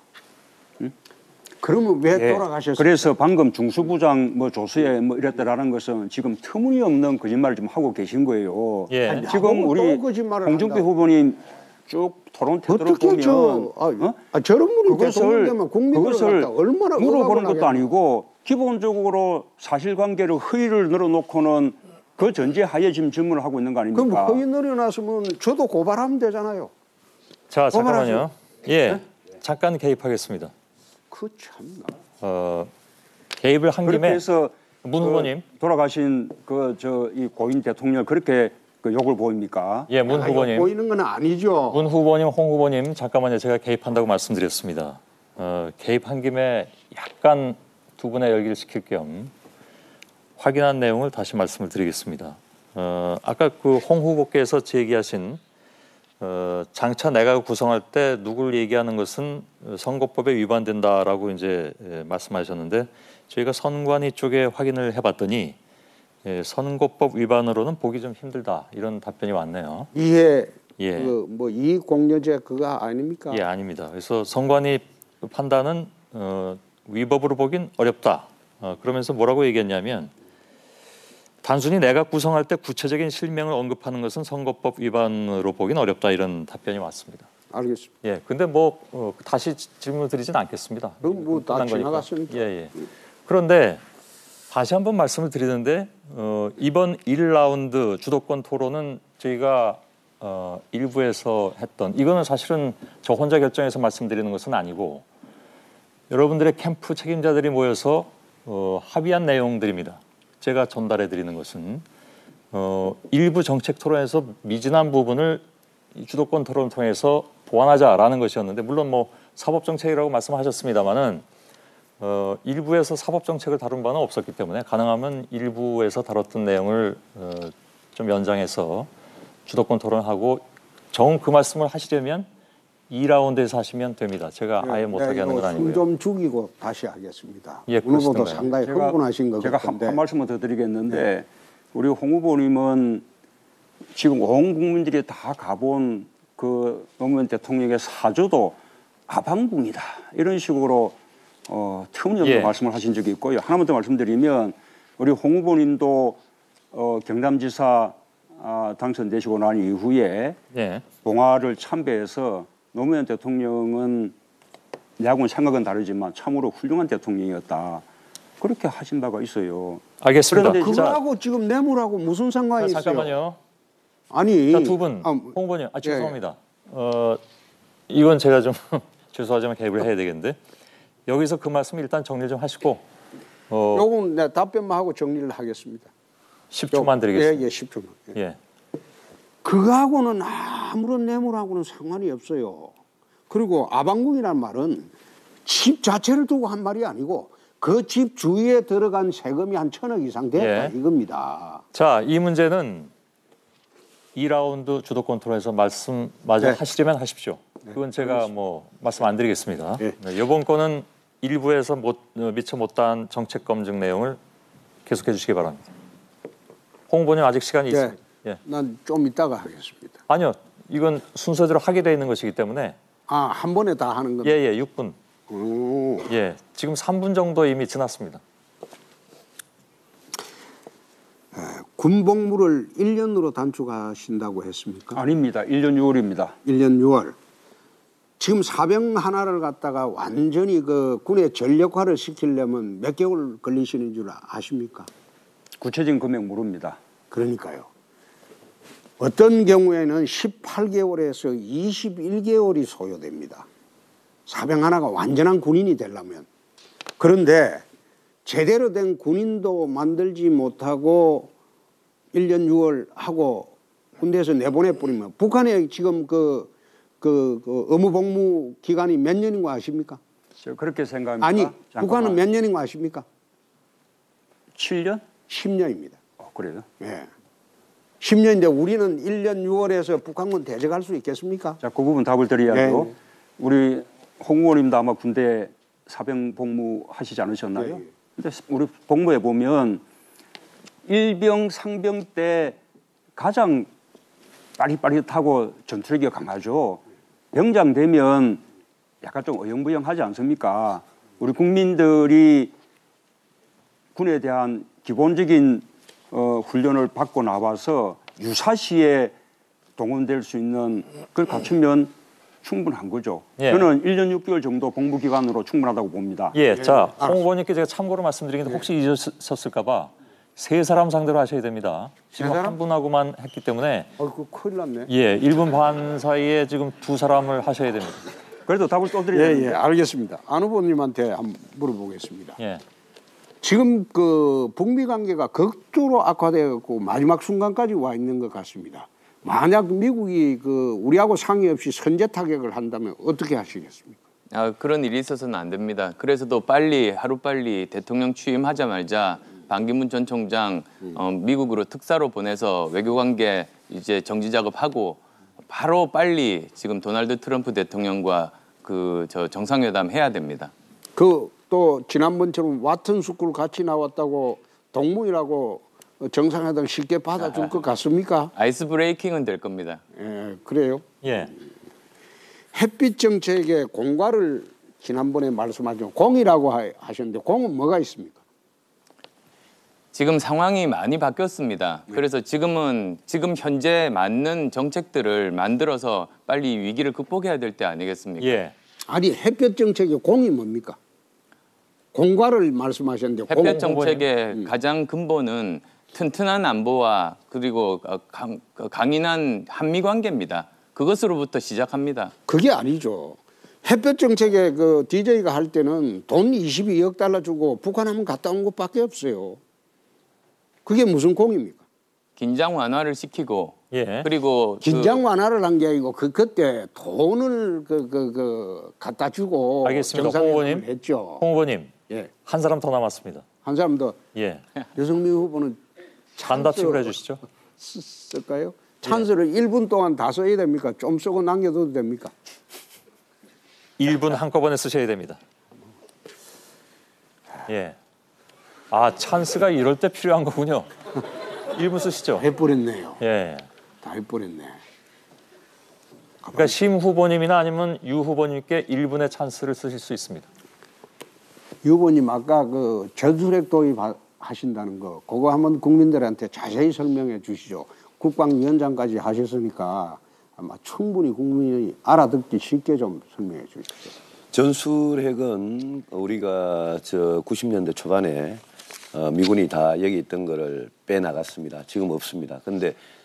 그러면 왜 예, 돌아가셨어요? 그래서 방금 중수부장 뭐 조수에 뭐 이랬다라는 것은 지금 터무니없는 거짓말을 좀 하고 계신 거예요. 예. 지금 우리 홍준표 후보님 쭉 토론 태도를 어떻게 보면 저, 아, 어? 아, 저런 분이 대통령 그것을 되면 국민을 그것을 갖다 얼마나 물어보는 억압을 것도 하겠나. 아니고 기본적으로 사실관계를 허위를 늘어놓고는 그 전제하에 지금 질문을 하고 있는 거 그럼 아닙니까? 허위 늘어났으면 저도 고발하면 되잖아요. 자 잠깐만요. 고발하세요. 예, 잠깐 개입하겠습니다. 그 참나. 어, 개입을 한 그렇게 김에 해서 문 그 후보님. 돌아가신 그 저 이 고인 대통령 그렇게 그 욕을 보입니까? 예, 문 아, 후보님. 보이는 건 아니죠. 문 후보님, 홍 후보님 잠깐만요. 제가 개입한다고 말씀드렸습니다. 어, 개입한 김에 약간 두 분의 열기를 식힐 겸 확인한 내용을 다시 말씀을 드리겠습니다. 어, 아까 그 홍 후보께서 제기하신 어, 장차 내각을 구성할 때 누구를 얘기하는 것은 선거법에 위반된다라고 이제 예, 말씀하셨는데 저희가 선관위 쪽에 확인을 해봤더니 예, 선거법 위반으로는 보기 좀 힘들다 이런 답변이 왔네요. 이해 예. 그뭐 이익공여죄 그거 아닙니까? 예, 아닙니다. 그래서 선관위 판단은 어, 위법으로 보긴 어렵다. 어, 그러면서 뭐라고 얘기했냐면 단순히 내각 구성할 때 구체적인 실명을 언급하는 것은 선거법 위반으로 보긴 어렵다 이런 답변이 왔습니다. 알겠습니다. 예, 근데 뭐 어, 다시 질문 드리진 않겠습니다. 그럼 뭐다 끝난 거니까. 지나갔으니까. 예, 예. 그런데 다시 한번 말씀을 드리는데 어, 이번 일 라운드 주도권 토론은 저희가 어, 일부에서 했던 이거는 사실은 저 혼자 결정해서 말씀드리는 것은 아니고 여러분들의 캠프 책임자들이 모여서 어, 합의한 내용들입니다. 제가 전달해 드리는 것은 어, 일부 정책 토론에서 미진한 부분을 이 주도권 토론을 통해서 보완하자라는 것이었는데 물론 뭐 사법 정책이라고 말씀하셨습니다만은 어, 일부에서 사법 정책을 다룬 바는 없었기 때문에 가능하면 일부에서 다뤘던 내용을 어, 좀 연장해서 주도권 토론하고 정 그 말씀을 하시려면 이 라운드에서 하시면 됩니다. 제가 아예 못하게 하는 건 아니고요. 숨좀 죽이고 다시 하겠습니다. 예, 문 후보도 그렇습니다. 상당히 제가, 흥분하신 것 제가 같은데. 한, 한 말씀만 더 드리겠는데 우리 홍 후보님은 지금 온 국민들이 다 가본 그 노무현 대통령의 사주도 아방궁이다 이런 식으로 어, 터무니없는 예. 말씀을 하신 적이 있고요. 하나만 더 말씀드리면 우리 홍 후보님도 어, 경남지사 아, 당선되시고 난 이후에 예. 봉화를 참배해서 노무현 대통령은 내하고는 생각은 다르지만 참으로 훌륭한 대통령이었다. 그렇게 하신 바가 있어요. 알겠습니다. 그런데 진짜- 그거하고 지금 뇌물하고 무슨 상관이 자, 있어요? 잠깐만요. 아니, 자, 두 분, 아, 홍 후보님, 아, 죄송합니다. 어, 이건 제가 좀 죄송하지만 개입을 해야 되겠는데 여기서 그 말씀 일단 정리 좀 하시고 어, 요건 내가 답변만 하고 정리를 하겠습니다. 십 초만 드리겠습니다. 예, 예, 십 초만. 예. 예. 그거하고는 아무런 뇌물하고는 상관이 없어요. 그리고 아방궁이란 말은 집 자체를 두고 한 말이 아니고 그 집 주위에 들어간 세금이 한 천억 이상 됐다 예. 이겁니다. 자, 이 문제는 이 라운드 주도권 토론에서 말씀 마저 네. 하시려면 하십시오. 그건 제가 뭐 말씀 안 드리겠습니다. 네. 네, 이번 건은 일부에서 못, 어, 미처 못다한 정책 검증 내용을 계속해 주시기 바랍니다. 홍 후보님 아직 시간이 네. 있습니다. 예. 난 좀 이따가 하겠습니다. 아니요, 이건 순서대로 하게 돼 있는 것이기 때문에 아, 한 번에 다 하는 겁니다. 예예 육 분. 오. 예, 지금 삼 분 정도 이미 지났습니다. 군복무를 일 년으로 단축하신다고 했습니까? 아닙니다. 일 년 유월입니다. 일 년 유월. 지금 사병 하나를 갖다가 완전히 그 군의 전력화를 시키려면 몇 개월 걸리시는 줄 아십니까? 구체적인 금액 모릅니다. 그러니까요. 어떤 경우에는 십팔 개월에서 이십일 개월이 소요됩니다. 사병 하나가 완전한 군인이 되려면. 그런데 제대로 된 군인도 만들지 못하고 일 년 유월 하고 군대에서 내보내버리면 북한에 지금 그, 그, 그 의무 복무 기간이 몇 년인 거 아십니까? 저 그렇게 생각합니다. 아니, 잠깐만. 북한은 몇 년인 거 아십니까? 칠 년? 십 년입니다. 어, 그래요? 예. 십 년인데 우리는 일 년 유월에서 북한군 대적할 수 있겠습니까? 자, 그 부분 답을 드려야죠. 네. 우리 홍 의원님도 아마 군대 사병 복무 하시지 않으셨나요? 네. 근데 우리 복무에 보면 일병, 상병 때 가장 빠릿빠릿하고 전투력이 강하죠. 병장 되면 약간 좀 어영부영하지 않습니까? 우리 국민들이 군에 대한 기본적인 어, 훈련을 받고 나와서 유사시에 동원될 수 있는 그걸 갖추면 충분한 거죠. 예. 저는 일 년 육 개월 정도 복무 기간으로 충분하다고 봅니다. 예, 자, 홍 후보님께 제가 참고로 말씀드리는데 혹시 잊으셨을까봐 세 사람 상대로 하셔야 됩니다. 지금 세 사람? 한 분하고만 했기 때문에 어이구, 큰일 났네. 예, 일 분 반 사이에 지금 두 사람을 하셔야 됩니다. 그래도 답을 또 드려야 예, 되는데. 예, 알겠습니다. 안 후보님한테 한번 물어보겠습니다. 예. 지금 그 북미 관계가 극도로 악화되었고 마지막 순간까지 와 있는 것 같습니다. 만약 미국이 그 우리하고 상의 없이 선제 타격을 한다면 어떻게 하시겠습니까? 아, 그런 일이 있어서는 안 됩니다. 그래서도 빨리 하루빨리 대통령 취임하자마자 반기문 전 총장 어, 미국으로 특사로 보내서 외교관계 이제 정지 작업하고 바로 빨리 지금 도널드 트럼프 대통령과 그 저 정상회담 해야 됩니다. 그 또 지난번처럼 와튼 스쿨 같이 나왔다고 동문이라고 정상회담 쉽게 받아줄 것 같습니까? 아이스 브레이킹은 될 겁니다. 예, 그래요. 예. 햇빛 정책의 공과를 지난번에 말씀하신 공이라고 하- 하셨는데 공은 뭐가 있습니까? 지금 상황이 많이 바뀌었습니다. 그래서 지금은 지금 현재 맞는 정책들을 만들어서 빨리 위기를 극복해야 될 때 아니겠습니까? 예. 아니 햇볕 정책의 공이 뭡니까? 공과를 말씀하셨는데 공- 햇볕 정책의 가장 근본은 튼튼한 안보와 그리고 강, 강인한 한미 관계입니다. 그것으로부터 시작합니다. 그게 아니죠. 햇볕 정책에 그 디제이가 할 때는 돈 이십이억 달러 주고 북한 한번 갔다 온 것밖에 없어요. 그게 무슨 공입니까? 긴장 완화를 시키고 예. 그리고 긴장 완화를 한 게 아니고 그 그때 돈을 그 그 그 갖다 주고 알겠습니다. 홍 정상회담을 후보님. 했죠. 홍 후보님, 예. 한 사람 더 남았습니다. 한 사람 더 예. 유승민 후보는 단답식으로 해주시죠. 쓰- 쓸까요? 찬스를 일 분 동안 다 써야 됩니까? 좀 쓰고 남겨둬도 됩니까? 일 분 한꺼번에 쓰셔야 됩니다. 예. 아, 찬스가 이럴 때 필요한 거군요. 일 분 쓰시죠. 해버렸네요. 예. 다 해버렸네. 그러니까 심 후보님이나 아니면 유 후보님께 일 분의 찬스를 쓰실 수 있습니다. 유 후보님 아까 그 전술핵 도입 하- 하신다는 거 그거 한번 국민들한테 자세히 설명해 주시죠. 국방위원장까지 하셨으니까 아마 충분히 국민이 알아듣기 쉽게 좀 설명해 주십시오. 전술핵은 우리가 저 구십 년대 초반에 어, 미군이 다 여기 있던 거를 빼나갔습니다. 지금 없습니다. 근데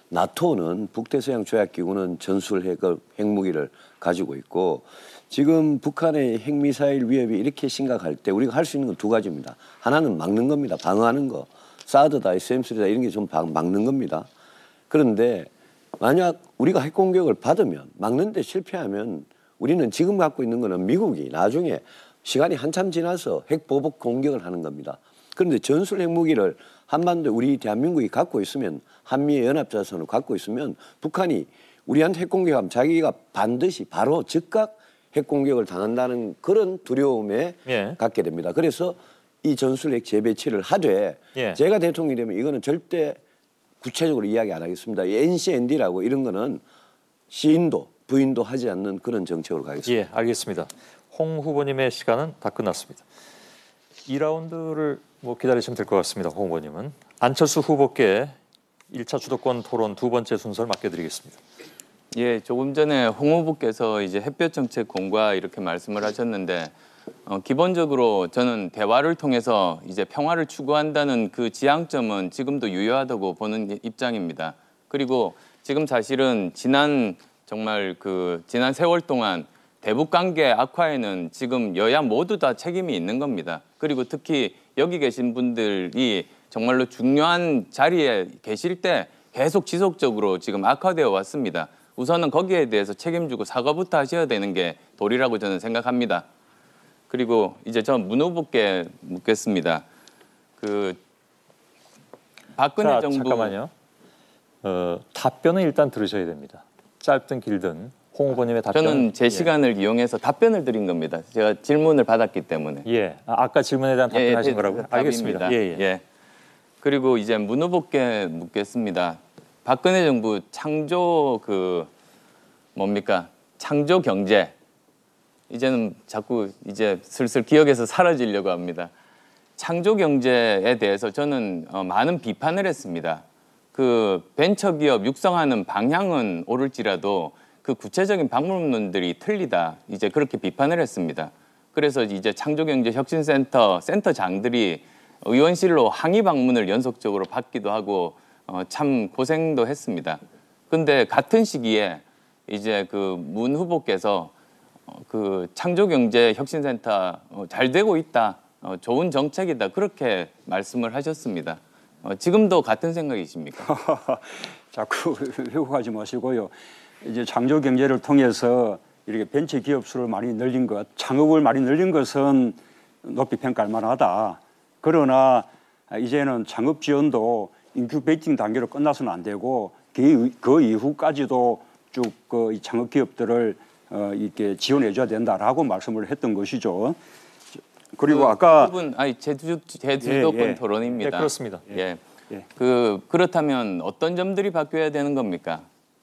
나토는 북대서양 조약기구는 전술 핵, 핵무기를 가지고 있고 지금 북한의 핵미사일 위협이 이렇게 심각할 때 우리가 할 수 있는 건 두 가지입니다. 하나는 막는 겁니다. 방어하는 거. 사드다, 에스엠쓰리다 이런 게 좀 막는 겁니다. 그런데 만약 우리가 핵 공격을 받으면 막는데 실패하면 우리는 지금 갖고 있는 거는 미국이 나중에 시간이 한참 지나서 핵 보복 공격을 하는 겁니다. 그런데 전술 핵무기를 한반도에 우리 대한민국이 갖고 있으면 한미의 연합자산을 갖고 있으면 북한이 우리한테 핵 공격하면 자기가 반드시 바로 즉각 핵 공격을 당한다는 그런 두려움에 예. 갖게 됩니다. 그래서 이 전술핵 재배치를 하되 예. 제가 대통령이 되면 이거는 절대 구체적으로 이야기 안 하겠습니다. 엔씨엔디라고 이런 거는 시인도 부인도 하지 않는 그런 정책으로 가겠습니다. 예, 알겠습니다. 홍 후보님의 시간은 다 끝났습니다. 이 라운드를 뭐 기다리시면 될 것 같습니다. 홍 후보님은 안철수 후보께 일 차 주도권 토론 두 번째 순서를 맡겨드리겠습니다. 예, 조금 전에 홍 후보께서 이제 햇볕 정책 공과 이렇게 말씀을 하셨는데 어, 기본적으로 저는 대화를 통해서 이제 평화를 추구한다는 그 지향점은 지금도 유효하다고 보는 입장입니다. 그리고 지금 사실은 지난 정말 그 지난 세월 동안 대북 관계 악화에는 지금 여야 모두 다 책임이 있는 겁니다. 그리고 특히 여기 계신 분들이 정말로 중요한 자리에 계실 때 계속 지속적으로 지금 악화되어 왔습니다. 우선은 거기에 대해서 책임지고 사과부터 하셔야 되는 게 도리라고 저는 생각합니다. 그리고 이제 저 문 후보께 묻겠습니다. 그 박근혜 자, 정부 잠깐만요. 어, 답변은 일단 들으셔야 됩니다. 짧든 길든 홍 후보님의 답변. 저는 제 시간을 예. 이용해서 답변을 드린 겁니다. 제가 질문을 받았기 때문에. 예, 아, 아까 질문에 대한 답변하신 예, 거라고요? 알겠습니다. 예, 예. 예. 그리고 이제 문 후보께 묻겠습니다. 박근혜 정부 창조 그 뭡니까 창조 경제 이제는 자꾸 이제 슬슬 기억에서 사라지려고 합니다. 창조 경제에 대해서 저는 어, 많은 비판을 했습니다. 그 벤처기업 육성하는 방향은 옳을지라도 그 구체적인 방법론들이 틀리다. 이제 그렇게 비판을 했습니다. 그래서 이제 창조경제혁신센터 센터장들이 의원실로 항의 방문을 연속적으로 받기도 하고 어, 참 고생도 했습니다. 근데 같은 시기에 이제 그 문 후보께서 어, 그 창조경제혁신센터 어, 잘 되고 있다, 어, 좋은 정책이다 그렇게 말씀을 하셨습니다. 어, 지금도 같은 생각이십니까? 자꾸 회고하지 마시고요. 이제 창조 경제를 통해서 이렇게 벤처 기업 수를 많이 늘린 것, 창업을 많이 늘린 것은 높이 평가할 만하다. 그러나 이제는 창업 지원도 인큐베이팅 단계로 끝나서는 안 되고 그, 그 이후까지도 쭉 그 이 창업 기업들을 어, 이렇게 지원해줘야 된다라고 말씀을 했던 것이죠. 그리고 그 아까 부분 아니 제주 제주도권 예, 예. 토론입니다. 네, 그렇습니다. 예. 예. 그 그렇다면 어떤 점들이 바뀌어야 되는 겁니까?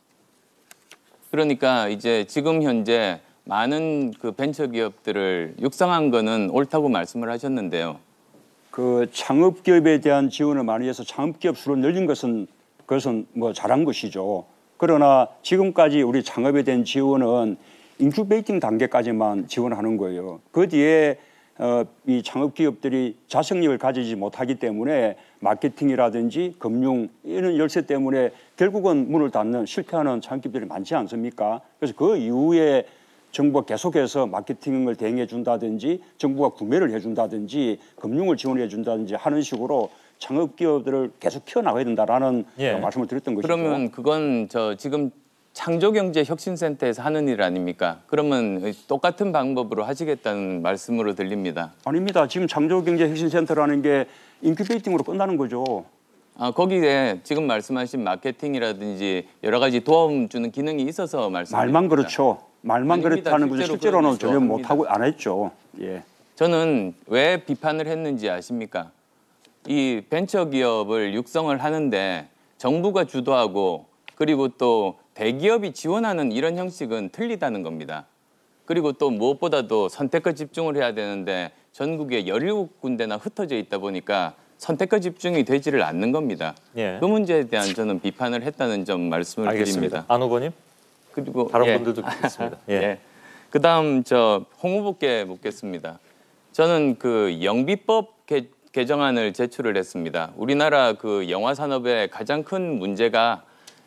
그러니까 이제 지금 현재 많은 그 벤처 기업들을 육성한 거는 옳다고 말씀을 하셨는데요. 그 창업 기업에 대한 지원을 많이 해서 창업 기업 수를 늘린 것은 그것은 뭐 잘한 것이죠. 그러나 지금까지 우리 창업에 대한 지원은 인큐베이팅 단계까지만 지원하는 거예요. 그 뒤에 어, 이 창업 기업들이 자생력을 가지지 못하기 때문에 마케팅이라든지 금융 이런 열쇠 때문에 결국은 문을 닫는 실패하는 창업기업들이 많지 않습니까? 그래서 그 이후에 정부가 계속해서 마케팅을 대행해 준다든지 정부가 구매를 해 준다든지 금융을 지원해 준다든지 하는 식으로 창업기업들을 계속 키워나가야 된다라는 예. 말씀을 드렸던 것이죠. 그러면 그건 저 지금 창조경제혁신센터에서 하는 일 아닙니까? 그러면 똑같은 방법으로 하시겠다는 말씀으로 들립니다. 아닙니다. 지금 창조경제혁신센터라는 게 인큐베이팅으로 끝나는 거죠. 아, 거기에 지금 말씀하신 마케팅이라든지 여러 가지 도움 주는 기능이 있어서 말씀드립니다. 말만 그렇죠. 말만 아닙니다. 그렇다는 거죠. 실제로 실제로는 그러죠. 전혀 합니다. 못하고 안 했죠. 예. 저는 왜 비판을 했는지 아십니까? 이 벤처기업을 육성을 하는데 정부가 주도하고 그리고 또 대기업이 지원하는 이런 형식은 틀리다는 겁니다. 그리고 또 무엇보다도 선택과 집중을 해야 되는데 전국에 열일곱 군데나 흩어져 있다 보니까 선택과 집중이 되지를 않는 겁니다. 예. 그 문제에 대한 저는 비판을 했다는 점 말씀을 알겠습니다. 드립니다. 안 후보님? 그리고 다른 예. 분들도 있습니다. 예. 예. 그다음 저 홍 후보께 묻겠습니다. 저는 그 영비법 개, 개정안을 제출을 했습니다. 우리나라 그 영화 산업의 가장 큰 문제가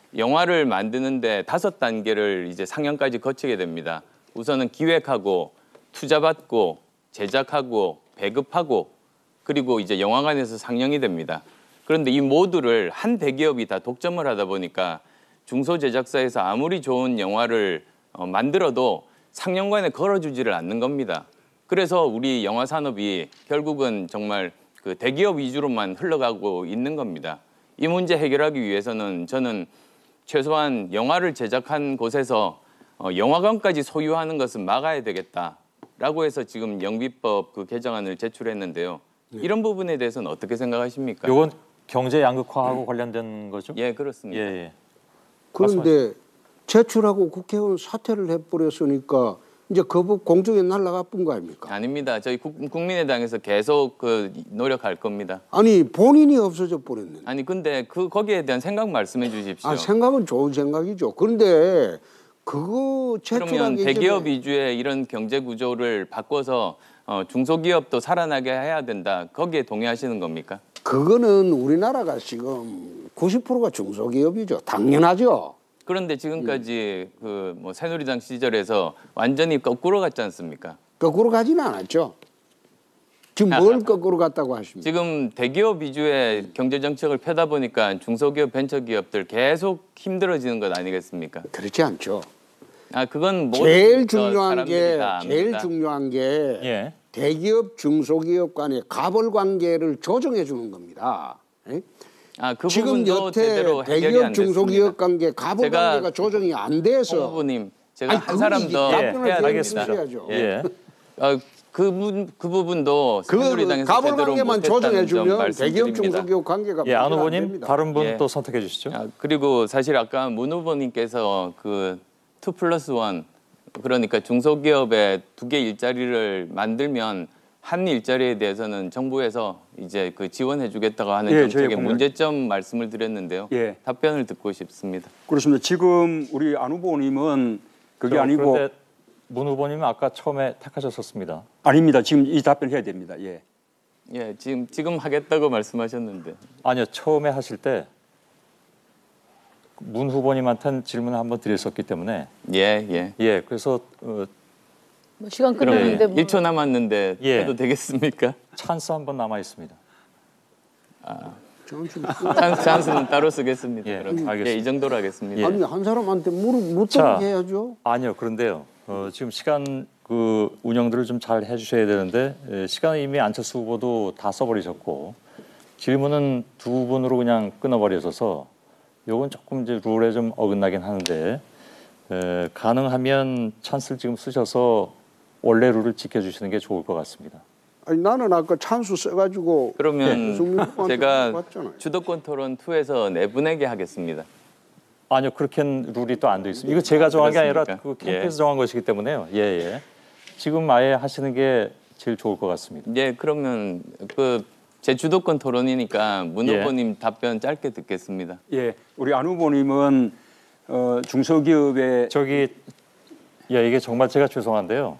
영화를 만드는데 다섯 단계를 이제 상영까지 거치게 됩니다. 우선은 기획하고 투자받고 제작하고 배급하고 그리고 이제 영화관에서 상영이 됩니다. 그런데 이 모두를 한 대기업이 다 독점을 하다 보니까 중소제작사에서 아무리 좋은 영화를 어, 만들어도 상영관에 걸어주지를 않는 겁니다. 그래서 우리 영화 산업이 결국은 정말 그 대기업 위주로만 흘러가고 있는 겁니다. 이 문제 해결하기 위해서는 저는 최소한 영화를 제작한 곳에서 어, 영화관까지 소유하는 것은 막아야 되겠다라고 해서 지금 영비법 그 개정안을 제출했는데요. 네. 이런 부분에 대해서는 어떻게 생각하십니까? 이건 경제 양극화하고 관련된 거죠? 예, 그렇습니다. 예, 예. 그런데 제출하고 국회의원 사퇴를 해버렸으니까 이제 그 법 공중에 날아가 본 거 아닙니까? 아닙니다. 저희 국, 국민의당에서 계속 그 노력할 겁니다. 아니 본인이 없어져 버렸는데. 아니 근데 그 거기에 대한 생각 말씀해 주십시오. 아 생각은 좋은 생각이죠. 그런데 그거 제출하기 그러면 대기업 이전에 위주의 이런 경제 구조를 바꿔서 어, 중소기업도 살아나게 해야 된다. 거기에 동의하시는 겁니까? 그거는 우리나라가 지금 구십 퍼센트가 중소기업이죠. 당연하죠. 그런데 지금까지 그 뭐 새누리당 시절에서 완전히 거꾸로 갔지 않습니까? 거꾸로 가지는 않았죠. 지금 뭘 거꾸로 갔다고 하십니까? 지금 대기업 위주의 경제 정책을 펴다 보니까 중소기업, 벤처기업들 계속 힘들어지는 것 아니겠습니까? 그렇지 않죠. 아 그건 모든 제일 저 중요한 사람들이 게 다 제일 압니다. 중요한 게 예. 대기업 중소기업 간의 가벌 관계를 조정해 주는 겁니다. 예? 아, 그 지금 부분도 여태 제대로 해결이 대기업 안 중소기업 됐습니다. 관계 가벌 제가 관계가 조정이 안 돼서 홍 후보님 제가 아니, 한 그건 사람 이게 더 답변을 해야 알겠습니다. 되겠습니다. 해야죠. 예. 아, 그, 부, 그 부분도 그 새누리당에서 가벌 제대로 관계만 못했다는 조정해 점 주면 대기업 말씀드립니다. 중소기업 관계가 예, 안 문제가 안 후보님 됩니다. 다른 분 예. 또 선택해 주시죠. 아, 그리고 사실 아까 문 후보님께서 그 투 플러스 원 그러니까 중소기업에 두 개 일자리를 만들면 한 일자리에 대해서는 정부에서 이제 그 지원해주겠다고 하는 예, 정책의 저희 공약- 문제점 말씀을 드렸는데요. 예. 답변을 듣고 싶습니다. 그렇습니다. 지금 우리 안 후보님은 그게 저, 아니고 그런데 문 후보님은 아까 처음에 택하셨었습니다. 아닙니다. 지금 이 답변 해야 됩니다. 예. 예, 지금 지금 하겠다고 말씀하셨는데. 아니요, 처음에 하실 때 문 후보님한테는 질문을 한번 드렸었기 때문에 예, 예. 예, 그래서 어, 뭐 시간 그럼 끝났는데 뭐 일 초 남았는데 예. 해도 되겠습니까? 찬스 한 번 남아 있습니다. 저는 좀 찬스, 찬스는 따로 쓰겠습니다. 예, 그럼. 알겠습니다. 예, 이 정도로 하겠습니다. 아니 한 사람한테 물어 자. 묻도록 해야죠. 아니요, 그런데요. 어, 지금 시간 그 운영들을 좀 잘 해주셔야 되는데 에, 시간은 이미 안철수 후보도 다 써버리셨고 질문은 두 분으로 그냥 끊어버려서 요건 조금 이제 룰에 좀 어긋나긴 하는데 에, 가능하면 찬스를 지금 쓰셔서 원래 룰을 지켜주시는 게 좋을 것 같습니다. 아니 나는 아까 찬수 써가지고 그러면 유승민 후보한테 제가 물어봤잖아요. 주도권 토론 이에서 내보내게 하겠습니다. 아니요, 그렇게는 룰이 또 안 돼 있습니다. 이거 제가 정한 게 아니라 그 그렇습니까? 캠프에서 예. 정한 것이기 때문에요. 예, 예. 지금 아예 하시는 게 제일 좋을 것 같습니다. 예, 그러면 그 제 주도권 토론이니까 문 예. 후보님 답변 짧게 듣겠습니다. 예. 우리 안 후보님은 어, 중소기업의 저기 야 이게 정말 제가 죄송한데요.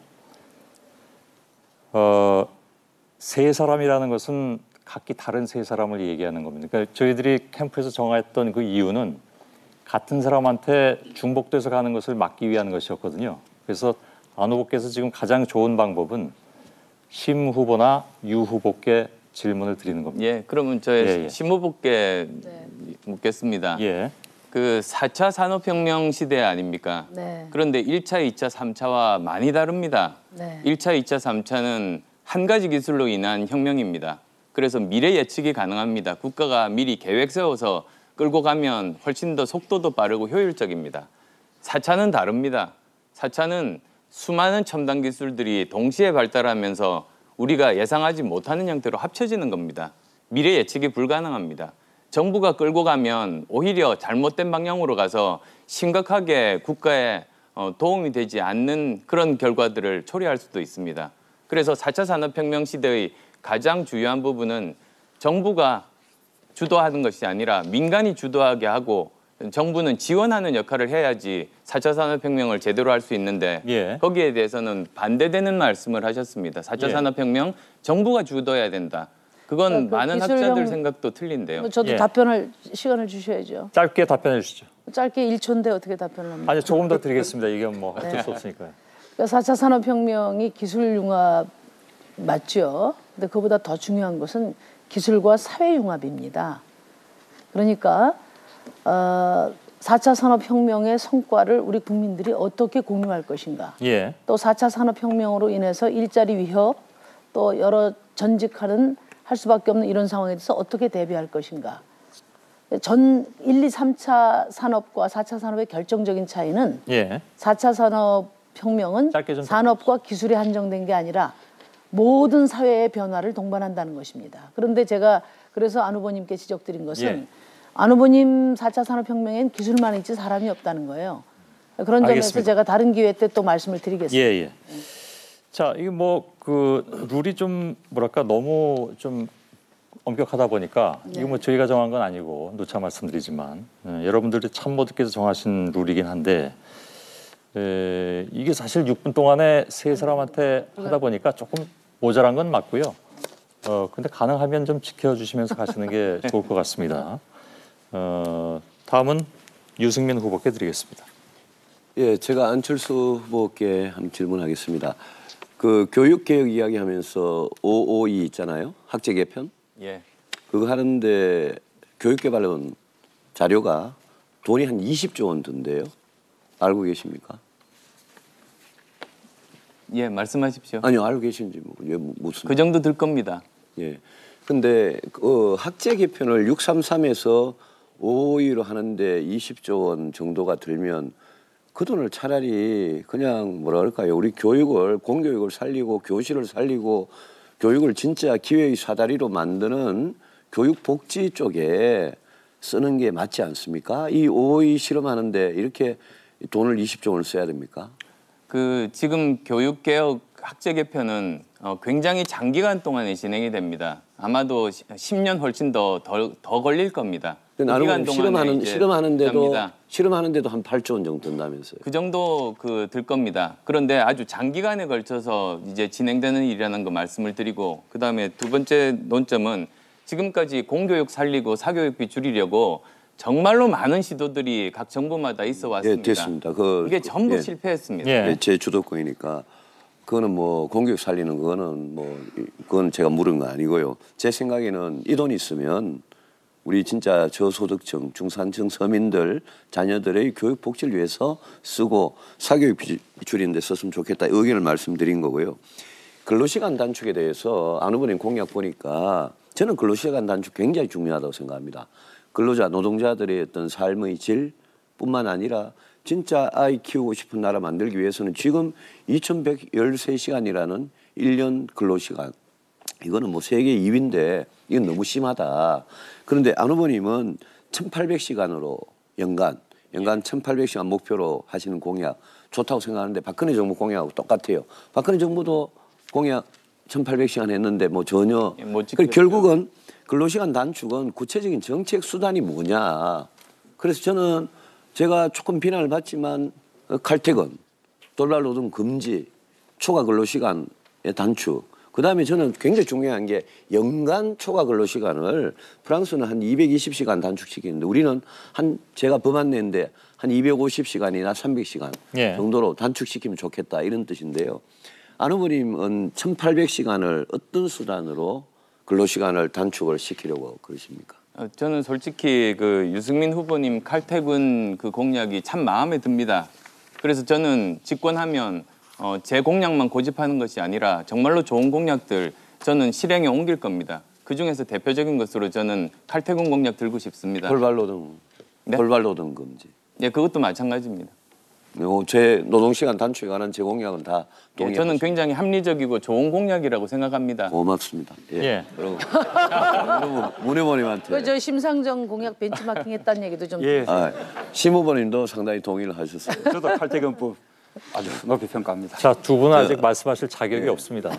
어, 세 사람이라는 것은 각기 다른 세 사람을 얘기하는 겁니다. 그러니까 저희들이 캠프에서 정했던 그 이유는 같은 사람한테 중복돼서 가는 것을 막기 위한 것이었거든요. 그래서 안 후보께서 지금 가장 좋은 방법은 심 후보나 유 후보께 질문을 드리는 겁니다. 예, 그러면 저의 예, 예. 심 후보께 네. 묻겠습니다. 예. 그 사 차 산업혁명 시대 아닙니까? 네. 그런데 일 차, 이 차, 삼 차와 많이 다릅니다. 네. 일 차, 이 차, 삼 차는 한 가지 기술로 인한 혁명입니다. 그래서 미래 예측이 가능합니다. 국가가 미리 계획 세워서 끌고 가면 훨씬 더 속도도 빠르고 효율적입니다. 사 차는 다릅니다. 사 차는 수많은 첨단 기술들이 동시에 발달하면서 우리가 예상하지 못하는 형태로 합쳐지는 겁니다. 미래 예측이 불가능합니다. 정부가 끌고 가면 오히려 잘못된 방향으로 가서 심각하게 국가에 도움이 되지 않는 그런 결과들을 초래할 수도 있습니다. 그래서 사 차 산업혁명 시대의 가장 중요한 부분은 정부가 주도하는 것이 아니라 민간이 주도하게 하고 정부는 지원하는 역할을 해야지 사 차 산업혁명을 제대로 할 수 있는데 예. 거기에 대해서는 반대되는 말씀을 하셨습니다. 사 차 예. 산업혁명 정부가 주도해야 된다. 그건 그 많은 기술형- 학자들 생각도 틀린데요. 뭐 저도 예. 답변을 시간을 주셔야죠. 짧게 답변해 주시죠. 짧게 일 초인데 어떻게 답변을 합니까? 아니 조금 더 드리겠습니다. 이게 뭐 어쩔 네. 수 없으니까요. 그러니까 사 차 산업혁명이 기술융합 맞죠. 근데 그보다 더 중요한 것은 기술과 사회융합입니다. 그러니까 어, 사 차 산업혁명의 성과를 우리 국민들이 어떻게 공유할 것인가. 예. 또 사 차 산업혁명으로 인해서 일자리 위협, 또 여러 전직하는 할 수밖에 없는 이런 상황에 대해서 어떻게 대비할 것인가. 전 일, 이, 삼 차 산업과 사 차 산업의 결정적인 차이는 예. 사 차 산업혁명은 짧게 좀 산업과 기술이 한정된 게 아니라 모든 사회의 변화를 동반한다는 것입니다. 그런데 제가 그래서 안 후보님께 지적드린 것은 예. 안 후보님 사 차 산업혁명엔 기술만 있지 사람이 없다는 거예요. 그런 점에서 알겠습니다. 제가 다른 기회 때 또 말씀을 드리겠습니다. 예, 예. 자, 이게 뭐 그 룰이 좀 뭐랄까 너무 좀 엄격하다 보니까 이거 뭐 저희가 정한 건 아니고 누차 말씀드리지만 예, 여러분들이 참모들께서 정하신 룰이긴 한데 에, 이게 사실 육 분 동안에 세 사람한테 하다 보니까 조금 모자란 건 맞고요. 어, 근데 가능하면 좀 지켜주시면서 가시는 게 좋을 것 같습니다. 어, 다음은 유승민 후보께 드리겠습니다. 예, 제가 안철수 후보께 한 질문하겠습니다. 그 교육개혁 이야기하면서 오오이 있잖아요. 학제 개편. 예. 그거 하는데 교육개발원 자료가 돈이 한 이십조 원 든대요. 알고 계십니까? 예, 말씀하십시오. 아니요, 알고 계신지 뭐, 예, 무슨. 그 정도 들 겁니다. 예. 근데 그 학제 개편을 육삼삼에서 오오이로 하는데 이십조 원 정도가 들면 그 돈을 차라리 그냥 뭐라 그럴까요? 우리 교육을 공교육을 살리고 교실을 살리고 교육을 진짜 기회의 사다리로 만드는 교육 복지 쪽에 쓰는 게 맞지 않습니까? 이 오오이 실험하는데 이렇게 돈을 이십조 원을 써야 됩니까? 그 지금 교육개혁 학제 개편은 어, 굉장히 장기간 동안에 진행이 됩니다. 아마도 십 년 훨씬 더, 더, 더 걸릴 겁니다. 그 나는 기간 동안에 실험하는 이제 실험하는데도 됩니다. 실험하는데도 한 팔조 원 정도 든다면서요. 그 정도 그 들 겁니다. 그런데 아주 장기간에 걸쳐서 이제 진행되는 일이라는 거 말씀을 드리고, 그 다음에 두 번째 논점은 지금까지 공교육 살리고 사교육비 줄이려고 정말로 많은 시도들이 각 정부마다 있어 왔습니다. 예, 됐습니다. 그, 이게 전부 예. 실패했습니다. 예. 예, 제 주도권이니까 그거는 뭐 공교육 살리는 거는 뭐 그건 제가 물은 거 아니고요. 제 생각에는 이 돈 있으면 우리 진짜 저소득층, 중산층 서민들 자녀들의 교육 복지를 위해서 쓰고 사교육비 줄이는 데 썼으면 좋겠다 의견을 말씀드린 거고요. 근로시간 단축에 대해서 안 후보님 공약 보니까 저는 근로시간 단축 굉장히 중요하다고 생각합니다. 근로자, 노동자들의 어떤 삶의 질뿐만 아니라 진짜 아이 키우고 싶은 나라 만들기 위해서는 지금 이천백십삼 시간이라는 일 년 근로시간 이거는 뭐 세계 이 위인데 이건 너무 심하다. 그런데 안 후보님은 천팔백 시간으로 연간 연간 천팔백 시간 목표로 하시는 공약 좋다고 생각하는데 박근혜 정부 공약하고 똑같아요. 박근혜 정부도 공약 천팔백 시간 했는데 뭐 전혀 예, 못 그러니까 지켰죠. 결국은 근로시간 단축은 구체적인 정책 수단이 뭐냐. 그래서 저는 제가 조금 비난을 받지만 칼퇴근, 돌발노동 금지, 초과 근로시간의 단축. 그다음에 저는 굉장히 중요한 게 연간 초과 근로시간을 프랑스는 한 이백이십 시간 단축시키는데 우리는 한 제가 법안 냈는데 한 이백오십 시간이나 삼백 시간 예. 정도로 단축시키면 좋겠다 이런 뜻인데요. 안 후보님은 천팔백 시간을 어떤 수단으로 근로시간을 단축을 시키려고 그러십니까? 어, 저는 솔직히 그 유승민 후보님 칼퇴근 그 공약이 참 마음에 듭니다. 그래서 저는 집권하면 어, 제 공약만 고집하는 것이 아니라 정말로 좋은 공약들 저는 실행에 옮길 겁니다. 그중에서 대표적인 것으로 저는 칼퇴근 공약 들고 싶습니다. 돌발노동, 네? 돌발노동 금지. 예, 그것도 마찬가지입니다. 요 제 노동시간 단축에 관한 제 공약은 다 예, 동의합니다. 저는 굉장히 합리적이고 좋은 공약이라고 생각합니다. 고맙습니다. 예. 예. 그럼 문 후보님한테 그저 심상정 공약 벤치마킹 했다는 얘기도 좀 예, 아, 심 후보님도 상당히 동의를 하셨어요. 저도 칼퇴근법 아주 높이 평가합니다. 자, 두 분은 아직 말씀하실 자격이 없습니다.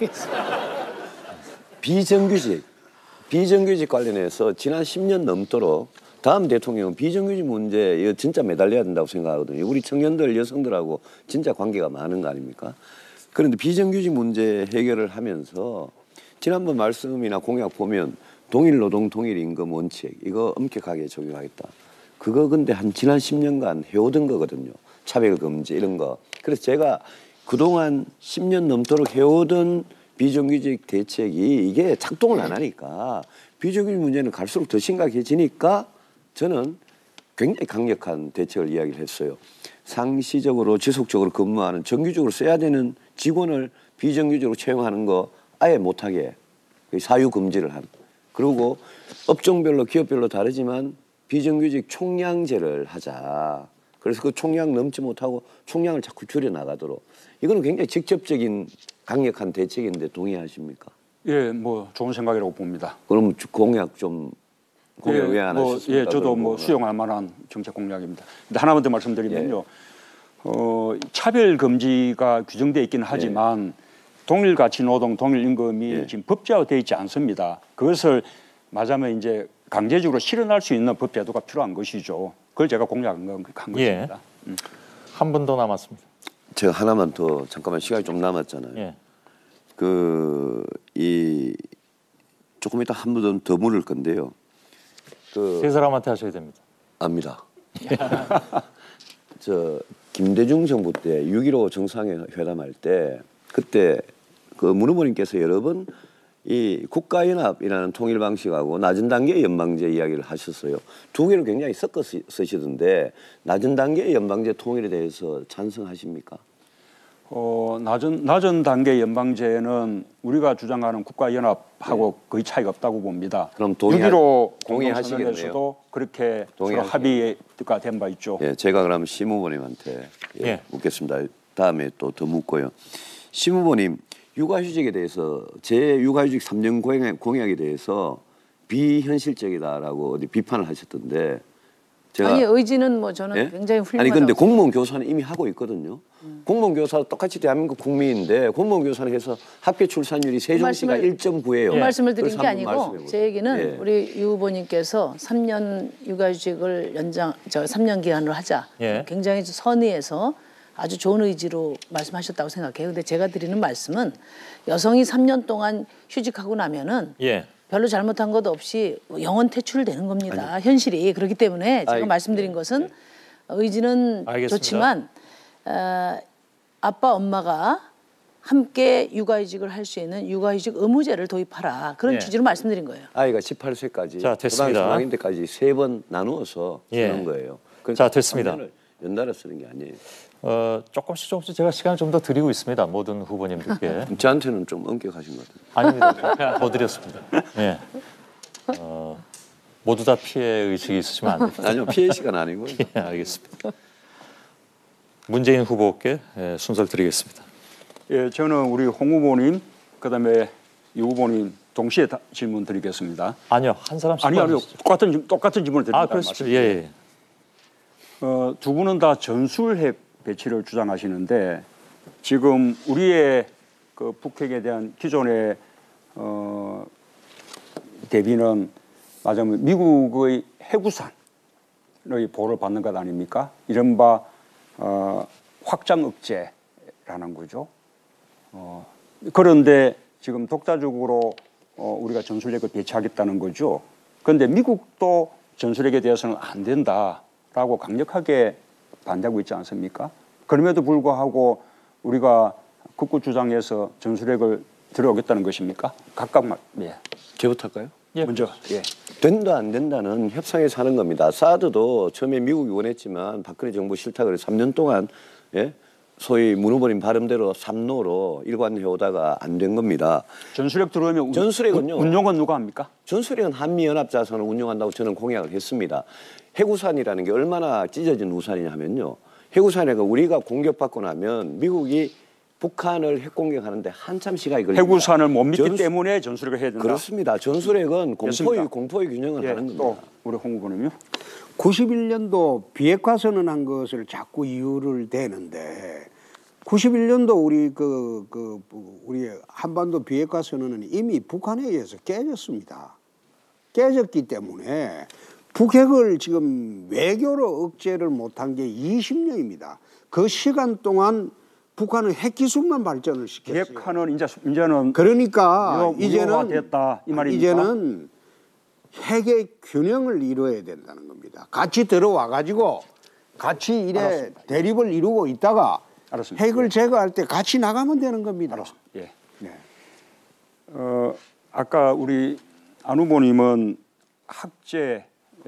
비정규직, 비정규직 관련해서 지난 십 년 넘도록 다음 대통령은 비정규직 문제 이거 진짜 매달려야 된다고 생각하거든요. 우리 청년들, 여성들하고 진짜 관계가 많은 거 아닙니까? 그런데 비정규직 문제 해결을 하면서 지난번 말씀이나 공약 보면 동일 노동 동일 임금 원칙 이거 엄격하게 적용하겠다. 그거 근데 한 지난 십 년간 해오던 거거든요. 차별 금지 이런 거. 그래서 제가 그동안 십 년 넘도록 해오던 비정규직 대책이 이게 작동을 안 하니까 비정규직 문제는 갈수록 더 심각해지니까 저는 굉장히 강력한 대책을 이야기를 했어요. 상시적으로 지속적으로 근무하는 정규직으로 써야 되는 직원을 비정규직으로 채용하는 거 아예 못하게 사유 금지를 한. 그리고 업종별로 기업별로 다르지만 비정규직 총량제를 하자. 그래서 그 총량 넘지 못하고 총량을 자꾸 줄여 나가도록. 이거는 굉장히 직접적인 강력한 대책인데 동의하십니까? 예, 뭐 좋은 생각이라고 봅니다. 그럼 공약 좀 공약 예, 왜 안 뭐, 하셨습니까? 예, 저도 뭐 수용할 만한 정책 공약입니다. 근데 하나만 더 말씀드리면요. 예. 어, 차별 금지가 규정되어 있기는 하지만 예. 동일 가치 노동, 동일 임금이 예. 지금 법제화되어 있지 않습니다. 그것을 말하자면 이제 강제적으로 실현할 수 있는 법 제도가 필요한 것이죠. 그걸 제가 공약한 건- 한 예. 것입니다. 음. 한 분 더 남았습니다. 제가 하나만 더 잠깐만 시간이 좀 남았잖아요. 예. 그 이 조금 이따 한 번 더 물을 건데요. 그 세 사람한테 하셔야 됩니다. 압니다. 저 김대중 정부 때 육점일오 정상회담할 때 그때 그 문 후보님께서 여러 번 이 국가연합이라는 통일 방식하고 낮은 단계 연방제 이야기를 하셨어요. 두 개를 굉장히 섞어 쓰- 쓰시던데 낮은 단계 연방제 통일에 대해서 찬성하십니까? 어, 낮은 낮은 단계 연방제는 우리가 주장하는 국가연합하고 거의 차이가 없다고 봅니다. 그럼 동의하- 육점일오 동의하시겠네요. 공동선언에서도 그렇게 서로 동의하시겠네요. 합의가 된 바 있죠. 예, 제가 그럼 심 후보님한테 예, 예. 묻겠습니다. 다음에 또 더 묻고요. 심 후보님, 육아휴직에 대해서 제 육아휴직 삼 년 공약, 공약에 대해서 비현실적이다라고 어디 비판을 하셨던데 제가 아니 의지는 뭐 저는 예? 굉장히 훌륭하다고. 아니 근데 공무원 교사는 이미 하고 있거든요. 음. 공무원 교사 똑같이 대한민국 국민인데 공무원 교사는 해서 합계 출산율이 세종시가 말씀을- 일 점 구예요. 그 말씀을 드린 게 아니고 제 얘기는 예. 우리 유 후보님께서 삼 년 육아휴직을 연장 저 삼 년 기한으로 하자. 예. 굉장히 선의해서 아주 좋은 의지로 말씀하셨다고 생각해요. 근데 제가 드리는 말씀은 여성이 삼 년 동안 휴직하고 나면은 예. 별로 잘못한 것 없이 영원 퇴출되는 겁니다. 현실이 그렇기 때문에 제가 아이, 말씀드린 것은 의지는 알겠습니다. 좋지만 어, 아빠 엄마가 함께 육아휴직을 할 수 있는 육아휴직 의무제를 도입하라. 그런 예. 취지로 말씀드린 거예요. 아이가 십팔 세까지 자, 됐습니다. 초등학교 때까지 세 번 나누어서 예. 쓰는 거예요. 자, 됐습니다. 삼 년을 연달아 쓰는 게 아니에요. 어, 조금씩 조금씩 제가 시간을 좀 더 드리고 있습니다. 모든 후보님들께. 저한테는 좀 엄격하신 것 같아요. 아닙니다. 더 드렸습니다. 예. 어, 모두 다 피해 의식이 있으시면 안 됩니다. 아니요, 피해 시간 아니고. 예, 알겠습니다. 문재인 후보께 예, 순서를 드리겠습니다. 예, 저는 우리 홍 후보님, 그다음에 유 후보님 동시에 다 질문 드리겠습니다. 아니요, 한 사람씩. 아니 아니요, 하시죠. 똑같은 질- 똑같은 질문을 드린다는 아, 그렇습니다. 말씀이에요. 예, 예. 어, 두 분은 다 전술핵 배치를 주장하시는데 지금 우리의 그 북핵에 대한 기존의 어, 대비는 맞으면 미국의 해구산의 보호를 받는 것 아닙니까? 이른바 어, 확장 억제라는 거죠. 어, 그런데 지금 독자적으로 어, 우리가 전술핵을 배치하겠다는 거죠. 그런데 미국도 전술핵에 대해서는 안 된다라고 강력하게 반대하고 있지 않습니까? 그럼에도 불구하고 우리가 극구 주장해서 전술핵을 들어오겠다는 것입니까? 각각 말, 예. 저부터 할까요? 예. 먼저 예. 된다 안 된다는 협상에서 하는 겁니다. 사드도 처음에 미국이 원했지만 박근혜 정부 싫다 그래서 삼 년 동안 예? 소위 문 후보님 발음대로 삼노로 일관해 오다가 안 된 겁니다. 전술핵 들어오면 운- 전술핵은요. 운- 운용은 누가 합니까? 전술핵은 한미연합자산을 운영한다고 저는 공약을 했습니다. 해구산이라는 게 얼마나 찢어진 우산이냐 하면요. 해구산에가 우리가 공격받고 나면 미국이 북한을 핵 공격하는데 한참 시간이 걸립니다. 해구산을 못 믿기 전수- 때문에 전술핵을 해야 된다. 그렇습니다. 전술핵은 공포의, 됐습니다. 공포의 균형을 예, 하는 겁니다. 또 우리 홍 후보님요. 구십일 년도 비핵화 선언한 것을 자꾸 이유를 대는데 구십일 년도 우리 그, 그 우리 한반도 비핵화 선언은 이미 북한에 의해서 깨졌습니다. 깨졌기 때문에 북핵을 지금 외교로 억제를 못한 게 이십 년입니다. 그 시간 동안 북한은 핵 기술만 발전을 시켰어요. 비핵화는 이제 이제는 그러니까 무효, 이제는 무효가 됐다 이 말입니까? 이제는 핵의 균형을 이루어야 된다는 겁니다. 같이 들어와 가지고 같이 이래 알았습니다. 대립을 이루고 있다가 알았습니다. 핵을 제거할 때 같이 나가면 되는 겁니다. 알았습니다. 예. 네. 어, 아까 우리 안 후보님은 학제에서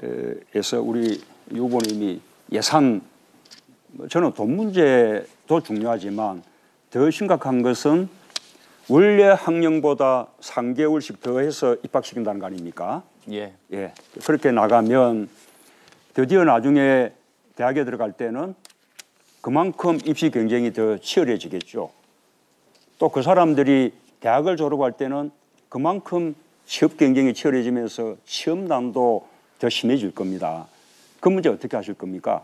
우리 유 후보님이 예산, 저는 돈 문제도 중요하지만 더 심각한 것은 원래 학령보다 삼 개월씩 더해서 입학시킨다는 거 아닙니까? 예. 예. 그렇게 나가면 드디어 나중에 대학에 들어갈 때는 그만큼 입시 경쟁이 더 치열해지겠죠. 또 그 사람들이 대학을 졸업할 때는 그만큼 취업 경쟁이 치열해지면서 시험난도 더 심해질 겁니다. 그 문제 어떻게 하실 겁니까?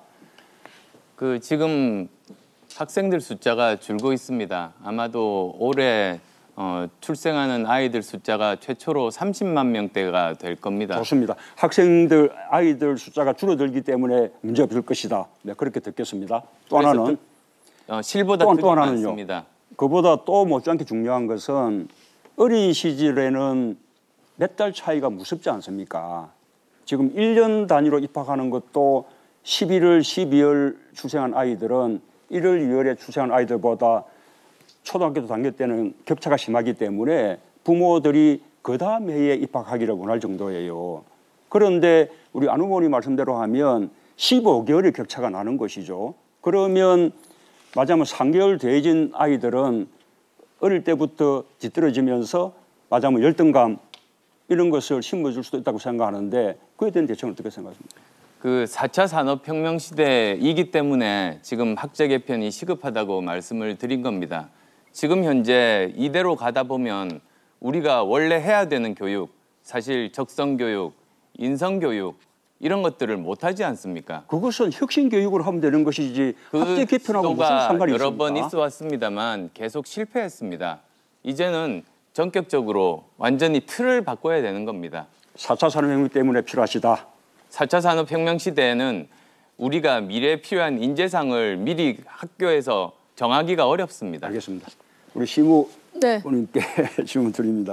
그 지금 학생들 숫자가 줄고 있습니다. 아마도 올해 어, 출생하는 아이들 숫자가 최초로 삼십만 명대가 될 겁니다. 좋습니다. 학생들 아이들 숫자가 줄어들기 때문에 문제 없을 것이다. 네, 그렇게 듣겠습니다. 또 그래서 하나는 또, 어, 실보다 또, 크지 또 하나는요. 않습니다. 그보다 또 못지않게 중요한 것은 어린 시절에는 몇 달 차이가 무섭지 않습니까? 지금 일 년 단위로 입학하는 것도 십일월, 십이월 출생한 아이들은 일월, 이월에 출생한 아이들보다 초등학교 단계 때는 격차가 심하기 때문에 부모들이 그 다음 해에 입학하기를 원할 정도예요. 그런데 우리 안 후보님 말씀대로 하면 십오 개월의 격차가 나는 것이죠. 그러면 맞아면 삼 개월 돼진 아이들은 어릴 때부터 뒤떨어지면서 맞아면 열등감 이런 것을 심어줄 수도 있다고 생각하는데 그에 대한 대책은 어떻게 생각하십니까? 그 사 차 산업혁명 시대이기 때문에 지금 학제 개편이 시급하다고 말씀을 드린 겁니다. 지금 현재 이대로 가다 보면 우리가 원래 해야 되는 교육, 사실 적성교육, 인성교육 이런 것들을 못하지 않습니까? 그것은 혁신교육으로 하면 되는 것이지 학제 개편하고 무슨 상관이 여러 있습니까? 번 있어 왔습니다만 계속 실패했습니다. 이제는 전격적으로 완전히 틀을 바꿔야 되는 겁니다. 사 차 산업혁명 때문에 필요하시다. 사 차 산업혁명 시대에는 우리가 미래에 필요한 인재상을 미리 학교에서 정하기가 어렵습니다. 알겠습니다. 우리 시무님께 네. 질문 드립니다.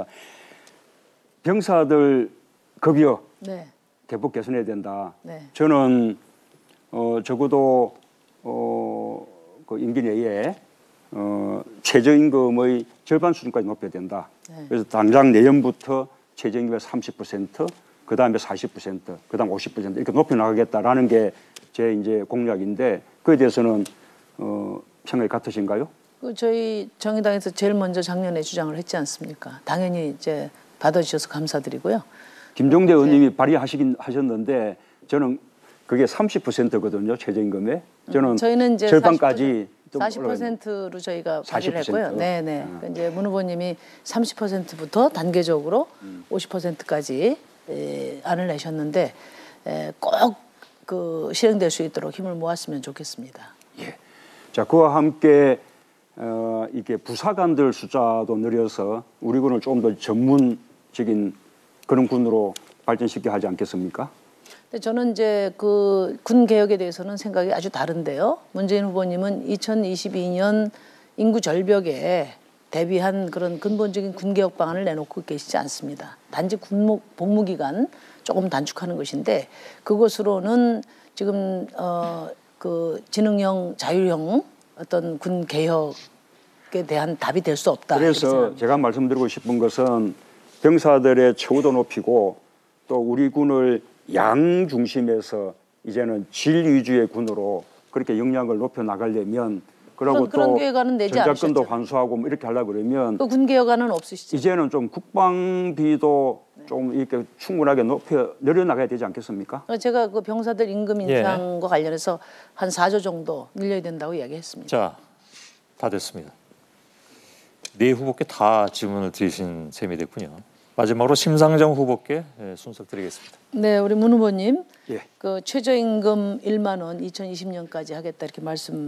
병사들 급여 네. 대폭 개선해야 된다. 네. 저는 어, 적어도 어, 그 임기 내에 어, 최저임금의 절반 수준까지 높여야 된다. 네. 그래서 당장 내년부터 최저임금의 삼십 퍼센트, 그 다음에 사십 퍼센트, 그 다음 오십 퍼센트 이렇게 높여 나가겠다라는 게 제 이제 공약인데 그에 대해서는 어, 생각이 같으신가요? 그 저희 정의당에서 제일 먼저 작년에 주장을 했지 않습니까? 당연히 이제 받아주셔서 감사드리고요. 김종대 의원님이 발의하시긴 하셨는데 저는 그게 삼십 퍼센트거든요 최저임금에. 저는 저희는 이제 절반까지 좀 사십 퍼센트로 저희가 발의를 사십 퍼센트. 했고요. 네네. 아. 그 이제 문 후보님이 삼십 퍼센트부터 단계적으로 음. 오십 퍼센트까지 에, 안을 내셨는데 꼭 그 실행될 수 있도록 힘을 모았으면 좋겠습니다. 예. 자 그와 함께 어, 이게 부사관들 숫자도 늘려서 우리 군을 좀 더 전문적인 그런 군으로 발전시켜 하지 않겠습니까? 근데 저는 이제 그 군 개혁에 대해서는 생각이 아주 다른데요. 문재인 후보님은 이천이십이 년 인구 절벽에 대비한 그런 근본적인 군 개혁 방안을 내놓고 계시지 않습니다. 단지 군목 복무 기간 조금 단축하는 것인데 그것으로는 지금 어, 그 지능형 자율형 어떤 군 개혁에 대한 답이 될 수 없다. 그래서 제가 말씀드리고 싶은 것은 병사들의 처우도 높이고 또 우리 군을 양 중심에서 이제는 질 위주의 군으로 그렇게 역량을 높여 나가려면 그리고 그런, 그런 또 계획안은 내지 전작권도 않으셨죠? 환수하고 뭐 이렇게 하려고 그러면 그 군 개혁안은 없으시죠? 이제는 좀 국방비도 좀 이렇게 충분하게 높여 늘려나가야 되지 않겠습니까? 제가 그 병사들 임금 예. 인상과 관련해서 한 사 조 정도 늘려야 된다고 이야기했습니다. 자, 다 됐습니다. 네 후보께 다 질문을 드리신 셈이 됐군요. 마지막으로 심상정 후보께 순서 드리겠습니다. 네, 우리 문 후보님, 예. 그 최저임금 일만 원 이천이십 년까지 하겠다 이렇게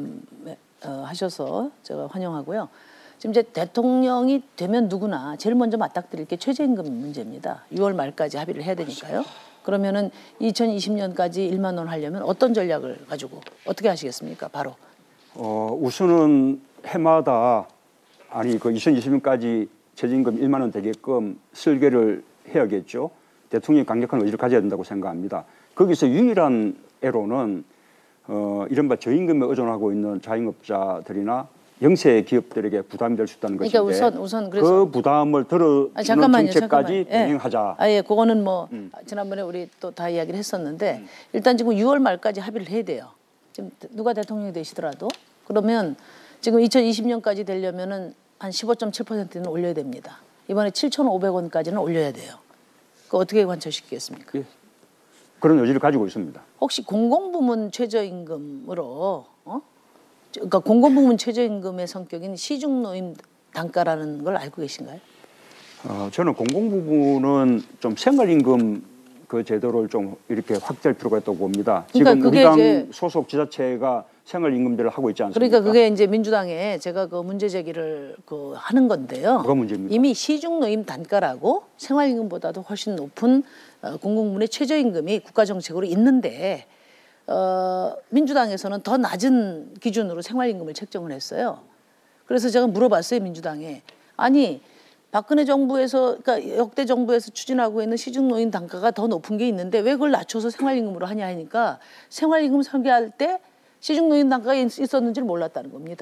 말씀하셔서 제가 환영하고요. 지금 이제 대통령이 되면 누구나 제일 먼저 맞닥뜨릴 게 최저임금 문제입니다. 유월 말까지 합의를 해야 되니까요. 그러면은 이천이십 년까지 일만 원 하려면 어떤 전략을 가지고 어떻게 하시겠습니까? 바로. 어, 우선은 해마다 아니 그 이천이십 년까지 최저임금 일만 원 되게끔 설계를 해야겠죠. 대통령이 강력한 의지를 가져야 된다고 생각합니다. 거기서 유일한 애로는 어, 이른바 저임금에 의존하고 있는 자영업자들이나 영세 기업들에게 부담이 될 수 있다는 그러니까 것인데 우선 우선 그래서 그 부담을 들어주는 아, 잠깐만요, 정책까지 잠깐만요. 예. 병행하자. 아, 예, 그거는 뭐 음. 지난번에 우리 또 다 이야기를 했었는데 일단 지금 유월 말까지 합의를 해야 돼요. 지금 누가 대통령이 되시더라도 그러면 지금 이천이십 년까지 되려면은 한 십오 점 칠 퍼센트는 올려야 됩니다. 이번에 칠천오백 원까지는 올려야 돼요. 그 어떻게 관철시키겠습니까? 예. 그런 의지를 가지고 있습니다. 혹시 공공부문 최저임금으로 어? 그러니까 공공부문 최저임금의 성격인 시중노임 단가라는 걸 알고 계신가요? 어, 저는 공공 부분은 좀 생활임금 그 제도를 좀 이렇게 확대할 필요가 있다고 봅니다. 그러니까 지금 우리 그게 당 이제- 소속 지자체가 생활임금제를 하고 있지 않습니까? 그러니까 그게 이제 민주당에 제가 그 문제 제기를 그 하는 건데요. 뭐가 문제입니까? 이미 시중노임 단가라고 생활임금보다도 훨씬 높은 어, 공공부문의 최저임금이 국가 정책으로 있는데 어, 민주당에서는 더 낮은 기준으로 생활임금을 책정을 했어요. 그래서 제가 물어봤어요, 민주당에. 아니 박근혜 정부에서 그러니까 역대 정부에서 추진하고 있는 시중노임 단가가 더 높은 게 있는데 왜 그걸 낮춰서 생활임금으로 하냐 하니까 생활임금 설계할 때 시중노임 단가가 있- 있었는지를 몰랐다는 겁니다.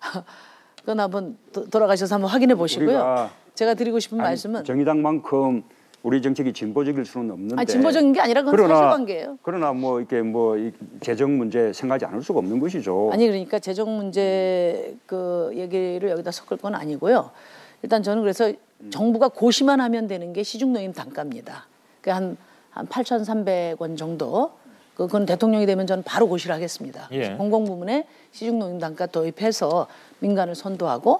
그건 한번 도- 돌아가셔서 한번 확인해 보시고요. 우리가 제가 드리고 싶은 아니, 말씀은 정의당만큼 우리 정책이 진보적일 수는 없는데. 아니, 진보적인 게 아니라 그건 그러나, 사실관계예요. 그러나 뭐 이렇게 뭐 이 재정 문제 생각하지 않을 수가 없는 것이죠. 아니 그러니까 재정 문제 그 얘기를 여기다 섞을 건 아니고요. 일단 저는 그래서 정부가 고시만 하면 되는 게 시중노임 단가입니다. 그 한 한 팔천삼백 원 정도. 그건 대통령이 되면 저는 바로 고시를 하겠습니다. 예. 공공부문에 시중노임 단가 도입해서 민간을 선도하고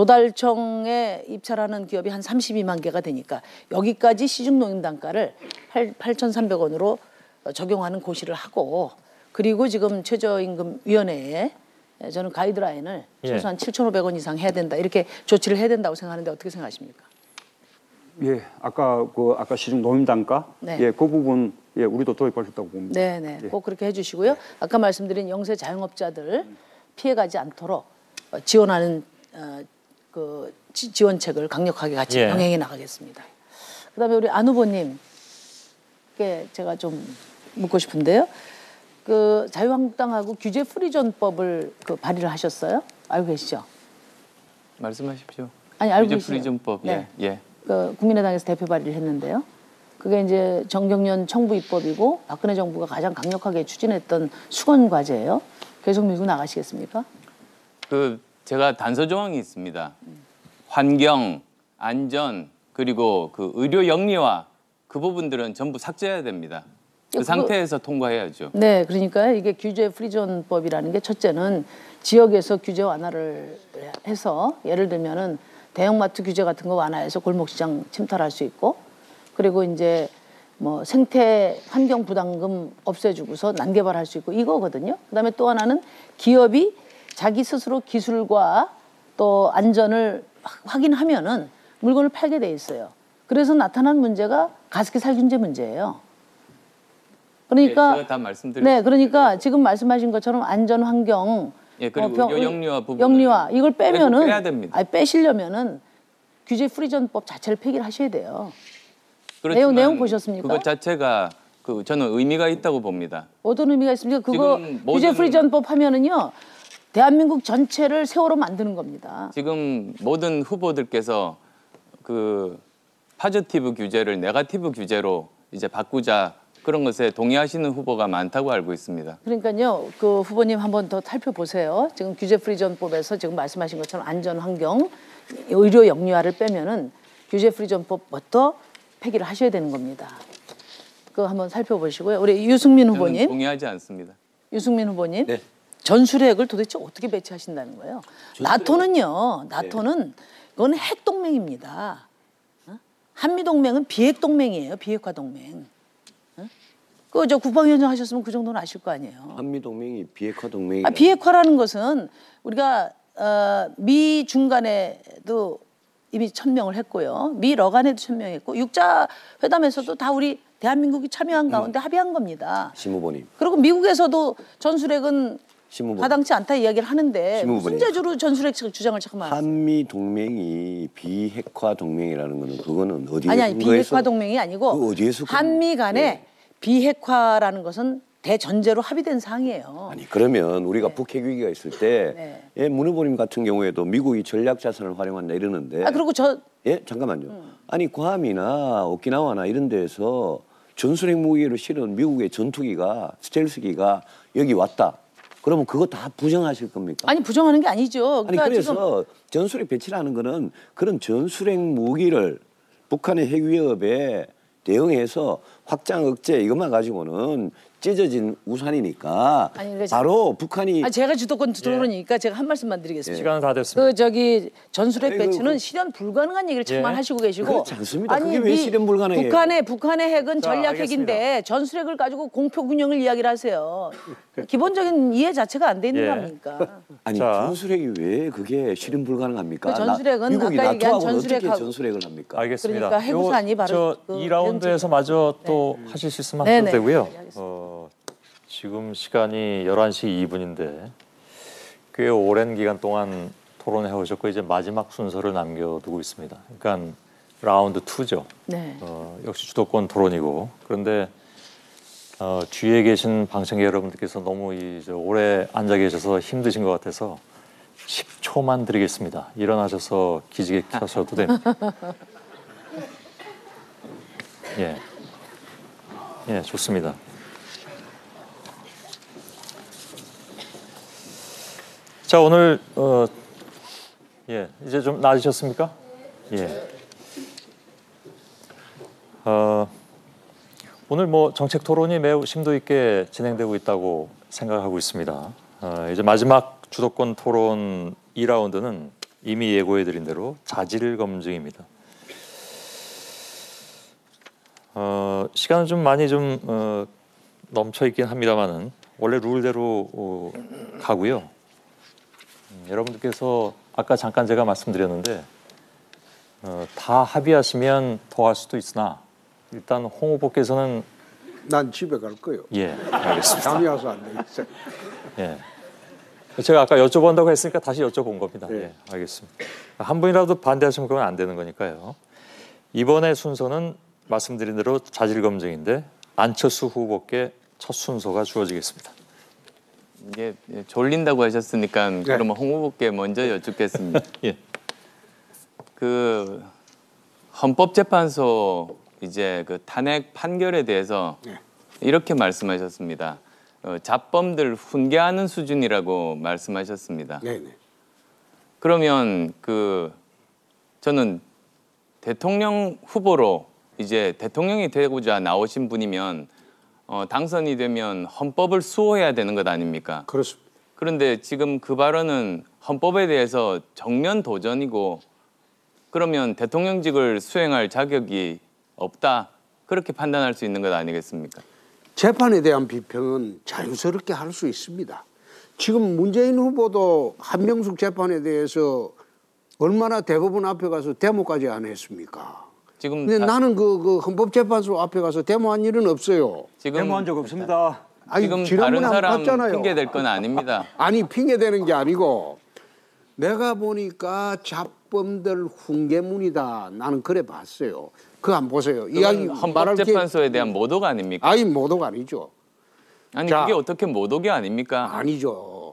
조달청에 입찰하는 기업이 한 삼십이만 개가 되니까 여기까지 시중노임 단가를 팔천삼백 원으로 적용하는 고시를 하고 그리고 지금 최저임금위원회에 저는 가이드라인을 예. 최소한 칠천오백 원 이상 해야 된다 이렇게 조치를 해야 된다고 생각하는데 어떻게 생각하십니까? 예, 아까 그 아까 시중 노임 단가, 네. 예, 그 부분 예 우리도 도입할 수 있다고 봅니다. 네네, 예. 꼭 그렇게 해주시고요. 아까 말씀드린 영세 자영업자들 피해가지 않도록 어, 지원하는 어, 그 지- 지원책을 강력하게 같이 예. 병행해 나가겠습니다. 그다음에 우리 안 후보님께 제가 좀 묻고 싶은데요. 그 자유한국당하고 규제 프리존법을 그 발의를 하셨어요? 알고 계시죠? 말씀하십시오. 아니 알고 규제 계시죠? 프리즘법. 네. 예. 예. 그 국민의당에서 대표 발의를 했는데요. 그게 이제 정경련 청부 입법이고 박근혜 정부가 가장 강력하게 추진했던 수건 과제예요. 계속 밀고 나가시겠습니까? 그 제가 단서 조항이 있습니다. 환경, 안전 그리고 그 의료 영리화 그 부분들은 전부 삭제해야 됩니다. 그 그거- 상태에서 통과해야죠. 네, 그러니까 이게 규제 프리존법이라는 게 첫째는 지역에서 규제 완화를 해서 예를 들면은 대형마트 규제 같은 거 완화해서 골목시장 침탈할 수 있고 그리고 이제 뭐 생태 환경 부담금 없애주고서 난개발할 수 있고 이거거든요. 그다음에 또 하나는 기업이 자기 스스로 기술과 또 안전을 확- 확인하면은 물건을 팔게 돼 있어요. 그래서 나타난 문제가 가습기 살균제 문제예요. 그러니까 예, 제가 다 말씀드렸- 네, 그러니까 지금 말씀하신 것처럼 안전 환경 예, 그리고 병- 의료 영리화 부분 영리화 이걸 빼면은 빼야 됩니다. 아니, 빼시려면은 규제 프리존법 자체를 폐기를 하셔야 돼요. 그렇지만 내용- 내용 보셨습니까? 그것 자체가 그 저는 의미가 있다고 봅니다. 어떤 의미가 있습니까? 그거 지금 규제 모든- 프리존법 하면은요 대한민국 전체를 세월호 만드는 겁니다. 지금 모든 후보들께서 그 파지티브 규제를 네거티브 규제로 이제 바꾸자 그런 것에 동의하시는 후보가 많다고 알고 있습니다. 그러니까요, 그 후보님 한번 더 살펴보세요. 지금 규제 프리존법에서 지금 말씀하신 것처럼 안전 환경, 의료 영리화를 빼면은 규제 프리존법부터 폐기를 하셔야 되는 겁니다. 그거 한번 살펴보시고요. 우리 유승민 저는 후보님, 동의하지 않습니다. 유승민 후보님, 네. 전술핵을 도대체 어떻게 배치하신다는 거예요? 나토는요, 나토는 그건 핵 동맹입니다. 어? 한미 동맹은 비핵 동맹이에요, 비핵화 동맹. 그 저 국방위원장 하셨으면 그 정도는 아실 거 아니에요. 한미 동맹이 비핵화 동맹이 아, 비핵화라는 것은 우리가 어, 미 중간에도 이미 천명을 했고요. 미 러간에도 천명했고 육자 회담에서도 다 우리 대한민국이 참여한 가운데 합의한 겁니다. 심 후보님. 그리고 미국에서도 전술핵은 신무부. 타당치 않다 이야기를 하는데 신무부님. 무슨 재주로 전술핵 주장을 자꾸만 하세요? 한미 동맹이 비핵화 동맹이라는 거는 그거는 어디에 아니 아니 근거해서 비핵화 동맹이 아니고 그 어디에서 그- 한미 간에 네. 비핵화라는 것은 대전제로 합의된 사항이에요. 아니 그러면 우리가 북핵 위기가 있을 때 네. 예, 문후보님 같은 경우에도 미국이 전략 자산을 활용한다 이러는데 아 그리고 저 예 잠깐만요. 아니 괌이나 오키나와나 이런 데에서 전술핵 무기를 실은 미국의 전투기가 스텔스기가 여기 왔다. 그러면 그거 다 부정하실 겁니까? 아니 부정하는 게 아니죠. 아니 그러니까 지금 그래서 전술핵 배치라는 거는 그런 전술핵 무기를 북한의 핵 위협에 대응해서 확장 억제 이것만 가지고는 찢어진 우산이니까 아니, 그래서- 바로 북한이 아니, 제가 주도권 토론이니까 제가 한 말씀만 드리겠습니다. 시간은 다 됐습니다. 그 저기 전술핵 아니, 배치는 그- 실현 불가능한 얘기를 자꾸만 예. 하시고 계시고 그렇지 않습니다. 아니 그게 왜 미- 실현 불가능해요? 북한의 북한의 핵은 자, 전략 핵인데 전술핵을 가지고 공표 균형을 이야기를 하세요. 기본적인 이해 자체가 안 돼 있는 예. 거 아닙니까? 아니 자. 전술핵이 왜 그게 실현 불가능합니까? 그 전술핵은 나, 미국이 아까 얘기한 나토하고는 어떻게 전술핵하고- 전술핵을 합니까? 알겠습니다. 그러니까 해구산이 요- 바로 저 그 이 라운드에서 마저 또 하실 수 있으면 하셔도 네네. 되고요. 알겠습니다. 어, 지금 시간이 열한 시 이 분인데 꽤 오랜 기간 동안 토론해 오셨고 이제 마지막 순서를 남겨두고 있습니다. 그러니까 라운드 이죠. 네. 어, 역시 주도권 토론이고 그런데 어, 뒤에 계신 방청객 여러분들께서 너무 이, 저, 오래 앉아 계셔서 힘드신 것 같아서 십 초만 드리겠습니다. 일어나셔서 기지개 켜셔도 됩니다. 예, 예, 좋습니다. 자, 오늘 어, 예, 이제 좀 나아지셨습니까? 예. 어, 오늘 뭐 정책 토론이 매우 심도 있게 진행되고 있다고 생각하고 있습니다. 어, 이제 마지막 주도권 토론 이 라운드는 이미 예고해드린 대로 자질 검증입니다. 어, 시간은 좀 많이 좀 어, 넘쳐 있긴 합니다만은 원래 룰대로 어, 가고요. 음, 여러분들께서 아까 잠깐 제가 말씀드렸는데 어, 다 합의하시면 더 할 수도 있으나 일단 홍 후보께서는 난 집에 갈 거요. 예, 알겠습니다. 잠이 와서 안 되겠어요. 예. 제가 아까 여쭤본다고 했으니까 다시 여쭤본 겁니다. 예. 예, 알겠습니다. 한 분이라도 반대하시면 그건 안 되는 거니까요. 이번의 순서는 말씀드린 대로 자질 검증인데 안철수 후보께 첫 순서가 주어지겠습니다. 이게 졸린다고 하셨으니까 그러면 홍 후보께 먼저 여쭙겠습니다. 예. 그 헌법재판소 이제 그 탄핵 판결에 대해서 네. 이렇게 말씀하셨습니다. 어, 잡범들 훈계하는 수준이라고 말씀하셨습니다. 네네. 그러면 그 저는 대통령 후보로 이제 대통령이 되고자 나오신 분이면 어, 당선이 되면 헌법을 수호해야 되는 것 아닙니까? 그렇습니다. 그런데 지금 그 발언은 헌법에 대해서 정면 도전이고 그러면 대통령직을 수행할 자격이 없다 그렇게 판단할 수 있는 것 아니겠습니까? 재판에 대한 비평은 자유스럽게 할 수 있습니다. 지금 문재인 후보도 한명숙 재판에 대해서 얼마나 대법원 앞에 가서 데모까지 안 했습니까? 지금 근데 다- 나는 그, 그 헌법재판소 앞에 가서 데모한 일은 없어요. 지금 데모한 적 없습니다. 아니, 지금 지난번에 다른 한번 사람 봤잖아요. 핑계 댈 건 아닙니다. 아니 핑계 대는 게 아니고 내가 보니까 잡범들 훈계문이다. 나는 그래 봤어요. 그거 안 보세요. 이야기 그건 말할 게 헌법재판소에 대한 모독 아닙니까? 아니 모독 아니죠. 아니 자. 그게 어떻게 모독이 아닙니까? 아니죠.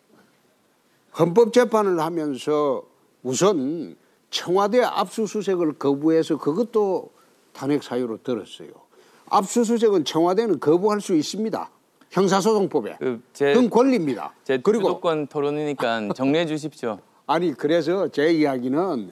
헌법재판을 하면서 우선 청와대 압수수색을 거부해서 그것도 탄핵 사유로 들었어요. 압수수색은 청와대는 거부할 수 있습니다. 형사소송법에. 그제 그건 권리입니다. 제 그리고 주도권 토론이니까 정리해 주십시오. 아니 그래서 제 이야기는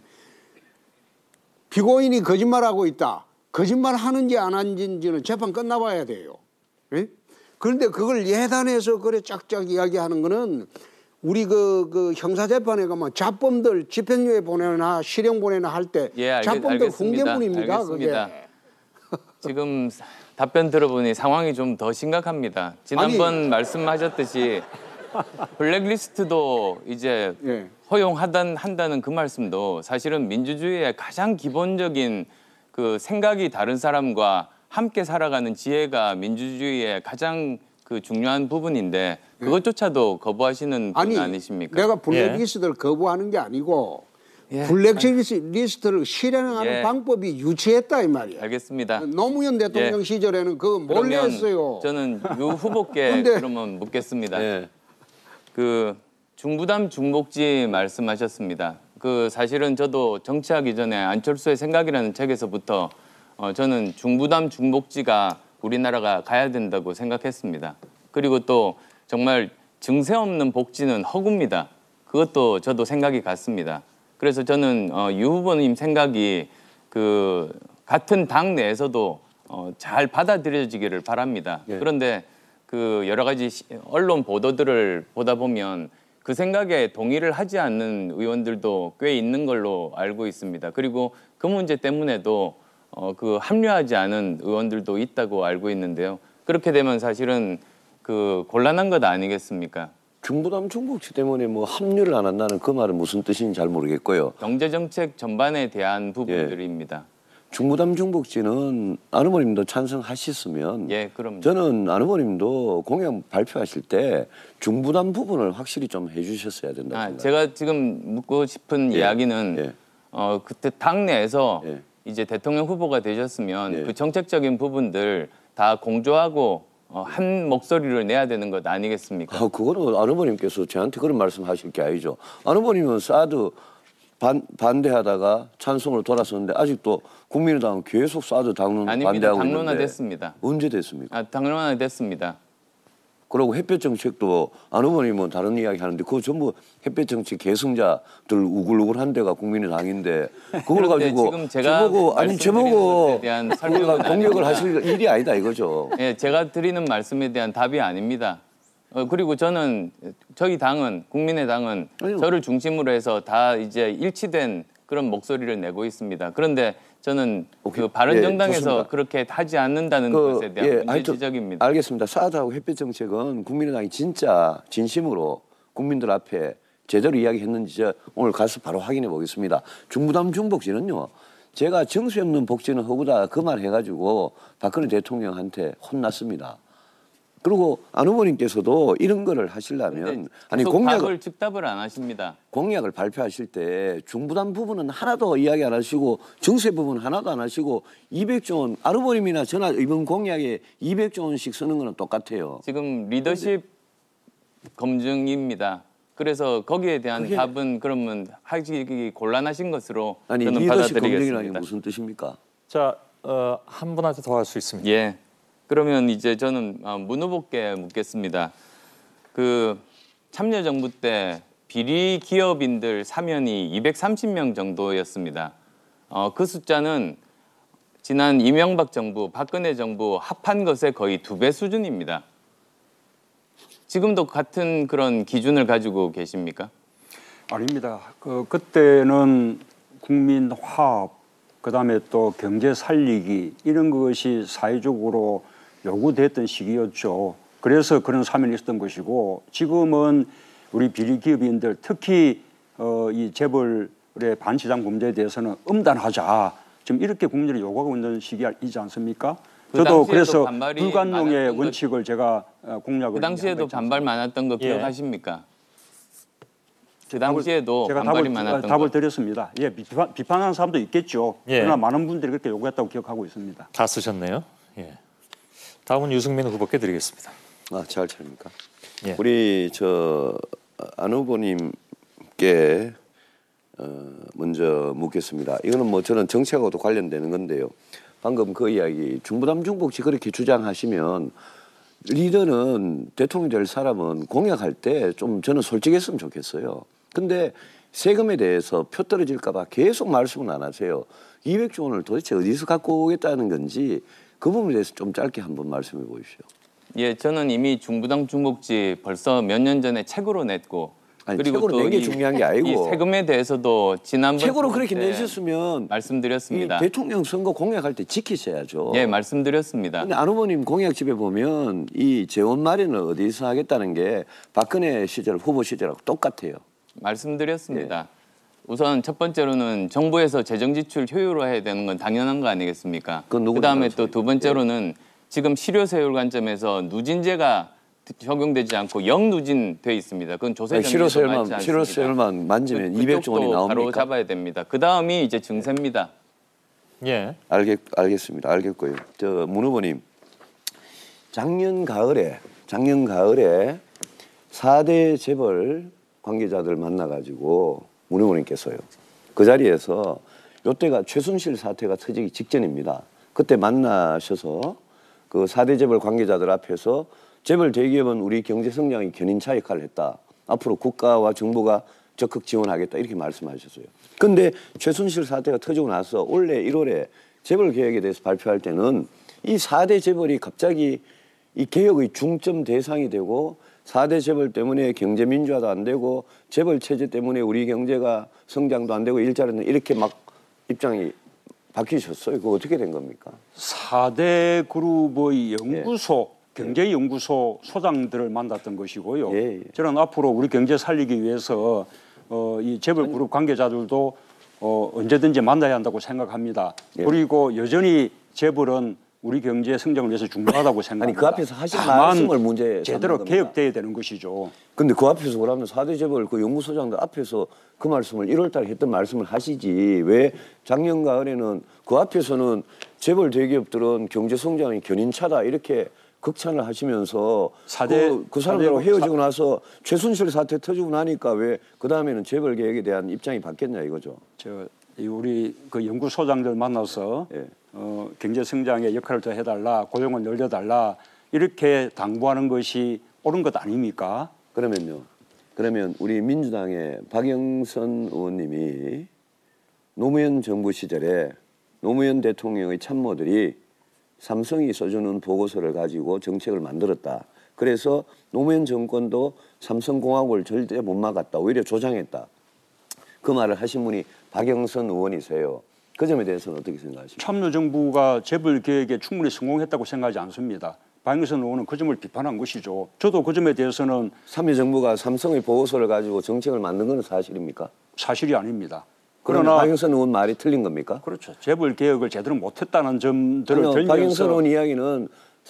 피고인이 거짓말하고 있다. 거짓말 하는지 안 하는지는 재판 끝나봐야 돼요. 예? 그런데 그걸 예단해서 그래 짝짝 이야기하는 거는 우리 그, 그 형사재판에 가면 잡범들 집행유예 보내나 실형 보내나 할 때 예, 알겠, 잡범들 알겠습니다. 훈계문입니다. 알겠습니다. 그게. 지금 답변 들어보니 상황이 좀 더 심각합니다. 지난번 아니. 말씀하셨듯이 블랙리스트도 이제 예. 허용하단 한다는 그 말씀도 사실은 민주주의의 가장 기본적인 그 생각이 다른 사람과 함께 살아가는 지혜가 민주주의의 가장 그 중요한 부분인데 그것조차도 거부하시는 분 아니 아니십니까? 내가 예. 블랙리스트를 거부하는 게 아니고 예. 블랙리스트를 실행하는 예. 방법이 유치했다 이 말이야. 알겠습니다. 노무현 대통령 예. 시절에는 그거 몰래 그러면 했어요. 저는 유 후보께 근데- 그러면 묻겠습니다. 예. 그 중부담 중복지 말씀하셨습니다. 그 사실은 저도 정치하기 전에 안철수의 생각이라는 책에서부터 어, 저는 중부담 중복지가 우리나라가 가야 된다고 생각했습니다. 그리고 또 정말 증세 없는 복지는 허구입니다. 그것도 저도 생각이 같습니다. 그래서 저는 어, 유 후보님 생각이 그 같은 당 내에서도 어, 잘 받아들여지기를 바랍니다. 예. 그런데 그 여러 가지 시- 언론 보도들을 보다 보면 그 생각에 동의를 하지 않는 의원들도 꽤 있는 걸로 알고 있습니다. 그리고 그 문제 때문에도 어, 그 합류하지 않은 의원들도 있다고 알고 있는데요. 그렇게 되면 사실은 그 곤란한 것 아니겠습니까? 중부담 중복지 때문에 뭐 합류를 안 한다는 그 말은 무슨 뜻인지 잘 모르겠고요. 경제 정책 전반에 대한 부분들입니다. 중부담 중복지는 안 후보님도 찬성하셨으면 예, 그럼 저는 안 후보님도 공약 발표하실 때 중부담 부분을 확실히 좀 해주셨어야 된다고 아, 생각합니다. 제가 지금 묻고 싶은 예, 이야기는 예. 어, 그때 당내에서 예. 이제 대통령 후보가 되셨으면 예. 그 정책적인 부분들 다 공조하고 어, 한 목소리를 내야 되는 것 아니겠습니까? 아, 그거는 안 후보님께서 저한테 그런 말씀하실 게 아니죠. 안 후보님은 사드 반, 반대하다가 찬성으로 돌아섰는데 아직도 국민의당은 계속 사드 당론 아닙니다. 반대하고 당론화 있는데 됐습니다. 언제 됐습니까? 아, 당론화 됐습니다. 그리고 햇볕 정책도 안 후보님은 다른 이야기 하는데 그거 전부 햇볕 정책 계승자들 우글우글한 데가 국민의당인데 그걸 그런데 가지고 지금 제가 저보고 아니 말씀드리는 저보고 것에 대한 설명은 우리가 공격을 아닙니다. 하실 일이 아니다 이거죠. 예, 제가 드리는 말씀에 대한 답이 아닙니다. 어, 그리고 저는 저희 당은 국민의당은 아니요. 저를 중심으로 해서 다 이제 일치된 그런 목소리를 내고 있습니다. 그런데 저는 오케이. 그 바른정당에서 예, 좋습니다. 그렇게 하지 않는다는 그, 것에 대한 예, 문제 하여튼 지적입니다. 알겠습니다. 사드하고 햇볕 정책은 국민의당이 진짜 진심으로 국민들 앞에 제대로 이야기했는지 저 오늘 가서 바로 확인해 보겠습니다. 중부담 중복지는요. 제가 정수 없는 복지는 허구다 그 말 해가지고 박근혜 대통령한테 혼났습니다. 그리고 안 후보님께서도 이런 거를 하시려면 아니 계속 공약을 답을 즉답을 안 하십니다. 공약을 발표하실 때 중부담 부분은 하나도 이야기 안 하시고 정세 부분 하나도 안 하시고 이백조 원 안 후보님이나 저나 이번 공약에 이백조 원씩 쓰는 거는 똑같아요. 지금 리더십 검증입니다. 그래서 거기에 대한 그게- 답은 그러면 하기 곤란하신 것으로 아니 저는 리더십 검증이라는 게 받아들이겠습니다. 무슨 뜻입니까? 자, 어, 한 분한테 더 할 수 있습니다. 예. 그러면 이제 저는 어, 문 후보께 묻겠습니다. 그 참여정부 때 비리 기업인들 사면이 이백삼십 명 정도였습니다. 어, 그 숫자는 지난 이명박 정부, 박근혜 정부 합한 것의 거의 두 배 수준입니다. 지금도 같은 그런 기준을 가지고 계십니까? 아닙니다. 그 그때는 국민 화합, 그다음에 또 경제 살리기 이런 것이 사회적으로 요구됐던 시기였죠. 그래서 그런 사면이 있었던 것이고 지금은 우리 비리 기업인들 특히 어, 이 재벌의 반시장 범죄에 대해서는 엄단하자. 지금 이렇게 국민들이 요구하고 있는 시기이지 않습니까? 그 저도 당시에도 그래서 반발이 불관용의 많았던 것- 원칙을 제가 어, 공약을 그 당시에도 반발 많았던 거 예. 기억하십니까? 그 당시에도 제가 반발이 답을, 많았던 답을 거. 드렸습니다. 예, 비판, 비판하는 사람도 있겠죠. 예. 그러나 많은 분들이 그렇게 요구했다고 기억하고 있습니다. 다 쓰셨네요. 예. 다음은 유승민 후보께 드리겠습니다. 아, 잘 차립니까? 예. 우리 저 안 후보님께 어, 먼저 묻겠습니다. 이거는 뭐 저는 정책하고도 관련되는 건데요. 방금 그 이야기 중부담 중복지 그렇게 주장하시면 리더는 대통령 될 사람은 공약할 때 좀 저는 솔직했으면 좋겠어요. 근데 세금에 대해서 표 떨어질까 봐 계속 말씀은 안 하세요. 이백조 원을 도대체 어디서 갖고 오겠다는 건지 그 부분에 대해서 좀 짧게 한번 말씀해 보십시오. 예, 저는 이미 중부당 중복지 벌써 몇 년 전에 책으로 냈고 아니, 책으로 낸 게 이- 중요한 게 아니고. 이 세금에 대해서도 지난번 책으로 그렇게 때 내셨으면 이 말씀드렸습니다. 대통령 선거 공약할 때 지키셔야죠. 예, 말씀드렸습니다. 근데 안 후보님 공약집에 보면 이 재원 마련을 어디서 하겠다는 게 박근혜 시절 후보 시절하고 똑같아요. 말씀드렸습니다. 우선 첫 번째로는 정부에서 재정 지출 효율화해야 되는 건 당연한 거 아니겠습니까? 그건 누구나 그다음에 그렇습니다. 또 두 번째로는 지금 실효세율 관점에서 누진제가 적용되지 않고 영누진돼 있습니다. 그건 조세 정리에서 맞지 않습니다. 실효세율만 만지면 그, 이백조 원이 나옵니까? 바로 잡아야 됩니다. 그 다음이 이제 증세입니다. 예. 알겠 알겠습니다. 알겠고요. 저 문 후보님, 작년 가을에 작년 가을에 사 대 재벌 관계자들 만나가지고 문 후보님께서요. 그 자리에서 요때가 최순실 사태가 터지기 직전입니다. 그때 만나셔서 그 사 대 재벌 관계자들 앞에서 재벌 대기업은 우리 경제 성장의 견인차 역할을 했다. 앞으로 국가와 정부가 적극 지원하겠다 이렇게 말씀하셨어요. 그런데 최순실 사태가 터지고 나서 올해 일월에 재벌 개혁에 대해서 발표할 때는 이 사 대 재벌이 갑자기 이 개혁의 중점 대상이 되고 사 대 재벌 때문에 경제 민주화도 안 되고 재벌 체제 때문에 우리 경제가 성장도 안 되고 일자리는 이렇게 막 입장이 바뀌셨어요. 그거 어떻게 된 겁니까? 사 대 그룹의 연구소, 예. 경제연구소 소장들을 만났던 것이고요. 예, 예. 저는 앞으로 우리 경제 살리기 위해서 어, 이 재벌 그룹 관계자들도 어, 언제든지 만나야 한다고 생각합니다. 예. 그리고 여전히 재벌은 우리 경제 성장을 위해서 중요하다고 생각합니다. 아니 그 앞에서 하신 다만 말씀을 문제 제대로 개혁돼야 되는 것이죠. 근데 그 앞에서 그러면 사 대 재벌 그 연구소장들 앞에서 그 말씀을 일월 달에 했던 말씀을 하시지 왜 작년 가을에는 그 앞에서는 재벌 대기업들은 경제 성장의 견인차다 이렇게 극찬을 하시면서 사 대, 그, 그 사람들하고 사 대, 헤어지고 나서 최순실 사태 터지고 나니까 왜 그 다음에는 재벌 개혁에 대한 입장이 바뀌었냐 이거죠. 저 우리 그 연구소장들 만나서 예. 어, 경제 성장에 역할을 더 해달라, 고용을 늘려달라 이렇게 당부하는 것이 옳은 것 아닙니까? 그러면요. 그러면 우리 민주당의 박영선 의원님이 노무현 정부 시절에 노무현 대통령의 참모들이 삼성이 써주는 보고서를 가지고 정책을 만들었다. 그래서 노무현 정권도 삼성공화국을 절대 못 막았다. 오히려 조장했다. 그 말을 하신 분이 박영선 의원이세요. 그 점에 대해서는 어떻게 생각하십니까? 참여정부가 재벌 개혁에 충분히 성공했다고 생각하지 않습니다. 박영선 의원은 그 점을 비판한 것이죠. 저도 그 점에 대해서는 참여정부가 삼성의 보고서를 가지고 정책을 만든 건 사실입니까? 사실이 아닙니다. 그러나 박영선 의원 말이 틀린 겁니까? 그렇죠. 재벌 개혁을 제대로 못했다는 점들을 아니요, 들면서 박영선 의원 이야기는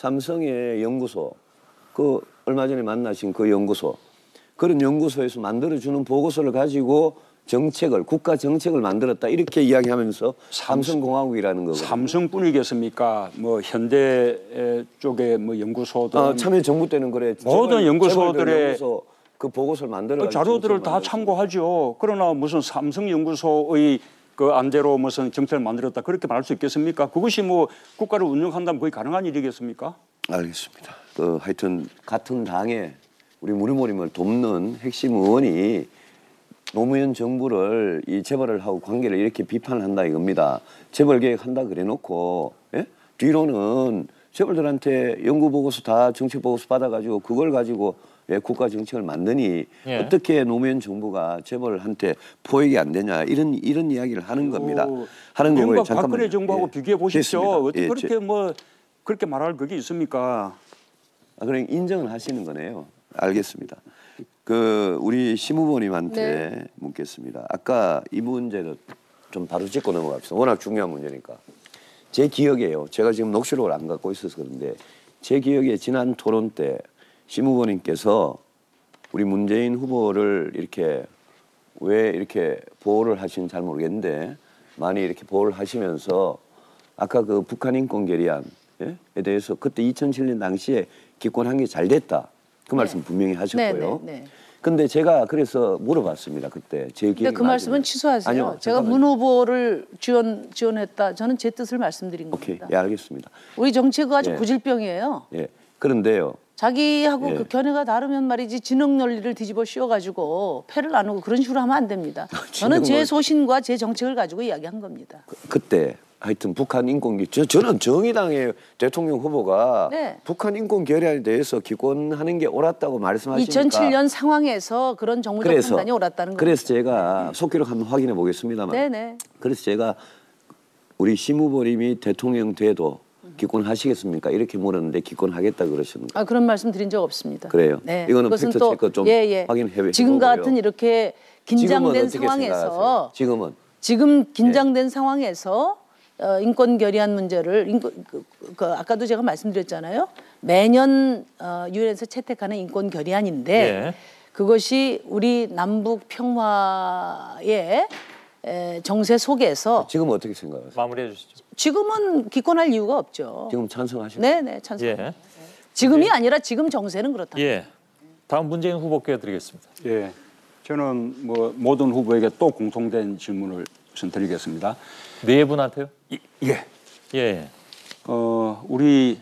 삼성의 연구소, 그 얼마 전에 만나신 그 연구소, 그런 연구소에서 만들어주는 보고서를 가지고 정책을 국가 정책을 만들었다 이렇게 이야기하면서 삼성공화국이라는 거거든요. 삼성뿐이겠습니까? 뭐 현대 쪽에 뭐 연구소도 아, 참여정부 때는 그래. 모든 연구소들의 연구소 그 보고서를 만들어 자료들을 다 참고하죠. 그러나 무슨 삼성연구소의 그 안대로 무슨 정책을 만들었다 그렇게 말할 수 있겠습니까? 그것이 뭐 국가를 운영한다면 거의 가능한 일이겠습니까? 알겠습니다. 그 하여튼 같은 당에 우리 무리모림을 돕는 핵심 의원이 노무현 정부를 이 재벌을 하고 관계를 이렇게 비판을 한다 이겁니다. 재벌 개혁한다 그래놓고 예? 뒤로는 재벌들한테 연구 보고서 다 정책 보고서 받아가지고 그걸 가지고 예, 국가 정책을 만드니 예. 어떻게 노무현 정부가 재벌한테 포획이 안 되냐 이런 이런 이야기를 하는 겁니다. 하는 거고요. 그러니까 잠깐만요. 박근혜 정부하고 예. 비교해 보십시오. 됐습니다. 어떻게 예, 그렇게 제, 뭐 그렇게 말할 그게 있습니까? 아, 그럼 인정을 하시는 거네요. 알겠습니다. 그 우리 심 후보님한테 네. 묻겠습니다. 아까 이 문제를 좀 바로 짚고 넘어갑시다. 워낙 중요한 문제니까. 제 기억에요. 제가 지금 녹취록을 안 갖고 있어서 그런데 제 기억에 지난 토론 때 심 후보님께서 우리 문재인 후보를 이렇게 왜 이렇게 보호를 하시는지 잘 모르겠는데 많이 이렇게 보호를 하시면서 아까 그 북한 인권 결의안에 대해서 그때 이천칠 년 당시에 기권한 게 잘 됐다. 그 말씀 네. 분명히 하셨고요. 네, 네, 네. 근데 제가 그래서 물어봤습니다. 그때 제 기억이 근데 그 말씀은 취소하세요. 아니요, 제가 잠깐만요. 문 후보를 지원 지원했다. 저는 제 뜻을 말씀드린 오케이, 겁니다. 예, 알겠습니다. 우리 정치가 아주 예. 구질병이에요. 예, 그런데요. 자기하고 예. 그 견해가 다르면 말이지 진흙 논리를 뒤집어 씌워가지고 패를 나누고 그런 식으로 하면 안 됩니다. 저는 제 진흙 논리. 소신과 제 정책을 가지고 이야기한 겁니다. 그, 그때 하여튼 북한 인권 저 저는 정의당의 대통령 후보가 네. 북한 인권 결의안에 대해서 기권하는 게 옳았다고 말씀하시니까 이천칠 년 상황에서 그런 정무적 그래서 판단이 옳았다는 겁니다. 그래서 제가 속기록 한번 확인해 보겠습니다만. 네네. 그래서 제가 우리 심 후보님이 대통령 돼도 기권하시겠습니까? 이렇게 물었는데 기권하겠다 그러셨는데. 아 그런 말씀 드린 적 없습니다. 그래요? 네. 이거는 그것은 팩트 또 체크 좀 예, 예. 확인해 지금 보고요. 같은 이렇게 지금은 긴장된 어떻게 상황에서 생각하세요? 지금은 지금 긴장된 상황에서 어, 인권 결의안 문제를 인권, 그, 그, 아까도 제가 말씀드렸잖아요. 매년 어, 유엔에서 채택하는 인권 결의안인데 예. 그것이 우리 남북 평화의 에, 정세 속에서 지금 어떻게 생각하세요? 마무리해 주시죠. 지금은 기권할 이유가 없죠. 지금 찬성하시고 네네 찬성. 예. 지금이 아니라 지금 정세는 그렇다. 예. 다음 문재인 후보께 드리겠습니다. 예, 저는 뭐 모든 후보에게 또 공통된 질문을 우선 드리겠습니다. 네 분한테요? 예, 예. 어, 우리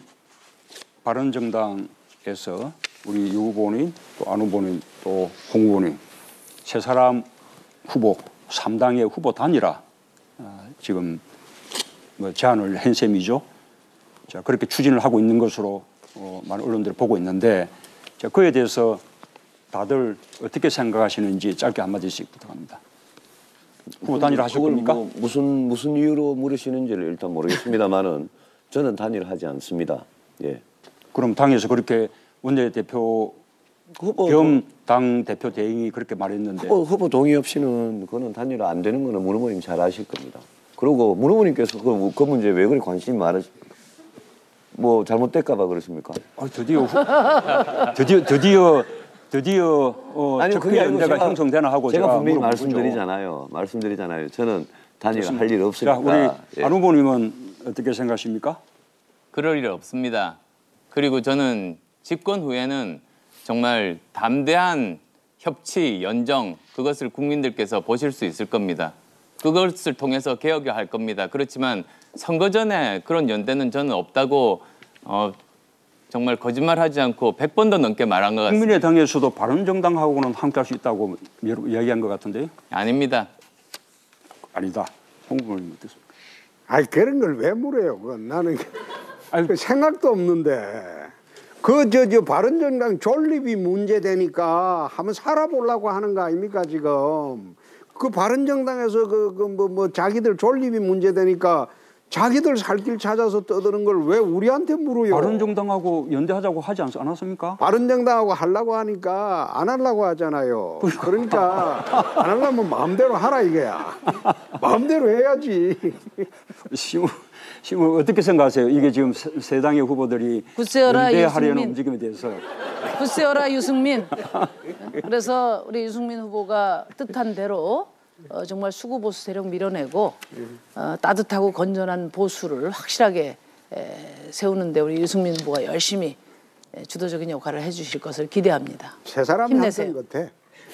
바른정당에서 우리 유 후보님, 또 안 후보님, 또 홍 후보님 세 사람 후보, 삼 당의 후보 단일화 어, 지금 뭐 제안을 한 셈이죠. 자, 그렇게 추진을 하고 있는 것으로 어, 많은 언론들이 보고 있는데 자, 그에 대해서 다들 어떻게 생각하시는지 짧게 한마디씩 부탁합니다. 후보 단일화 하실 그걸 겁니까? 뭐 무슨 무슨 이유로 물으시는지를 일단 모르겠습니다만은 저는 단일하지 않습니다. 예. 그럼 당에서 그렇게 원내대표 후보 겸 당 대표 대행이 그렇게 말했는데 후보, 후보 동의 없이는 그거는 단일화 안 되는 거는 문 후보님 잘 아실 겁니다. 그리고 문 후보님께서 그, 그 문제에 왜 그리 관심이 많으시? 뭐 잘못될까 봐 그렇습니까? 아, 드디어 후, 드디어 드디어 드디어 어, 아니 그게 아니고 적폐연대가 제가 형성되나 하고 제가 제가 분명히 물어본 거죠. 말씀드리잖아요. 말씀드리잖아요. 저는 단일화 할 일 자, 없으니까. 우리 예. 안 후보님은 어떻게 생각하십니까? 그럴 일 없습니다. 그리고 저는 집권 후에는 정말 담대한 협치, 연정 그것을 국민들께서 보실 수 있을 겁니다. 그것을 통해서 개혁을 할 겁니다. 그렇지만 선거 전에 그런 연대는 저는 없다고 어, 정말 거짓말하지 않고 백 번도 넘게 말한 것 같습니다. 국민의당에서도 바른정당하고는 함께할 수 있다고 여러- 이야기한 것 같은데요? 아닙니다. 아니다. 홍 후보님 어떻습니까? 아니 그런 걸 왜 물어요? 그건 나는 아니, 그 생각도 없는데 그 저 저 바른정당 존립이 문제되니까 한번 살아보려고 하는 거 아닙니까 지금? 그 바른정당에서 그 그 뭐 뭐 자기들 존립이 문제되니까 자기들 살 길 찾아서 떠드는 걸 왜 우리한테 물어요? 바른정당하고 연대하자고 하지 않, 않았습니까? 바른정당하고 하려고 하니까 안 하려고 하잖아요. 그러니까 안 하려면 마음대로 하라 이거야. 마음대로 해야지. 시무, 시무 어떻게 생각하세요? 이게 지금 세, 세 당의 후보들이 글쎄요라, 연대하려는 유승민. 움직임에 대해서 글쎄요라 유승민. 그래서 우리 유승민 후보가 뜻한 대로 어, 정말 수구 보수 세력 밀어내고 어, 따뜻하고 건전한 보수를 확실하게 에, 세우는데 우리 유승민 후보가 열심히 에, 주도적인 역할을 해주실 것을 기대합니다. 세 사람이 힘내세요. 한것 같아.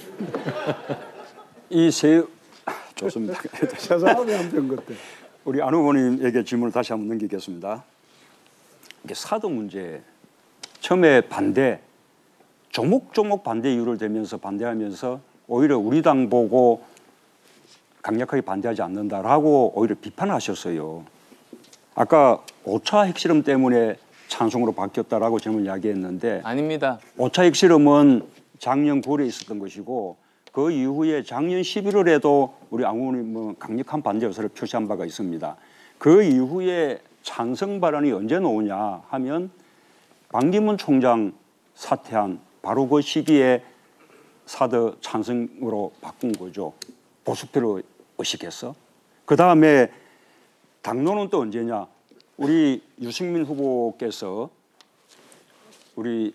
이 세 좋습니다. 세 사람이 한것 같아. 우리 안 후보님에게 질문을 다시 한번 넘기겠습니다. 이게 사드 문제 처음에 반대 조목조목 반대 이유를 대면서 반대하면서 오히려 우리 당 보고 강력하게 반대하지 않는다라고 오히려 비판하셨어요. 아까 오 차 핵실험 때문에 찬성으로 바뀌었다라고 저는 이야기했는데 아닙니다. 오 차 핵실험은 작년 구월에 있었던 것이고 그 이후에 작년 십일월에도 우리 안 후보님은 강력한 반대 의사를 표시한 바가 있습니다. 그 이후에 찬성 발언이 언제 나오냐 하면 반기문 총장 사퇴한 바로 그 시기에 사드 찬성으로 바꾼 거죠. 보수표를 의식해서. 그 다음에 당론은 또 언제냐. 우리 유승민 후보께서 우리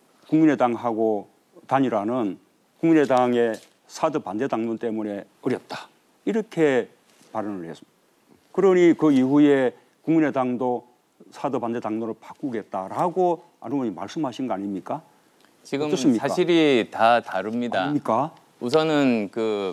국민의당하고 단일화는 국민의당의 사드 반대 당론 때문에 어렵다. 이렇게 발언을 했습니다. 그러니 그 이후에 국민의당도 사드 반대 당론을 바꾸겠다라고 안 의원이 말씀하신 거 아닙니까? 지금 어떻습니까? 사실이 다 다릅니다. 아닙니까? 우선은 그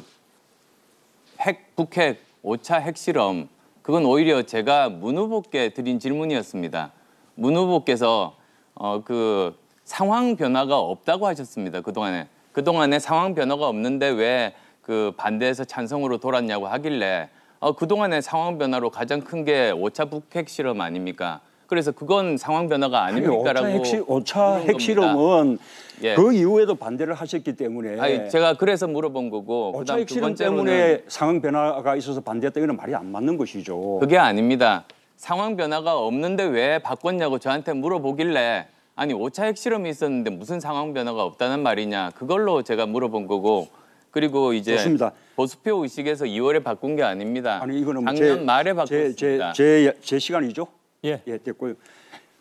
핵, 북핵 오 차 핵실험 그건 오히려 제가 문 후보께 드린 질문이었습니다. 문 후보께서 어, 그 상황 변화가 없다고 하셨습니다. 그동안에. 그동안에 상황 변화가 없는데 왜 그 반대에서 찬성으로 돌았냐고 하길래 어, 그동안의 상황 변화로 가장 큰 게 오 차 북핵 실험 아닙니까? 그래서 그건 상황 변화가 아닙니까라고 오 차 물어본 핵실험은 예. 그 이후에도 반대를 하셨기 때문에 아니, 제가 그래서 물어본 거고 오 차 그다음 두 핵실험 번째로는 때문에 상황 변화가 있어서 반대했다 이건 말이 안 맞는 것이죠. 그게 아닙니다. 상황 변화가 없는데 왜 바꿨냐고 저한테 물어보길래 아니 오 차 핵실험이 있었는데 무슨 상황 변화가 없다는 말이냐 그걸로 제가 물어본 거고 그리고 이제 좋습니다. 보수표 의식에서 이월에 바꾼 게 아닙니다. 아니 이거는 작년 제, 말에 제, 제, 바꿨습니다. 제, 제 시간이죠? 예. 예, 됐고요.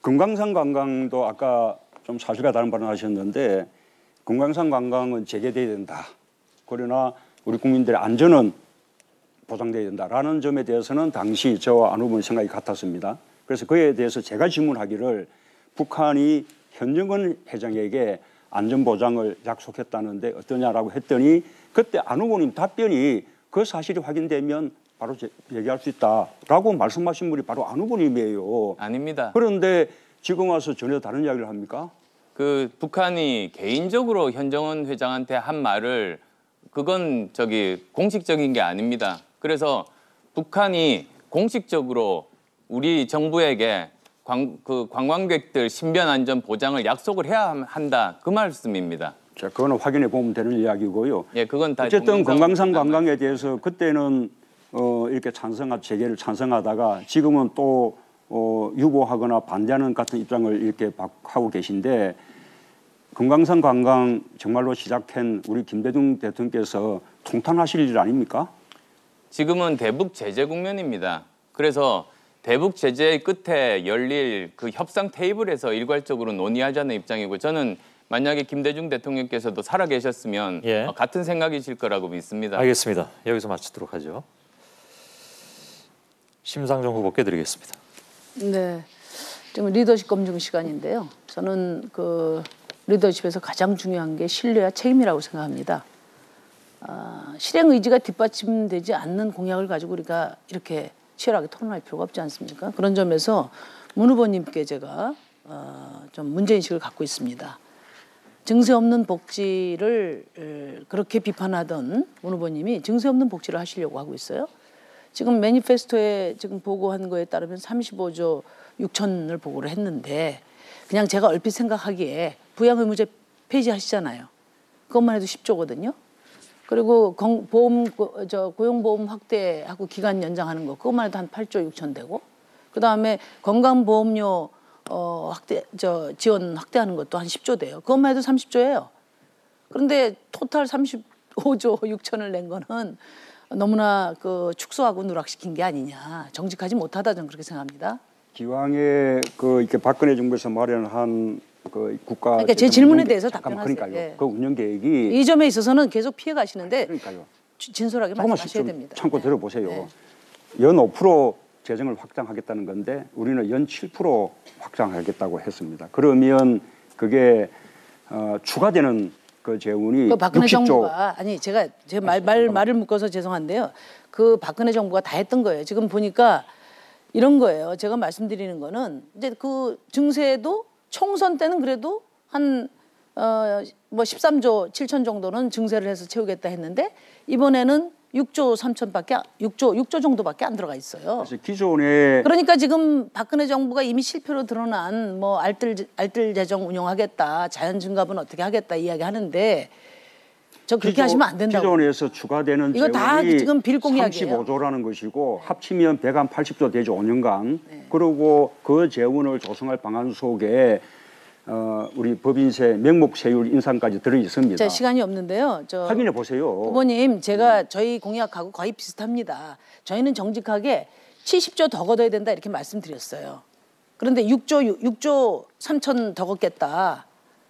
금강산 관광도 아까 좀 사실과 다른 발언 하셨는데 금강산 관광은 재개돼야 된다. 그러나 우리 국민들의 안전은 보장돼야 된다라는 점에 대해서는 당시 저와 안 후보는 생각이 같았습니다. 그래서 그에 대해서 제가 질문하기를 북한이 현정근 회장에게 안전보장을 약속했다는데 어떠냐라고 했더니 그때 안 후보님 답변이 그 사실이 확인되면 바로 얘기할 수 있다라고 말씀하신 분이 바로 안 후보님이에요. 아닙니다. 그런데 지금 와서 전혀 다른 이야기를 합니까? 그 북한이 개인적으로 현정원 회장한테 한 말을 그건 저기 공식적인 게 아닙니다. 그래서 북한이 공식적으로 우리 정부에게 관, 그 관광객들 신변 안전 보장을 약속을 해야 한다 그 말씀입니다. 자, 그거는 확인해 보면 되는 이야기고요. 예, 그건 다 어쨌든 금강산 남아 관광에 대해서 그때는 어, 이렇게 찬성하 재개를 찬성하다가 지금은 또 어, 유보하거나 반대하는 같은 입장을 이렇게 하고 계신데 금강산 관광 정말로 시작한 우리 김대중 대통령께서 통탄하실 일 아닙니까? 지금은 대북 제재 국면입니다. 그래서 대북 제재의 끝에 열릴 그 협상 테이블에서 일괄적으로 논의하자는 입장이고 저는 만약에 김대중 대통령께서도 살아계셨으면 예. 어, 같은 생각이실 거라고 믿습니다. 알겠습니다. 여기서 마치도록 하죠. 심상정 후보께 드리겠습니다. 네, 지금 리더십 검증 시간인데요. 저는 그 리더십에서 가장 중요한 게 신뢰와 책임이라고 생각합니다. 아, 실행 의지가 뒷받침되지 않는 공약을 가지고 우리가 이렇게 치열하게 토론할 필요가 없지 않습니까? 그런 점에서 문 후보님께 제가 어, 좀 문제인식을 갖고 있습니다. 증세 없는 복지를 그렇게 비판하던 문 후보님이 증세 없는 복지를 하시려고 하고 있어요. 지금 매니페스토에 지금 보고한 거에 따르면 삼십오조 육천을 보고를 했는데 그냥 제가 얼핏 생각하기에 부양의무제 폐지하시잖아요. 그것만 해도 십조거든요. 그리고 건, 보험, 저 고용보험 확대하고 기간 연장하는 거 그것만 해도 한 팔조 육천 되고 그다음에 건강보험료 어, 확대 저 지원 확대하는 것도 한 십조 돼요. 그것만 해도 삼십조예요. 그런데 토탈 삼십오조 육천을 낸 거는 너무나 그 축소하고 누락시킨 게 아니냐. 정직하지 못하다 저는 그렇게 생각합니다. 기왕에 그 이렇게 박근혜 정부에서 마련한 그 국가 그러니까 제 질문에 운영, 대해서 잠깐만, 답변하세요. 그러니까요. 예. 그 운영 계획이 이 점에 있어서는 계속 피해 가시는데 그러니까요. 진솔하게 말씀하셔야 됩니다. 참고 네. 들어보세요. 네. 연 오 퍼센트 재정을 확장하겠다는 건데 우리는 연 칠 퍼센트 확장하겠다고 했습니다. 그러면 그게 어, 추가되는 그 재원이 그 박근혜 육십조. 정부가 아니 제가 제 말 말 말을 묶어서 죄송한데요. 그 박근혜 정부가 다 했던 거예요. 지금 보니까 이런 거예요. 제가 말씀드리는 거는 이제 그 증세도 총선 때는 그래도 한 어 뭐 십삼조 칠천 정도는 증세를 해서 채우겠다 했는데 이번에는 육조 삼천밖에 육조 육조 정도밖에 안 들어가 있어요. 그래서 기존에 그러니까 지금 박근혜 정부가 이미 실패로 드러난 뭐 알뜰 알뜰 재정 운영하겠다, 자연 증갑은 어떻게 하겠다 이야기하는데 저 그렇게 기존, 하시면 안 된다고. 기존에서 추가되는 이거 다 재원이 지금 빌공약이에요. 삼십오조라는 것이고 합치면 백팔십조 되죠. 오 년간. 네. 그리고 그 재원을 조성할 방안 속에 어, 우리 법인세 명목세율 인상까지 들어 있습니다. 자, 시간이 없는데요. 저 확인해 보세요. 후보님, 제가 저희 공약하고 거의 비슷합니다. 저희는 정직하게 칠십조 더 걷어야 된다 이렇게 말씀드렸어요. 그런데 육조 육조 삼천 더 걷겠다.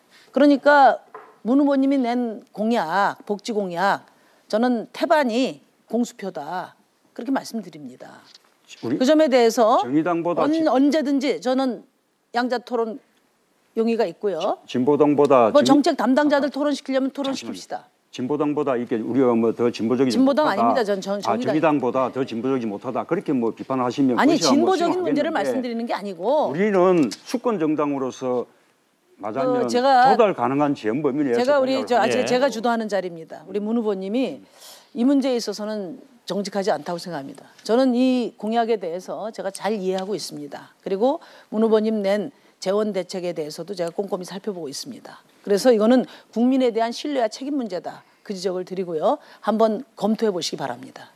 그러니까 문 후보님이 낸 공약, 복지 공약, 저는 태반이 공수표다 그렇게 말씀드립니다. 우리 그 점에 대해서 정의당보다 언, 지- 언제든지 저는 양자 토론 용의가 있고요. 진보당보다 뭐 진- 정책 담당자들 토론시키려면 토론시킵시다. 진보당보다 이게 우리가 뭐 더 진보적이지 진보당 못하다. 아닙니다. 전 정- 아, 정의당. 정의당보다 더 진보적이지 못하다. 그렇게 뭐 비판하시면 아니 그것이야 뭐 진보적인 문제를 수용하겠는데 말씀드리는 게 아니고 우리는 수권 정당으로서 맞으면 그 제가- 조달 가능한 지원 범위 내에서 제가 우리 공약을 저 아, 하는 제- 제가 거예요. 주도하는 자리입니다. 우리 문 후보님이 이 문제에 있어서는 정직하지 않다고 생각합니다. 저는 이 공약에 대해서 제가 잘 이해하고 있습니다. 그리고 문 후보님 낸 재원 대책에 대해서도 제가 꼼꼼히 살펴보고 있습니다. 그래서 이거는 국민에 대한 신뢰와 책임 문제다. 그 지적을 드리고요. 한번 검토해 보시기 바랍니다.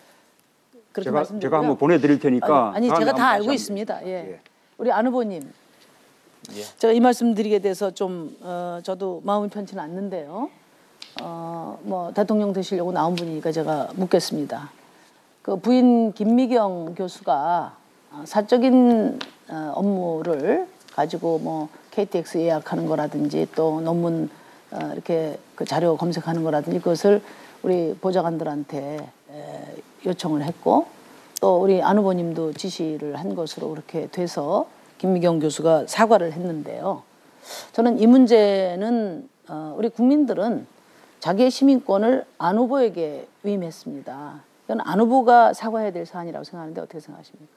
그렇게 제가 말씀드리고요. 제가 한번 보내드릴 테니까 아니, 아니 다음에 제가 한번 다 다시 알고 한번. 있습니다. 예. 예. 우리 안 후보님. 예. 제가 이 말씀 드리게 돼서 좀 어, 저도 마음이 편치는 않는데요. 어, 뭐 대통령 되시려고 나온 분이니까 제가 묻겠습니다. 그 부인 김미경 교수가 어, 사적인 어, 업무를 가지고 뭐 케이티엑스 예약하는 거라든지 또 논문 어, 이렇게 그 자료 검색하는 거라든지 그것을 우리 보좌관들한테 에, 요청을 했고 또 우리 안 후보님도 지시를 한 것으로 그렇게 돼서 김미경 교수가 사과를 했는데요. 저는 이 문제는 어, 우리 국민들은 자기의 시민권을 안 후보에게 위임했습니다. 이건 안 후보가 사과해야 될 사안이라고 생각하는데 어떻게 생각하십니까?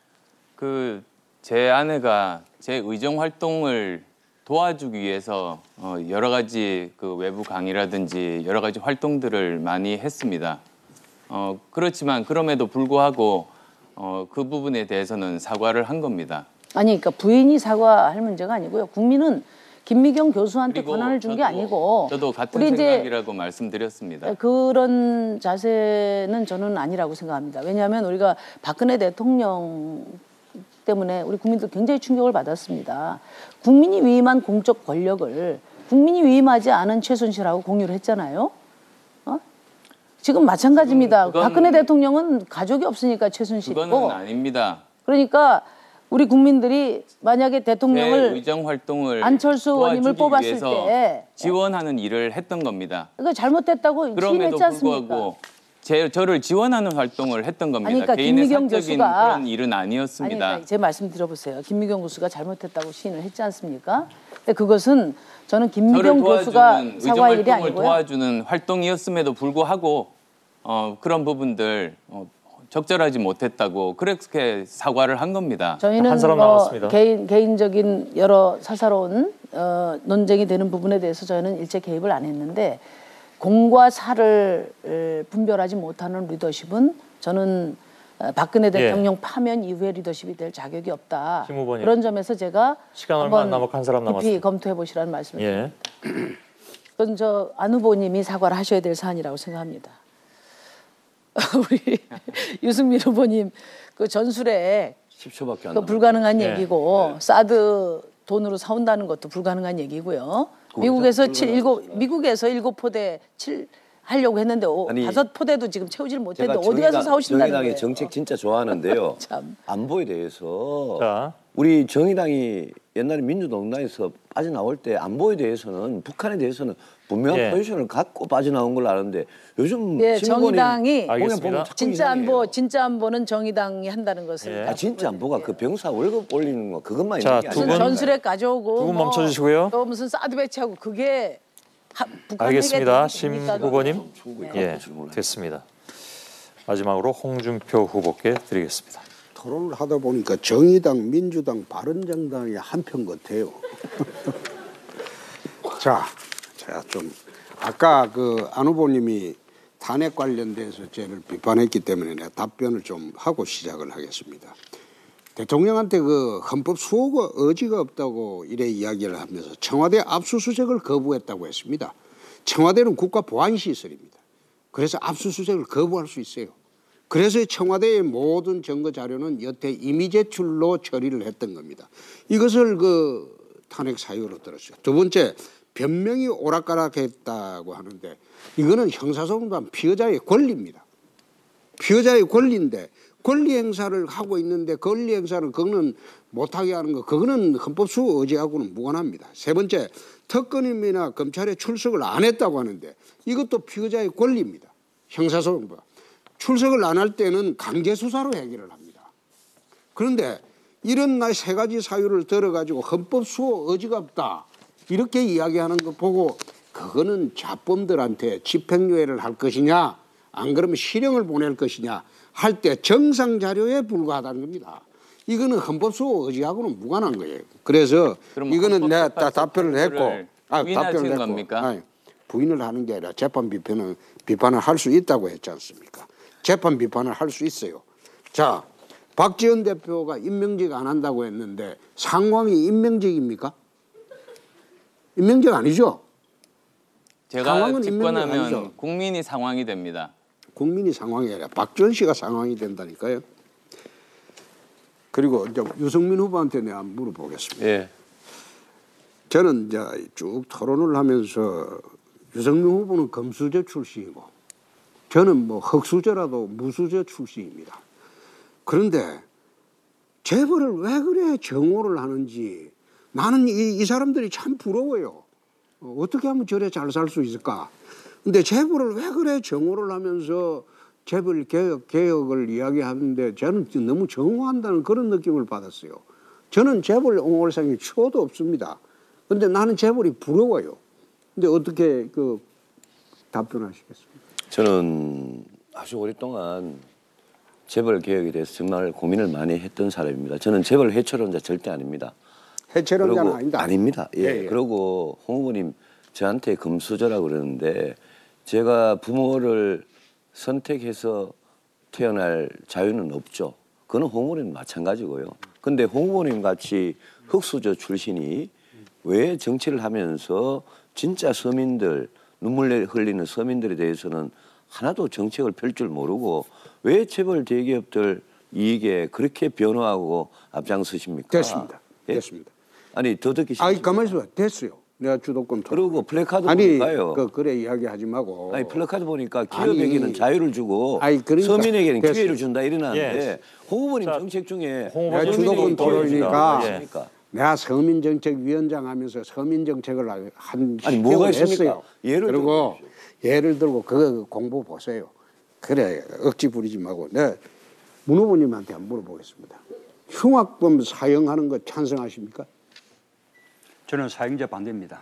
그 제 아내가 제 의정 활동을 도와주기 위해서 어, 여러 가지 그 외부 강의라든지 여러 가지 활동들을 많이 했습니다. 어, 그렇지만 그럼에도 불구하고 어, 그 부분에 대해서는 사과를 한 겁니다. 아니, 그러니까 부인이 사과할 문제가 아니고요. 국민은 김미경 교수한테 권한을 준 게 아니고 저도 같은 우리 이제 생각이라고 말씀드렸습니다. 그런 자세는 저는 아니라고 생각합니다. 왜냐하면 우리가 박근혜 대통령 때문에 우리 국민들 굉장히 충격을 받았습니다. 국민이 위임한 공적 권력을 국민이 위임하지 않은 최순실하고 공유를 했잖아요. 어? 지금 마찬가지입니다. 그건, 박근혜 대통령은 가족이 없으니까 최순실이고. 그거는 아닙니다. 그러니까 우리 국민들이 만약에 대통령을 의정 활동을 안철수 의원님을 뽑았을 때 지원하는 일을 했던 겁니다. 그거 잘못됐다고 시인했지 않습니까? 불구하고 제, 저를 지원하는 활동을 했던 겁니다. 아니, 그러니까 개인의 김미경 사적인 교수가 그런 일은 아니었습니다. 아니, 그러니까 제 말씀 들어보세요. 김미경 교수가 잘못했다고 시인을 했지 않습니까? 근데 그것은 저는 김미경 교수가 사과할 일이 아니고요. 도와주는 활동이었음에도 불구하고 어, 그런 부분들 어, 적절하지 못했다고 그렇게 사과를 한 겁니다. 저희는 한 사람 뭐 남았습니다. 개인 개인적인 여러 사사로운 어, 논쟁이 되는 부분에 대해서 저희는 일체 개입을 안 했는데 공과 사를 분별하지 못하는 리더십은 저는 박근혜 대통령 예. 파면 이후의 리더십이 될 자격이 없다. 심 후보님. 그런 점에서 제가 시간 얼마 안 한번 남았고 한 사람 깊이 남았습니다. 검토해 보시라는 말씀을 예. 드립니다. 그건 저 안 후보님이 사과를 하셔야 될 사안이라고 생각합니다. 우리 유승민 후보님 그 전술에 십 초밖에 안 그 남았어요. 불가능한 네. 얘기고 사드 돈으로 사온다는 것도 불가능한 얘기고요. 미국에서 칠 일곱 미국에서 일곱 포대 칠 하려고 했는데 오, 아니, 다섯 포대도 지금 채우질 못했는데 제가 어디 가서 정의당- 사오신다는 정의당의 거예요. 정책 진짜 좋아하는데요. 참. 안보에 대해서 자. 우리 정의당이 옛날에 민주노동당에서 빠져나올 때 안보에 대해서는 북한에 대해서는 분명한 예. 포지션을 갖고 빠져나온 걸로 아는데 요즘 예, 심 후보님 정의당이 공연 알겠습니다. 보면 자꾸 진짜 이상해요. 안보 진짜 안보는 정의당이 한다는 것을 예. 아 진짜 안보가 그 병사 월급 올리는 거 그것만 자, 있는 게 두 무슨 분- 아니에요. 전술핵 가져오고 두 분 뭐 멈춰주시고요. 또 무슨 사드 배치하고 그게 하, 북한 알겠습니다. 핵에 심 됩니까? 후보님. 충분히 예, 갖고 질문을 됐습니다. 마지막으로 홍준표 후보께 드리겠습니다. 토론을 하다 보니까 정의당, 민주당, 바른정당이 한편 같아요. 자, 제가 좀 아까 그 안 후보님이 탄핵 관련돼서 저를 비판했기 때문에 내가 답변을 좀 하고 시작을 하겠습니다. 대통령한테 그 헌법 수호가 의지가 없다고 이래 이야기를 하면서 청와대 압수수색을 거부했다고 했습니다. 청와대는 국가보안시설입니다. 그래서 압수수색을 거부할 수 있어요. 그래서 청와대의 모든 증거 자료는 여태 임의 제출로 처리를 했던 겁니다. 이것을 그 탄핵 사유로 들었어요. 두 번째, 변명이 오락가락했다고 하는데 이거는 형사소송단 피의자의 권리입니다. 피의자의 권리인데 권리 행사를 하고 있는데 권리 행사를 그거는 못하게 하는 거 그거는 헌법 수호 의지하고는 무관합니다. 세 번째, 특검이나 검찰에 출석을 안 했다고 하는데 이것도 피의자의 권리입니다. 형사소송법. 출석을 안 할 때는 강제 수사로 해결을 합니다. 그런데 이런 날 세 가지 사유를 들어가지고 헌법 수호 의지가 없다 이렇게 이야기하는 거 보고 그거는 자범들한테 집행유예를 할 것이냐 안 그러면 실형을 보낼 것이냐 할 때 정상 자료에 불과하다는 겁니다. 이거는 헌법 수호 의지하고는 무관한 거예요. 그래서 이거는 내가 다 답변을 했고 아, 답변을 했고 겁니까? 아니, 부인을 하는 게 아니라 재판 비판은 비판을 할 수 있다고 했지 않습니까? 재판 비판을 할 수 있어요. 자, 박지원 대표가 임명직 안 한다고 했는데 상황이 임명직입니까? 임명직 아니죠? 제가 상황은 집권하면 임명이 아니죠. 국민이 상황이 됩니다. 국민이 상황이 아니라 박지원 씨가 상황이 된다니까요. 그리고 이제 유승민 후보한테 내가 물어보겠습니다. 예. 저는 이제 쭉 토론을 하면서 유승민 후보는 검수제 출신이고 저는 뭐 흑수저라도 무수저 출신입니다. 그런데 재벌을 왜 그래 정오를 하는지 나는 이, 이 사람들이 참 부러워요. 어, 어떻게 하면 저래 잘 살 수 있을까? 근데 재벌을 왜 그래 정오를 하면서 재벌 개혁, 개혁을 이야기하는데 저는 너무 정오한다는 그런 느낌을 받았어요. 저는 재벌 옹호할 생각이 추호도 없습니다. 근데 나는 재벌이 부러워요. 근데 어떻게 그 답변하시겠습니까? 저는 아주 오랫동안 재벌 개혁에 대해서 정말 고민을 많이 했던 사람입니다. 저는 재벌 해체론자 절대 아닙니다. 해체론자는 아니다. 아닙니다. 예. 예, 예. 그리고 홍 후보님 저한테 금수저라고 그러는데 제가 부모를 선택해서 태어날 자유는 없죠. 그건 홍 후보님 마찬가지고요. 근데 홍 후보님 같이 흑수저 출신이 왜 정치를 하면서 진짜 서민들, 눈물 흘리는 서민들에 대해서는 하나도 정책을 펼 줄 모르고 왜 재벌 대기업들 이익에 그렇게 변호하고 앞장서십니까? 됐습니다. 예? 됐습니다. 아니 더 듣기 아니 싫습니다. 가만히 있어. 됐어요. 내가 주도권 토론. 그리고 플래카드 아니 보니까요. 그 그래 이야기하지 마고. 아니 플래카드 보니까 아니, 기업에게는 자유를 주고 아니, 그러니까 서민에게는 됐어요. 기회를 준다 이러는데 예. 홍 후보님 자, 정책 중에 홍 내가 후보님 주도권 토론이니까 예. 내가 서민정책위원장 하면서 서민정책을 한 아니, 뭐가 개월 있습니까? 했어요. 예를 그리고 예를 들고 그거 공부 보세요. 그래 억지 부리지 말고 내가 문 후보님한테 한번 물어보겠습니다. 흉악범 사형하는 거 찬성하십니까? 저는 사형제 반대입니다.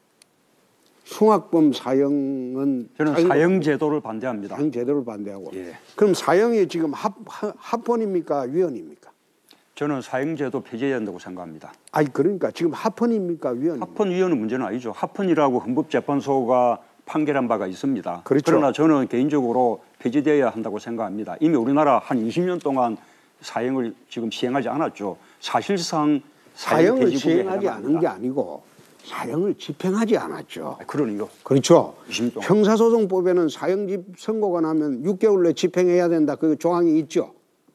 흉악범 사형은 저는 사형- 사형 제도를 반대합니다. 사형 제도를 반대하고. 예. 그럼 사형이 지금 합, 합, 합헌입니까? 위헌입니까? 저는 사형 제도 폐지해야 된다고 생각합니다. 아니 그러니까 지금 합헌입니까? 위헌입니까? 합헌 위헌은 문제는 아니죠. 합헌이라고 헌법재판소가 판결한 바가 있습니다. 그렇죠. 그러나 저는 개인적으로 폐지되어야 한다고 생각합니다. 이미 우리나라 한 이십 년 동안 사형을 지금 시행하지 않았죠. 사실상 사형 사형을 폐지국에 시행하지 않은 해당합니다. 게 아니고 사형을 집행하지 않았죠. 아, 그러니요. 그렇죠. 이십 년 동안. 형사소송법에는 사형집 선고가 나면 육 개월 내에 집행해야 된다. 그 조항이 있죠.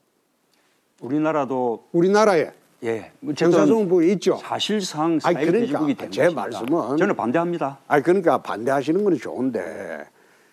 우리나라도 우리나라에 예, 어쨌든 형사소송법이 있죠. 사실상 아니, 사형 그러니까 폐지국이 된 제 것입니다. 말씀은 저는 반대합니다. 아니 그러니까 반대하시는 건 좋은데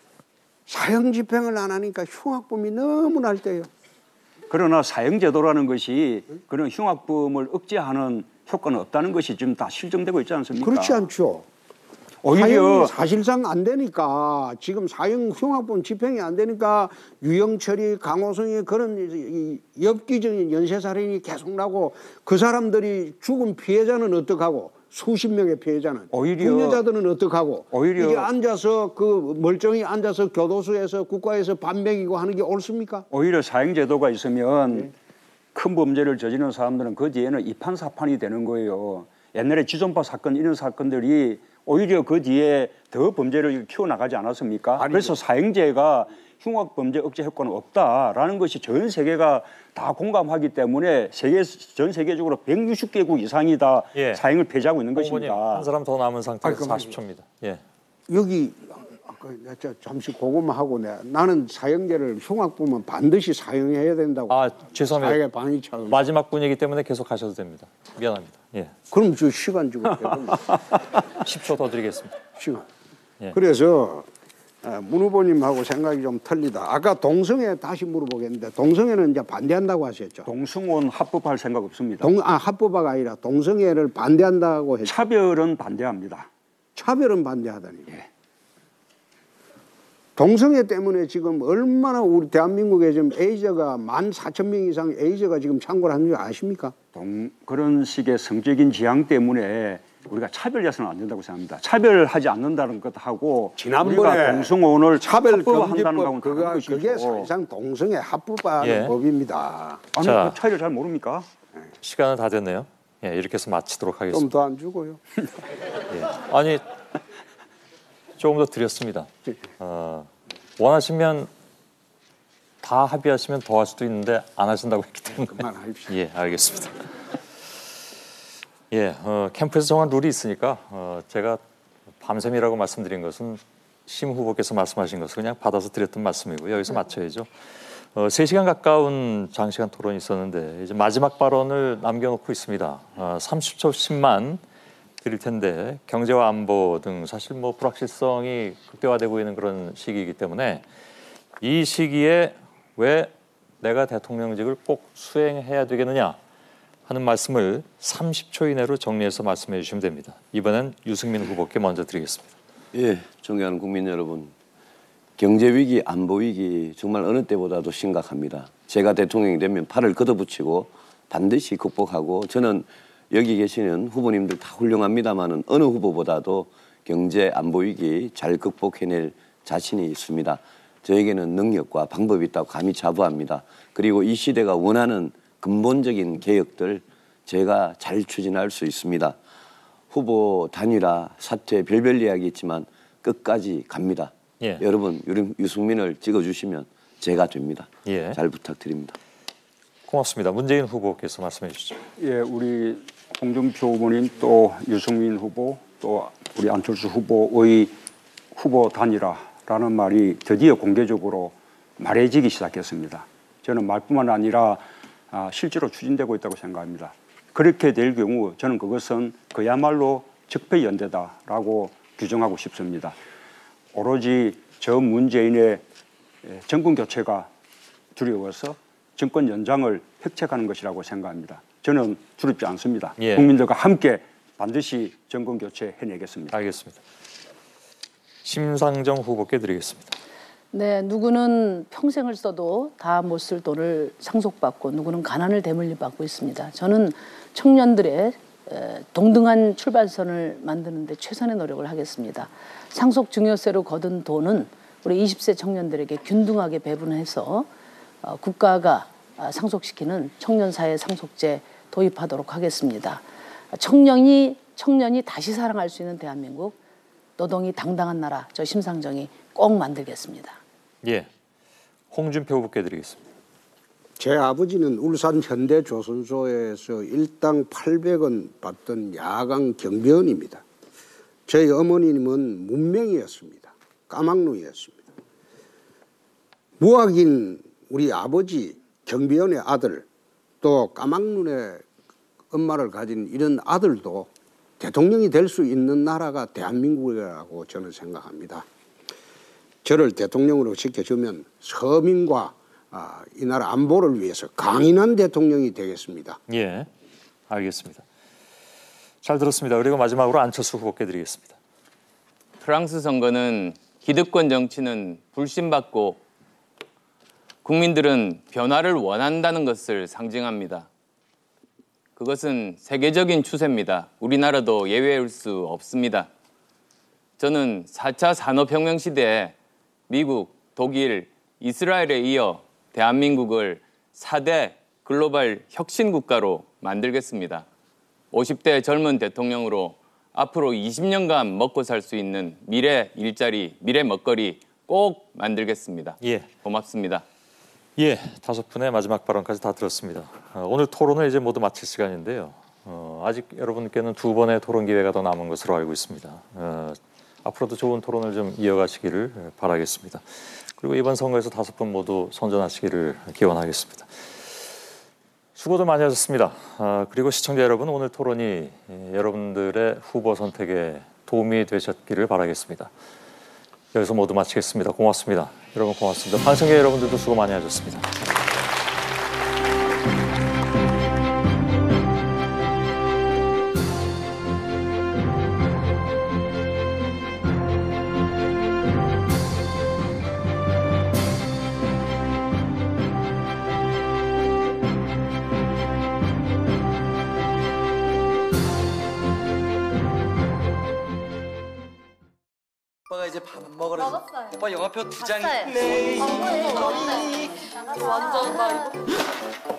사형 집행을 안 하니까 흉악범이 너무 날때요. 그러나 사형제도라는 것이 그런 흉악범을 억제하는 효과는 없다는 것이 지금 다 실증되고 있지 않습니까? 그렇지 않죠. 오히려 사형이 사실상 안 되니까 지금 사형 흉악범 집행이 안 되니까 유영철이 강호성이 그런 이- 이 엽기적인 연쇄살인이 계속 나고 그 사람들이 죽은 피해자는 어떡하고 수십 명의 피해자는 오히려- 국녀자들은 어떡하고 오히려- 이게 앉아서 그 멀쩡히 앉아서 교도소에서 국가에서 밥 먹이고 하는 게 옳습니까? 오히려 사형제도가 있으면 큰 범죄를 저지른 사람들은 그 뒤에는 이판사판이 되는 거예요. 옛날에 지존파 사건 이런 사건들이 오히려 그 뒤에 더 범죄를 키워나가지 않았습니까? 그래서 사형제가 흉악범죄 억제 효과는 없다라는 것이 전 세계가 다 공감하기 때문에 세계 전 세계적으로 백육십 개국 이상이 다 예. 사형을 폐지하고 있는 홍 후보님 것입니다. 한 사람 더 남은 상태에서 아니, 그만- 사십 초입니다. 예. 여기 아까 내가 저 잠시 그것만 하고 내가 나는 사형제를 흉악범은 반드시 사형해야 된다고. 아 죄송합니다. 사형에 반이 차고. 마지막 분이기 때문에 계속 가셔도 됩니다. 미안합니다. 예. 그럼 저 시간 주고 십 초 더 드리겠습니다. 시간. 예. 그래서 어, 문 후보님하고 생각이 좀 틀리다. 아까 동성애 다시 물어보겠는데 동성애는 이제 반대한다고 하셨죠. 동성혼 합법할 생각 없습니다. 동, 아 합법화가 아니라 동성애를 반대한다고 했죠. 차별은 반대합니다. 차별은 반대하다니. 동성애 때문에 지금 얼마나 우리 대한민국에 지금 에이즈가 만 사천 명 이상 에이즈가 지금 창궐 하는 줄 아십니까? 동, 그런 식의 성적인 지향 때문에 우리가 차별해서는 안 된다고 생각합니다. 차별하지 않는다는 것하고 지난번에 우리가 동성혼을 합법화한다는 차별금지법 거하고는 그거 다른 그게 것이죠. 사실상 동성애 합법화하는 예. 법입니다. 아니 자. 그 차이를 잘 모릅니까? 시간은 다 됐네요. 예, 이렇게 해서 마치도록 좀 하겠습니다. 더 안 주고요. 예. 아니 조금 더 드렸습니다. 어, 원하시면 다 합의하시면 더 할 수도 있는데 안 하신다고 했기 때문에 그만하십시오. 예, 알겠습니다. 예, 어, 캠프에서 정한 룰이 있으니까 어, 제가 밤샘이라고 말씀드린 것은 심 후보께서 말씀하신 것을 그냥 받아서 드렸던 말씀이고요. 여기서 맞춰야죠. 어, 세 시간 가까운 장시간 토론이 있었는데 이제 마지막 발언을 남겨놓고 있습니다. 어, 삼십 초씩만 드릴 텐데 경제와 안보 등 사실 뭐 불확실성이 극대화되고 있는 그런 시기이기 때문에 이 시기에 왜 내가 대통령직을 꼭 수행해야 되겠느냐 하는 말씀을 삼십 초 이내로 정리해서 말씀해 주시면 됩니다. 이번엔 유승민 후보께 먼저 드리겠습니다. 예, 존경하는 국민 여러분. 경제 위기, 안보 위기 정말 어느 때보다도 심각합니다. 제가 대통령이 되면 팔을 걷어붙이고 반드시 극복하고 저는 여기 계시는 후보님들 다 훌륭합니다만은 어느 후보보다도 경제 안보 위기 잘 극복해낼 자신이 있습니다. 저에게는 능력과 방법이 있다고 감히 자부합니다. 그리고 이 시대가 원하는 근본적인 개혁들 제가 잘 추진할 수 있습니다. 후보 단일화, 사퇴, 별별 이야기 있지만 끝까지 갑니다. 예. 여러분 유승민을 찍어주시면 제가 됩니다. 예. 잘 부탁드립니다. 고맙습니다. 문재인 후보께서 말씀해 주시죠. 예, 우리 홍준표 후보님 또 유승민 후보 또 우리 안철수 후보의 후보 단일화라는 말이 드디어 공개적으로 말해지기 시작했습니다. 저는 말뿐만 아니라 아, 실제로 추진되고 있다고 생각합니다. 그렇게 될 경우 저는 그것은 그야말로 적폐연대다라고 규정하고 싶습니다. 오로지 저 문재인의 정권 교체가 두려워서 정권 연장을 획책하는 것이라고 생각합니다. 저는 두렵지 않습니다. 예. 국민들과 함께 반드시 정권 교체 해내겠습니다. 알겠습니다. 심상정 후보께 드리겠습니다. 네, 누구는 평생을 써도 다 못 쓸 돈을 상속받고 누구는 가난을 대물림 받고 있습니다. 저는 청년들의 동등한 출발선을 만드는 데 최선의 노력을 하겠습니다. 상속 증여세로 거둔 돈은 우리 이십 세 청년들에게 균등하게 배분해서 국가가 상속시키는 청년사회 상속제 도입하도록 하겠습니다. 청년이 청년이 다시 사랑할 수 있는 대한민국, 노동이 당당한 나라, 저 심상정이 꼭 만들겠습니다. 예, 홍준표 후보께 드리겠습니다. 제 아버지는 울산 현대조선소에서 일당 팔백 원 받던 야간 경비원입니다. 저희 어머님은 문맹이었습니다. 까막눈이었습니다. 무학인 우리 아버지 경비원의 아들 또 까막눈의 엄마를 가진 이런 아들도 대통령이 될 수 있는 나라가 대한민국이라고 저는 생각합니다. 저를 대통령으로 시켜주면 서민과 아, 이 나라 안보를 위해서 강인한 대통령이 되겠습니다. 예, 알겠습니다. 잘 들었습니다. 그리고 마지막으로 안철수 후보께 드리겠습니다. 프랑스 선거는 기득권 정치는 불신받고 국민들은 변화를 원한다는 것을 상징합니다. 그것은 세계적인 추세입니다. 우리나라도 예외일 수 없습니다. 저는 사 차 산업혁명 시대에 미국, 독일, 이스라엘에 이어 대한민국을 사 대 글로벌 혁신 국가로 만들겠습니다. 오십 대 젊은 대통령으로 앞으로 이십 년간 먹고 살 수 있는 미래 일자리, 미래 먹거리 꼭 만들겠습니다. 예. 고맙습니다. 예, 다섯 분의 마지막 발언까지 다 들었습니다. 어, 오늘 토론을 이제 모두 마칠 시간인데요. 어, 아직 여러분께는 두 번의 토론 기회가 더 남은 것으로 알고 있습니다. 어, 앞으로도 좋은 토론을 좀 이어가시기를 바라겠습니다. 그리고 이번 선거에서 다섯 분 모두 선전하시기를 기원하겠습니다. 수고들 많이 하셨습니다. 어, 그리고 시청자 여러분, 오늘 토론이 예, 여러분들의 후보 선택에 도움이 되셨기를 바라겠습니다. 여기서 모두 마치겠습니다. 고맙습니다. 여러분 고맙습니다. 방청객 여러분들도 수고 많이 하셨습니다. 오빠가 이제 밥 먹으러 먹었어요. 오빠 영화표 두 장. 봤어요. 네. 완전 나 이거.